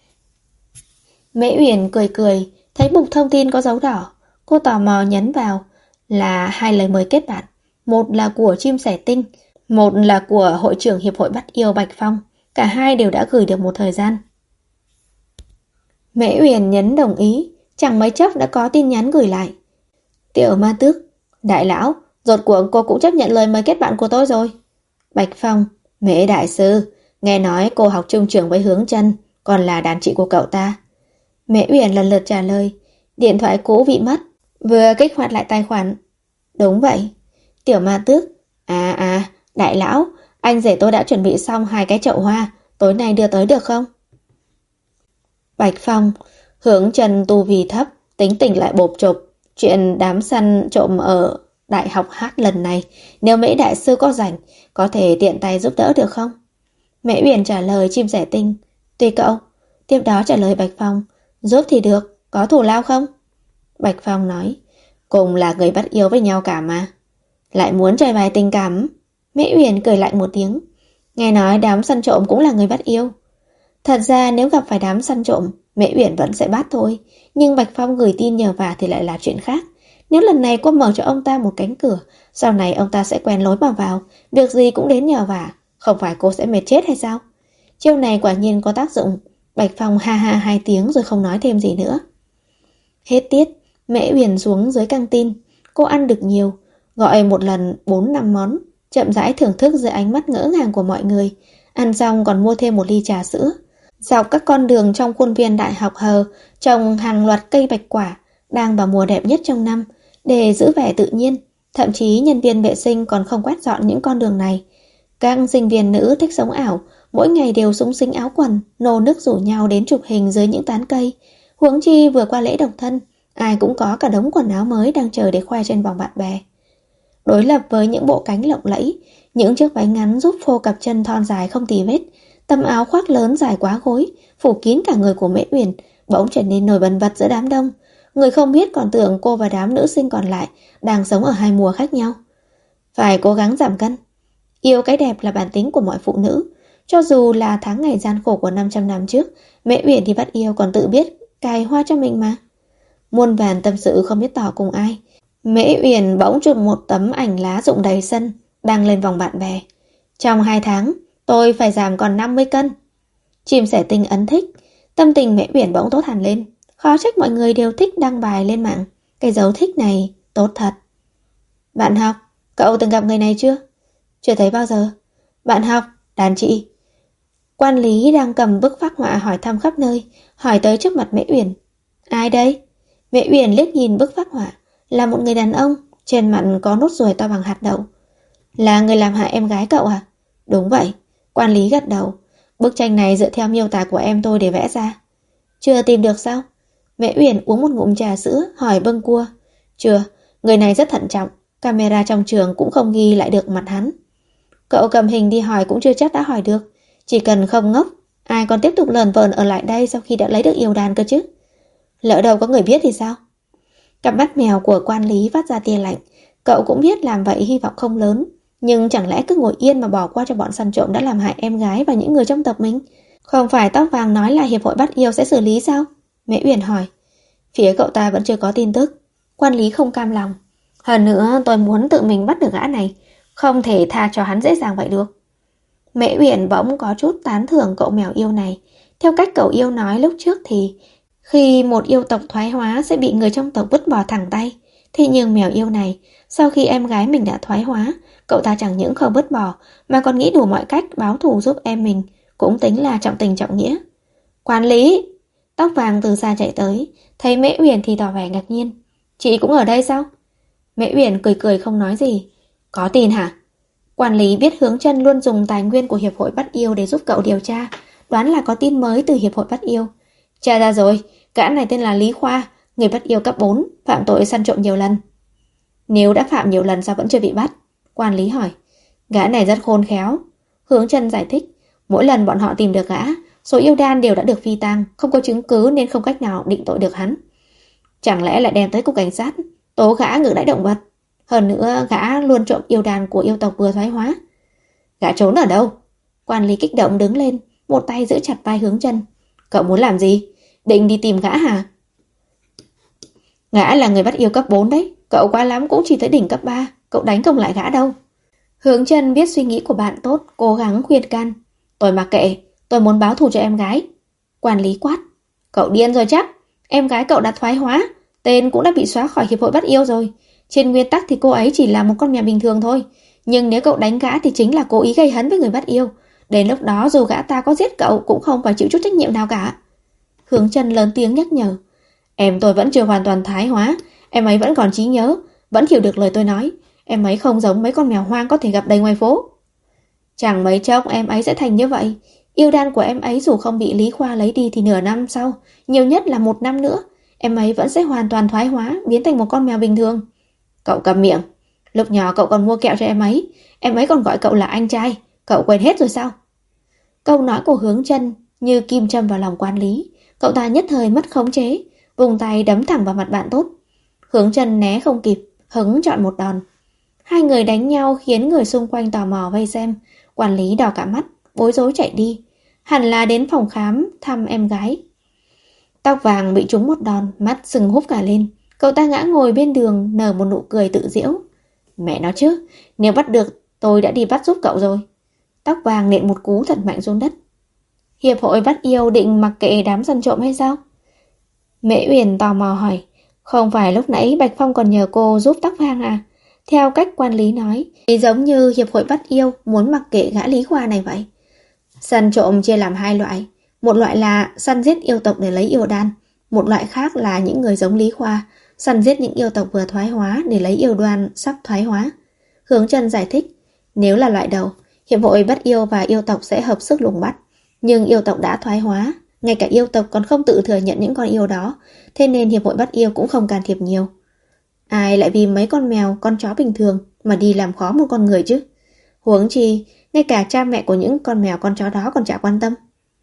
Mễ Uyển cười cười, thấy mục thông tin có dấu đỏ. Cô tò mò nhấn vào là 2 lời mời kết bạn. Một là của Chim Sẻ Tinh, một là của hội trưởng Hiệp hội Bắt Yêu Bạch Phong. Cả hai đều đã gửi được một thời gian. Mễ Uyển nhấn đồng ý, chẳng mấy chốc đã có tin nhắn gửi lại. Tiểu Ma Tước, đại lão, rốt cuộc cô cũng chấp nhận lời mời kết bạn của tôi rồi. Bạch Phong, Mễ đại sư, nghe nói cô học chung trường với Hướng Chân, còn là đàn chị của cậu ta. Mễ Uyển lần lượt trả lời, điện thoại cũ bị mất, vừa kích hoạt lại tài khoản. Đúng vậy. Tiểu Ma Tước, đại lão, anh rể tôi đã chuẩn bị xong 2 cái chậu hoa, tối nay đưa tới được không? Bạch Phong, Hướng Chân tu vi thấp, tính tình lại bộp chộp, chuyện đám săn trộm ở đại học hát lần này, nếu Mễ đại sư có rảnh, có thể tiện tay giúp đỡ được không? Mễ Uyển trả lời Chim Sẻ Tinh, tùy cậu. Tiếp đó trả lời Bạch Phong, giúp thì được, có thù lao không? Bạch Phong nói, cùng là người bắt yêu với nhau cả mà. Lại muốn chơi bài tình cảm. Mễ Uyển cười lạnh một tiếng, nghe nói đám săn trộm cũng là người bắt yêu. Thật ra nếu gặp phải đám săn trộm, Mễ Uyển vẫn sẽ bắt thôi, nhưng Bạch Phong gửi tin nhờ vả thì lại là chuyện khác. Nếu lần này cô mở cho ông ta một cánh cửa, sau này ông ta sẽ quen lối mà vào, việc gì cũng đến nhờ vả, không phải cô sẽ mệt chết hay sao? Chiêu này quả nhiên có tác dụng. Bạch Phong ha ha 2 tiếng rồi không nói thêm gì nữa. Hết tiết, Mễ Uyển xuống dưới căng tin. Cô ăn được nhiều, gọi một lần 4-5 món, chậm rãi thưởng thức dưới ánh mắt ngỡ ngàng của mọi người. Ăn xong còn mua thêm một ly trà sữa. Dọc các con đường trong khuôn viên đại học Hờ trồng hàng loạt cây bạch quả, đang vào mùa đẹp nhất trong năm, để giữ vẻ tự nhiên. Thậm chí nhân viên vệ sinh còn không quét dọn những con đường này. Các sinh viên nữ thích sống ảo, mỗi ngày đều súng xính áo quần, nô nức rủ nhau đến chụp hình dưới những tán cây. Huống chi vừa qua lễ độc thân, ai cũng có cả đống quần áo mới đang chờ để khoe trên vòng bạn bè. Đối lập với những bộ cánh lộng lẫy, những chiếc váy ngắn giúp phô cặp chân thon dài không tì vết, tấm áo khoác lớn dài quá gối, phủ kín cả người của Mễ Uyển, bỗng trở nên nổi bật giữa đám đông. Người không biết còn tưởng cô và đám nữ sinh còn lại đang sống ở 2 mùa khác nhau. Phải cố gắng giảm cân. Yêu cái đẹp là bản tính của mọi phụ nữ. Cho dù là tháng ngày gian khổ của 500 năm trước, Mễ Uyển thì bắt yêu còn tự biết cài hoa cho mình mà. Muôn vàn tâm sự không biết tỏ cùng ai. Mễ Uyển bỗng chụp một tấm ảnh lá rụng đầy sân, đăng lên vòng bạn bè. Trong 2 tháng, tôi phải giảm còn 50 cân. Chim Sẻ Tinh ấn thích. Tâm tình Mễ Uyển bỗng tốt hẳn lên. Khó trách mọi người đều thích đăng bài lên mạng. Cái dấu thích này tốt thật. Bạn học, cậu từng gặp người này chưa? Chưa thấy bao giờ. Bạn học, đàn chị. Quan lý đang cầm bức phác họa hỏi thăm khắp nơi, hỏi tới trước mặt Mễ Uyển. Ai đây? Mễ Uyển liếc nhìn bức phác họa, là một người đàn ông, trên mặt có nốt ruồi to bằng hạt đậu. Là người làm hại em gái cậu à? Đúng vậy. Quan lý gật đầu. Bức tranh này dựa theo miêu tả của em tôi để vẽ ra. Chưa tìm được sao? Mễ Uyển uống một ngụm trà sữa, hỏi bâng cua. Chưa, người này rất thận trọng, camera trong trường cũng không ghi lại được mặt hắn. Cậu cầm hình đi hỏi cũng chưa chắc đã hỏi được. Chỉ cần không ngốc, ai còn tiếp tục lờn vờn ở lại đây sau khi đã lấy được yêu đàn cơ chứ? Lỡ đâu có người biết thì sao? Cặp mắt mèo của quan lý phát ra tia lạnh. Cậu cũng biết làm vậy hy vọng không lớn, nhưng chẳng lẽ cứ ngồi yên mà bỏ qua cho bọn săn trộm đã làm hại em gái và những người trong tộc mình? Không phải tóc vàng nói là hiệp hội bắt yêu sẽ xử lý sao? Mễ Uyển hỏi. Phía cậu ta vẫn chưa có tin tức. Quan lý không cam lòng. Hơn nữa tôi muốn tự mình bắt được gã này, không thể tha cho hắn dễ dàng vậy được. Mễ Uyển bỗng có chút tán thưởng cậu mèo yêu này. Theo cách cậu yêu nói lúc trước thì khi một yêu tộc thoái hóa sẽ bị người trong tộc vứt bỏ thẳng tay. Thế nhưng mèo yêu này, sau khi em gái mình đã thoái hóa, cậu ta chẳng những không vứt bỏ mà còn nghĩ đủ mọi cách báo thù giúp em mình, cũng tính là trọng tình trọng nghĩa. Quản lý! Tóc vàng từ xa chạy tới, thấy Mễ Uyển thì tỏ vẻ ngạc nhiên. Chị cũng ở đây sao? Mễ Uyển cười cười không nói gì. Có tin hả? Quản lý biết Hướng Chân luôn dùng tài nguyên của Hiệp hội Bắt Yêu để giúp cậu điều tra, đoán là có tin mới từ Hiệp hội Bắt Yêu. Tra ra rồi, gã này tên là Lý Khoa, người bắt yêu cấp 4, phạm tội săn trộm nhiều lần. Nếu đã phạm nhiều lần sao vẫn chưa bị bắt? Quản lý hỏi. Gã này rất khôn khéo. Hướng Chân giải thích, mỗi lần bọn họ tìm được gã, số yêu đan đều đã được phi tang, không có chứng cứ nên không cách nào định tội được hắn. Chẳng lẽ lại đem tới cục cảnh sát, tố gã ngược đãi động vật? Hơn nữa gã luôn trộm yêu đan của yêu tộc vừa thoái hóa. Gã trốn ở đâu? Quản lý kích động đứng lên, một tay giữ chặt vai Hướng Chân. Cậu muốn làm gì? Định đi tìm gã hả? Gã là người bắt yêu cấp 4 đấy, cậu quá lắm cũng chỉ tới đỉnh cấp 3, cậu đánh không lại gã đâu. Hướng Chân biết suy nghĩ của bạn tốt, cố gắng khuyên can. Tôi mặc kệ, tôi muốn báo thù cho em gái. Quản lý quát. Cậu điên rồi chắc, em gái cậu đã thoái hóa, tên cũng đã bị xóa khỏi hiệp hội bắt yêu rồi. Trên nguyên tắc thì cô ấy chỉ là một con mèo bình thường thôi, nhưng nếu cậu đánh gã thì chính là cố ý gây hấn với người bắt yêu. Đến lúc đó dù gã ta có giết cậu cũng không phải chịu chút trách nhiệm nào cả. Hướng Chân lớn tiếng nhắc nhở. Em tôi vẫn chưa hoàn toàn thái hóa, em ấy vẫn còn trí nhớ, vẫn hiểu được lời tôi nói. Em ấy không giống mấy con mèo hoang có thể gặp đầy ngoài phố. Chẳng mấy chốc em ấy sẽ thành như vậy. Yêu đan của em ấy dù không bị Lý Khoa lấy đi thì nửa năm sau, nhiều nhất là 1 năm nữa, em ấy vẫn sẽ hoàn toàn thoái hóa, biến thành một con mèo bình thường. Cậu cầm miệng. Lúc nhỏ cậu còn mua kẹo cho em ấy còn gọi cậu là anh trai. Cậu quên hết rồi sao? Câu nói của Hướng Chân như kim châm vào lòng quản lý. Cậu ta nhất thời mất khống chế, vùng tay đấm thẳng vào mặt bạn tốt. Hướng Chân né không kịp, hứng chọn một đòn. Hai người đánh nhau khiến người xung quanh tò mò vây xem. Quản lý đỏ cả mắt, bối rối chạy đi. Hẳn là đến phòng khám thăm em gái. Tóc vàng bị trúng một đòn, mắt sừng húp cả lên. Cậu ta ngã ngồi bên đường, nở một nụ cười tự giễu. Mẹ nó chứ, nếu bắt được tôi đã đi bắt giúp cậu rồi. Tóc vàng nện một cú thật mạnh xuống đất. Hiệp hội bắt yêu định mặc kệ đám săn trộm hay sao? Mễ Uyển tò mò hỏi. Không phải lúc nãy Bạch Phong còn nhờ cô giúp tóc vàng à? Theo cách quản lý nói, thì giống như hiệp hội bắt yêu muốn mặc kệ gã Lý Khoa này vậy. Săn trộm chia làm 2 loại. Một loại là săn giết yêu tộc để lấy yêu đan. Một loại khác là những người giống Lý Khoa, săn giết những yêu tộc vừa thoái hóa để lấy yêu đan sắp thoái hóa. Hướng Chân giải thích, nếu là loại đầu, hiệp hội bắt yêu và yêu tộc sẽ hợp sức lùng bắt. Nhưng yêu tộc đã thoái hóa, ngay cả yêu tộc còn không tự thừa nhận những con yêu đó, thế nên hiệp hội bắt yêu cũng không can thiệp nhiều. Ai lại vì mấy con mèo, con chó bình thường mà đi làm khó một con người chứ? Huống chi, ngay cả cha mẹ của những con mèo con chó đó còn chả quan tâm.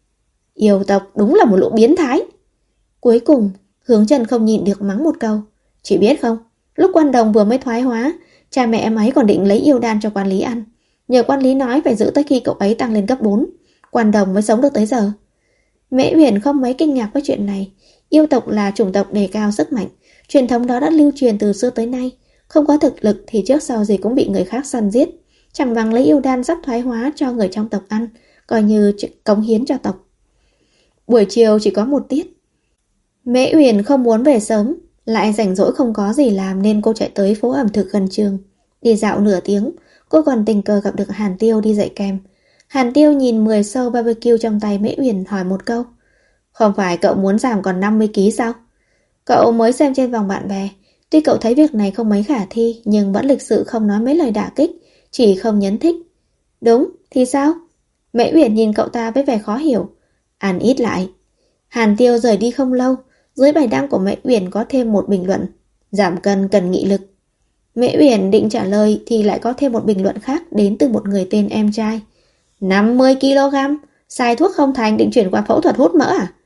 Yêu tộc đúng là một lũ biến thái. Cuối cùng, Hướng Chân không nhịn được mắng một câu. Chị biết không, lúc Quan Đồng vừa mới thoái hóa, cha mẹ em ấy còn định lấy yêu đan cho quản lý ăn. Nhờ quản lý nói phải giữ tới khi cậu ấy tăng lên cấp 4, Quan Đồng mới sống được tới giờ. Mễ Uyển không mấy kinh ngạc với chuyện này. Yêu tộc là chủng tộc đề cao sức mạnh, truyền thống đó đã lưu truyền từ xưa tới nay. Không có thực lực thì trước sau gì cũng bị người khác săn giết. Chẳng bằng lấy yêu đan sắp thoái hóa cho người trong tộc ăn, coi như cống hiến cho tộc. Buổi chiều chỉ có một tiết. Mễ Uyển không muốn về sớm, lại rảnh rỗi không có gì làm nên cô chạy tới phố ẩm thực gần trường. Đi dạo nửa tiếng, cô còn tình cờ gặp được Hàn Tiêu đi dạy kèm. Hàn Tiêu nhìn 10 sâu barbecue trong tay Mễ Uyển hỏi một câu. Không phải cậu muốn giảm còn 50 kg sao? Cậu mới xem trên vòng bạn bè. Tuy cậu thấy việc này không mấy khả thi, nhưng vẫn lịch sự không nói mấy lời đả kích, chỉ không nhấn thích. Đúng, thì sao? Mễ Uyển nhìn cậu ta với vẻ khó hiểu. Ăn ít lại. Hàn Tiêu rời đi không lâu, dưới bài đăng của Mễ Uyển có thêm một bình luận. Giảm cân cần nghị lực. Mễ Uyển định trả lời thì lại có thêm một bình luận khác đến từ một người tên em trai. 50 kg, xài thuốc không thành định chuyển qua phẫu thuật hút mỡ à?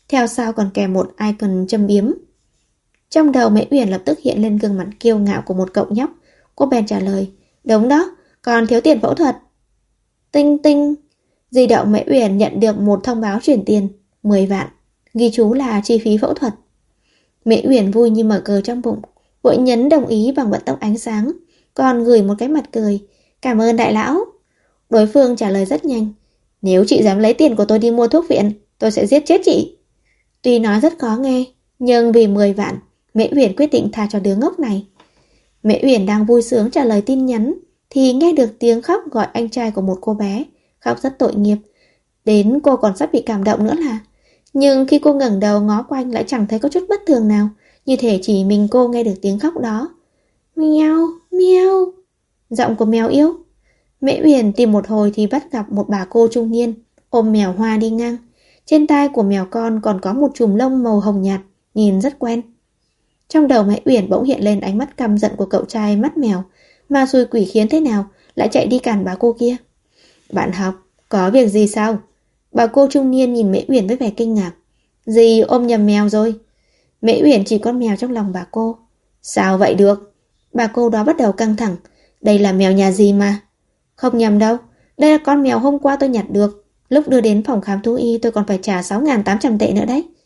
theo sau còn kèm một icon châm biếm. Trong đầu Mễ Uyển lập tức hiện lên gương mặt kiêu ngạo của một cậu nhóc. Cô bèn trả lời, đúng đó, còn thiếu tiền phẫu thuật. Tinh tinh. Di động Mễ Uyển nhận được một thông báo chuyển tiền 10 vạn, ghi chú là chi phí phẫu thuật. Mễ Uyển vui như mở cờ trong bụng, vội nhấn đồng ý bằng vận tốc ánh sáng, còn gửi một cái mặt cười, cảm ơn đại lão. Đối phương trả lời rất nhanh, nếu chị dám lấy tiền của tôi đi mua thuốc viện, tôi sẽ giết chết chị. Tuy nói rất khó nghe, nhưng vì 10 vạn, Mễ Uyển quyết định tha cho đứa ngốc này. Mễ Uyển đang vui sướng trả lời tin nhắn thì nghe được tiếng khóc gọi anh trai của một cô bé, khóc rất tội nghiệp, đến cô còn sắp bị cảm động nữa là. Nhưng khi cô ngẩng đầu ngó quanh lại chẳng thấy có chút bất thường nào, như thể chỉ mình cô nghe được tiếng khóc đó. Mèo, mèo. Giọng của mèo yêu. Mễ Uyển tìm một hồi thì bắt gặp một bà cô trung niên ôm mèo Hoa đi ngang. Trên tai của mèo con còn có một chùm lông màu hồng nhạt, nhìn rất quen. Trong đầu Mễ Uyển bỗng hiện lên ánh mắt căm giận của cậu trai mắt mèo, mà xui quỷ khiến thế nào lại chạy đi cản bà cô kia. Bạn học, có việc gì sao? Bà cô trung niên nhìn Mễ Uyển với vẻ kinh ngạc. Dì ôm nhầm mèo rồi. Mễ Uyển chỉ con mèo trong lòng bà cô. Sao vậy được? Bà cô đó bắt đầu căng thẳng. Đây là mèo nhà dì mà. Không nhầm đâu, đây là con mèo hôm qua tôi nhặt được. Lúc đưa đến phòng khám thú y tôi còn phải trả 6.800 tệ nữa đấy.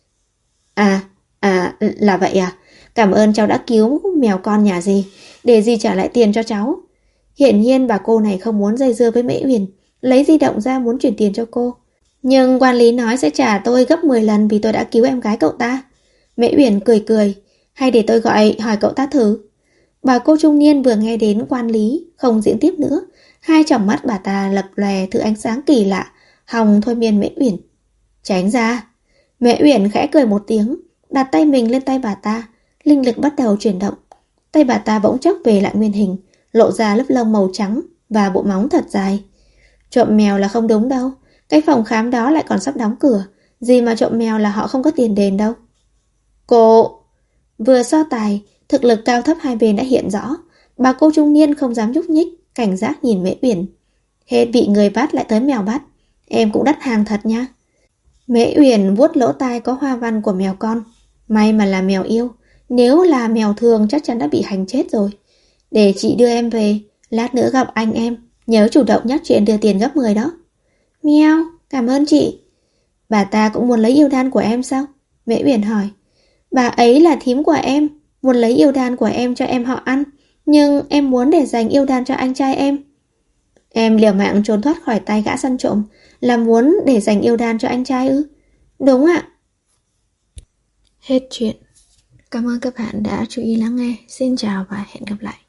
Là vậy à? Cảm ơn cháu đã cứu mèo con nhà dì, để dì trả lại tiền cho cháu. Hiển nhiên bà cô này không muốn dây dưa với Mễ Uyển, lấy di động ra muốn chuyển tiền cho cô. Nhưng quản lý nói sẽ trả tôi gấp 10 lần vì tôi đã cứu em gái cậu ta. Mễ Uyển cười cười, hay để tôi gọi hỏi cậu ta thử. Bà cô trung niên vừa nghe đến quản lý, không diễn tiếp nữa. Hai tròng mắt bà ta lập lòe thứ ánh sáng kỳ lạ, hòng thôi miên Mễ Uyển. Tránh ra. Mễ Uyển khẽ cười một tiếng, đặt tay mình lên tay bà ta, linh lực bắt đầu chuyển động. Tay bà ta bỗng chốc về lại nguyên hình, lộ ra lớp lông màu trắng và bộ móng thật dài. Trộm mèo là không đúng đâu, cái phòng khám đó lại còn sắp đóng cửa, gì mà trộm mèo là họ không có tiền đền đâu. Cô... Vừa so tài, thực lực cao thấp hai bên đã hiện rõ. Bà cô trung niên không dám nhúc nhích, cảnh giác nhìn Mễ Uyển. Hết bị người bắt lại tới mèo bắt, em cũng đắt hàng thật nha. Mễ Uyển vuốt lỗ tai có hoa văn của mèo con. May mà là mèo yêu, nếu là mèo thường chắc chắn đã bị hành chết rồi. Để chị đưa em về, lát nữa gặp anh em, nhớ chủ động nhắc chuyện đưa tiền gấp 10 đó. Mèo, cảm ơn chị. Bà ta cũng muốn lấy yêu đan của em sao? Mễ Uyển hỏi. Bà ấy là thím của em, muốn lấy yêu đan của em cho em họ ăn, nhưng em muốn để dành yêu đan cho anh trai em. Em liều mạng trốn thoát khỏi tay gã săn trộm, là muốn để dành yêu đan cho anh trai ư? Đúng ạ. Hết chuyện. Cảm ơn các bạn đã chú ý lắng nghe. Xin chào và hẹn gặp lại.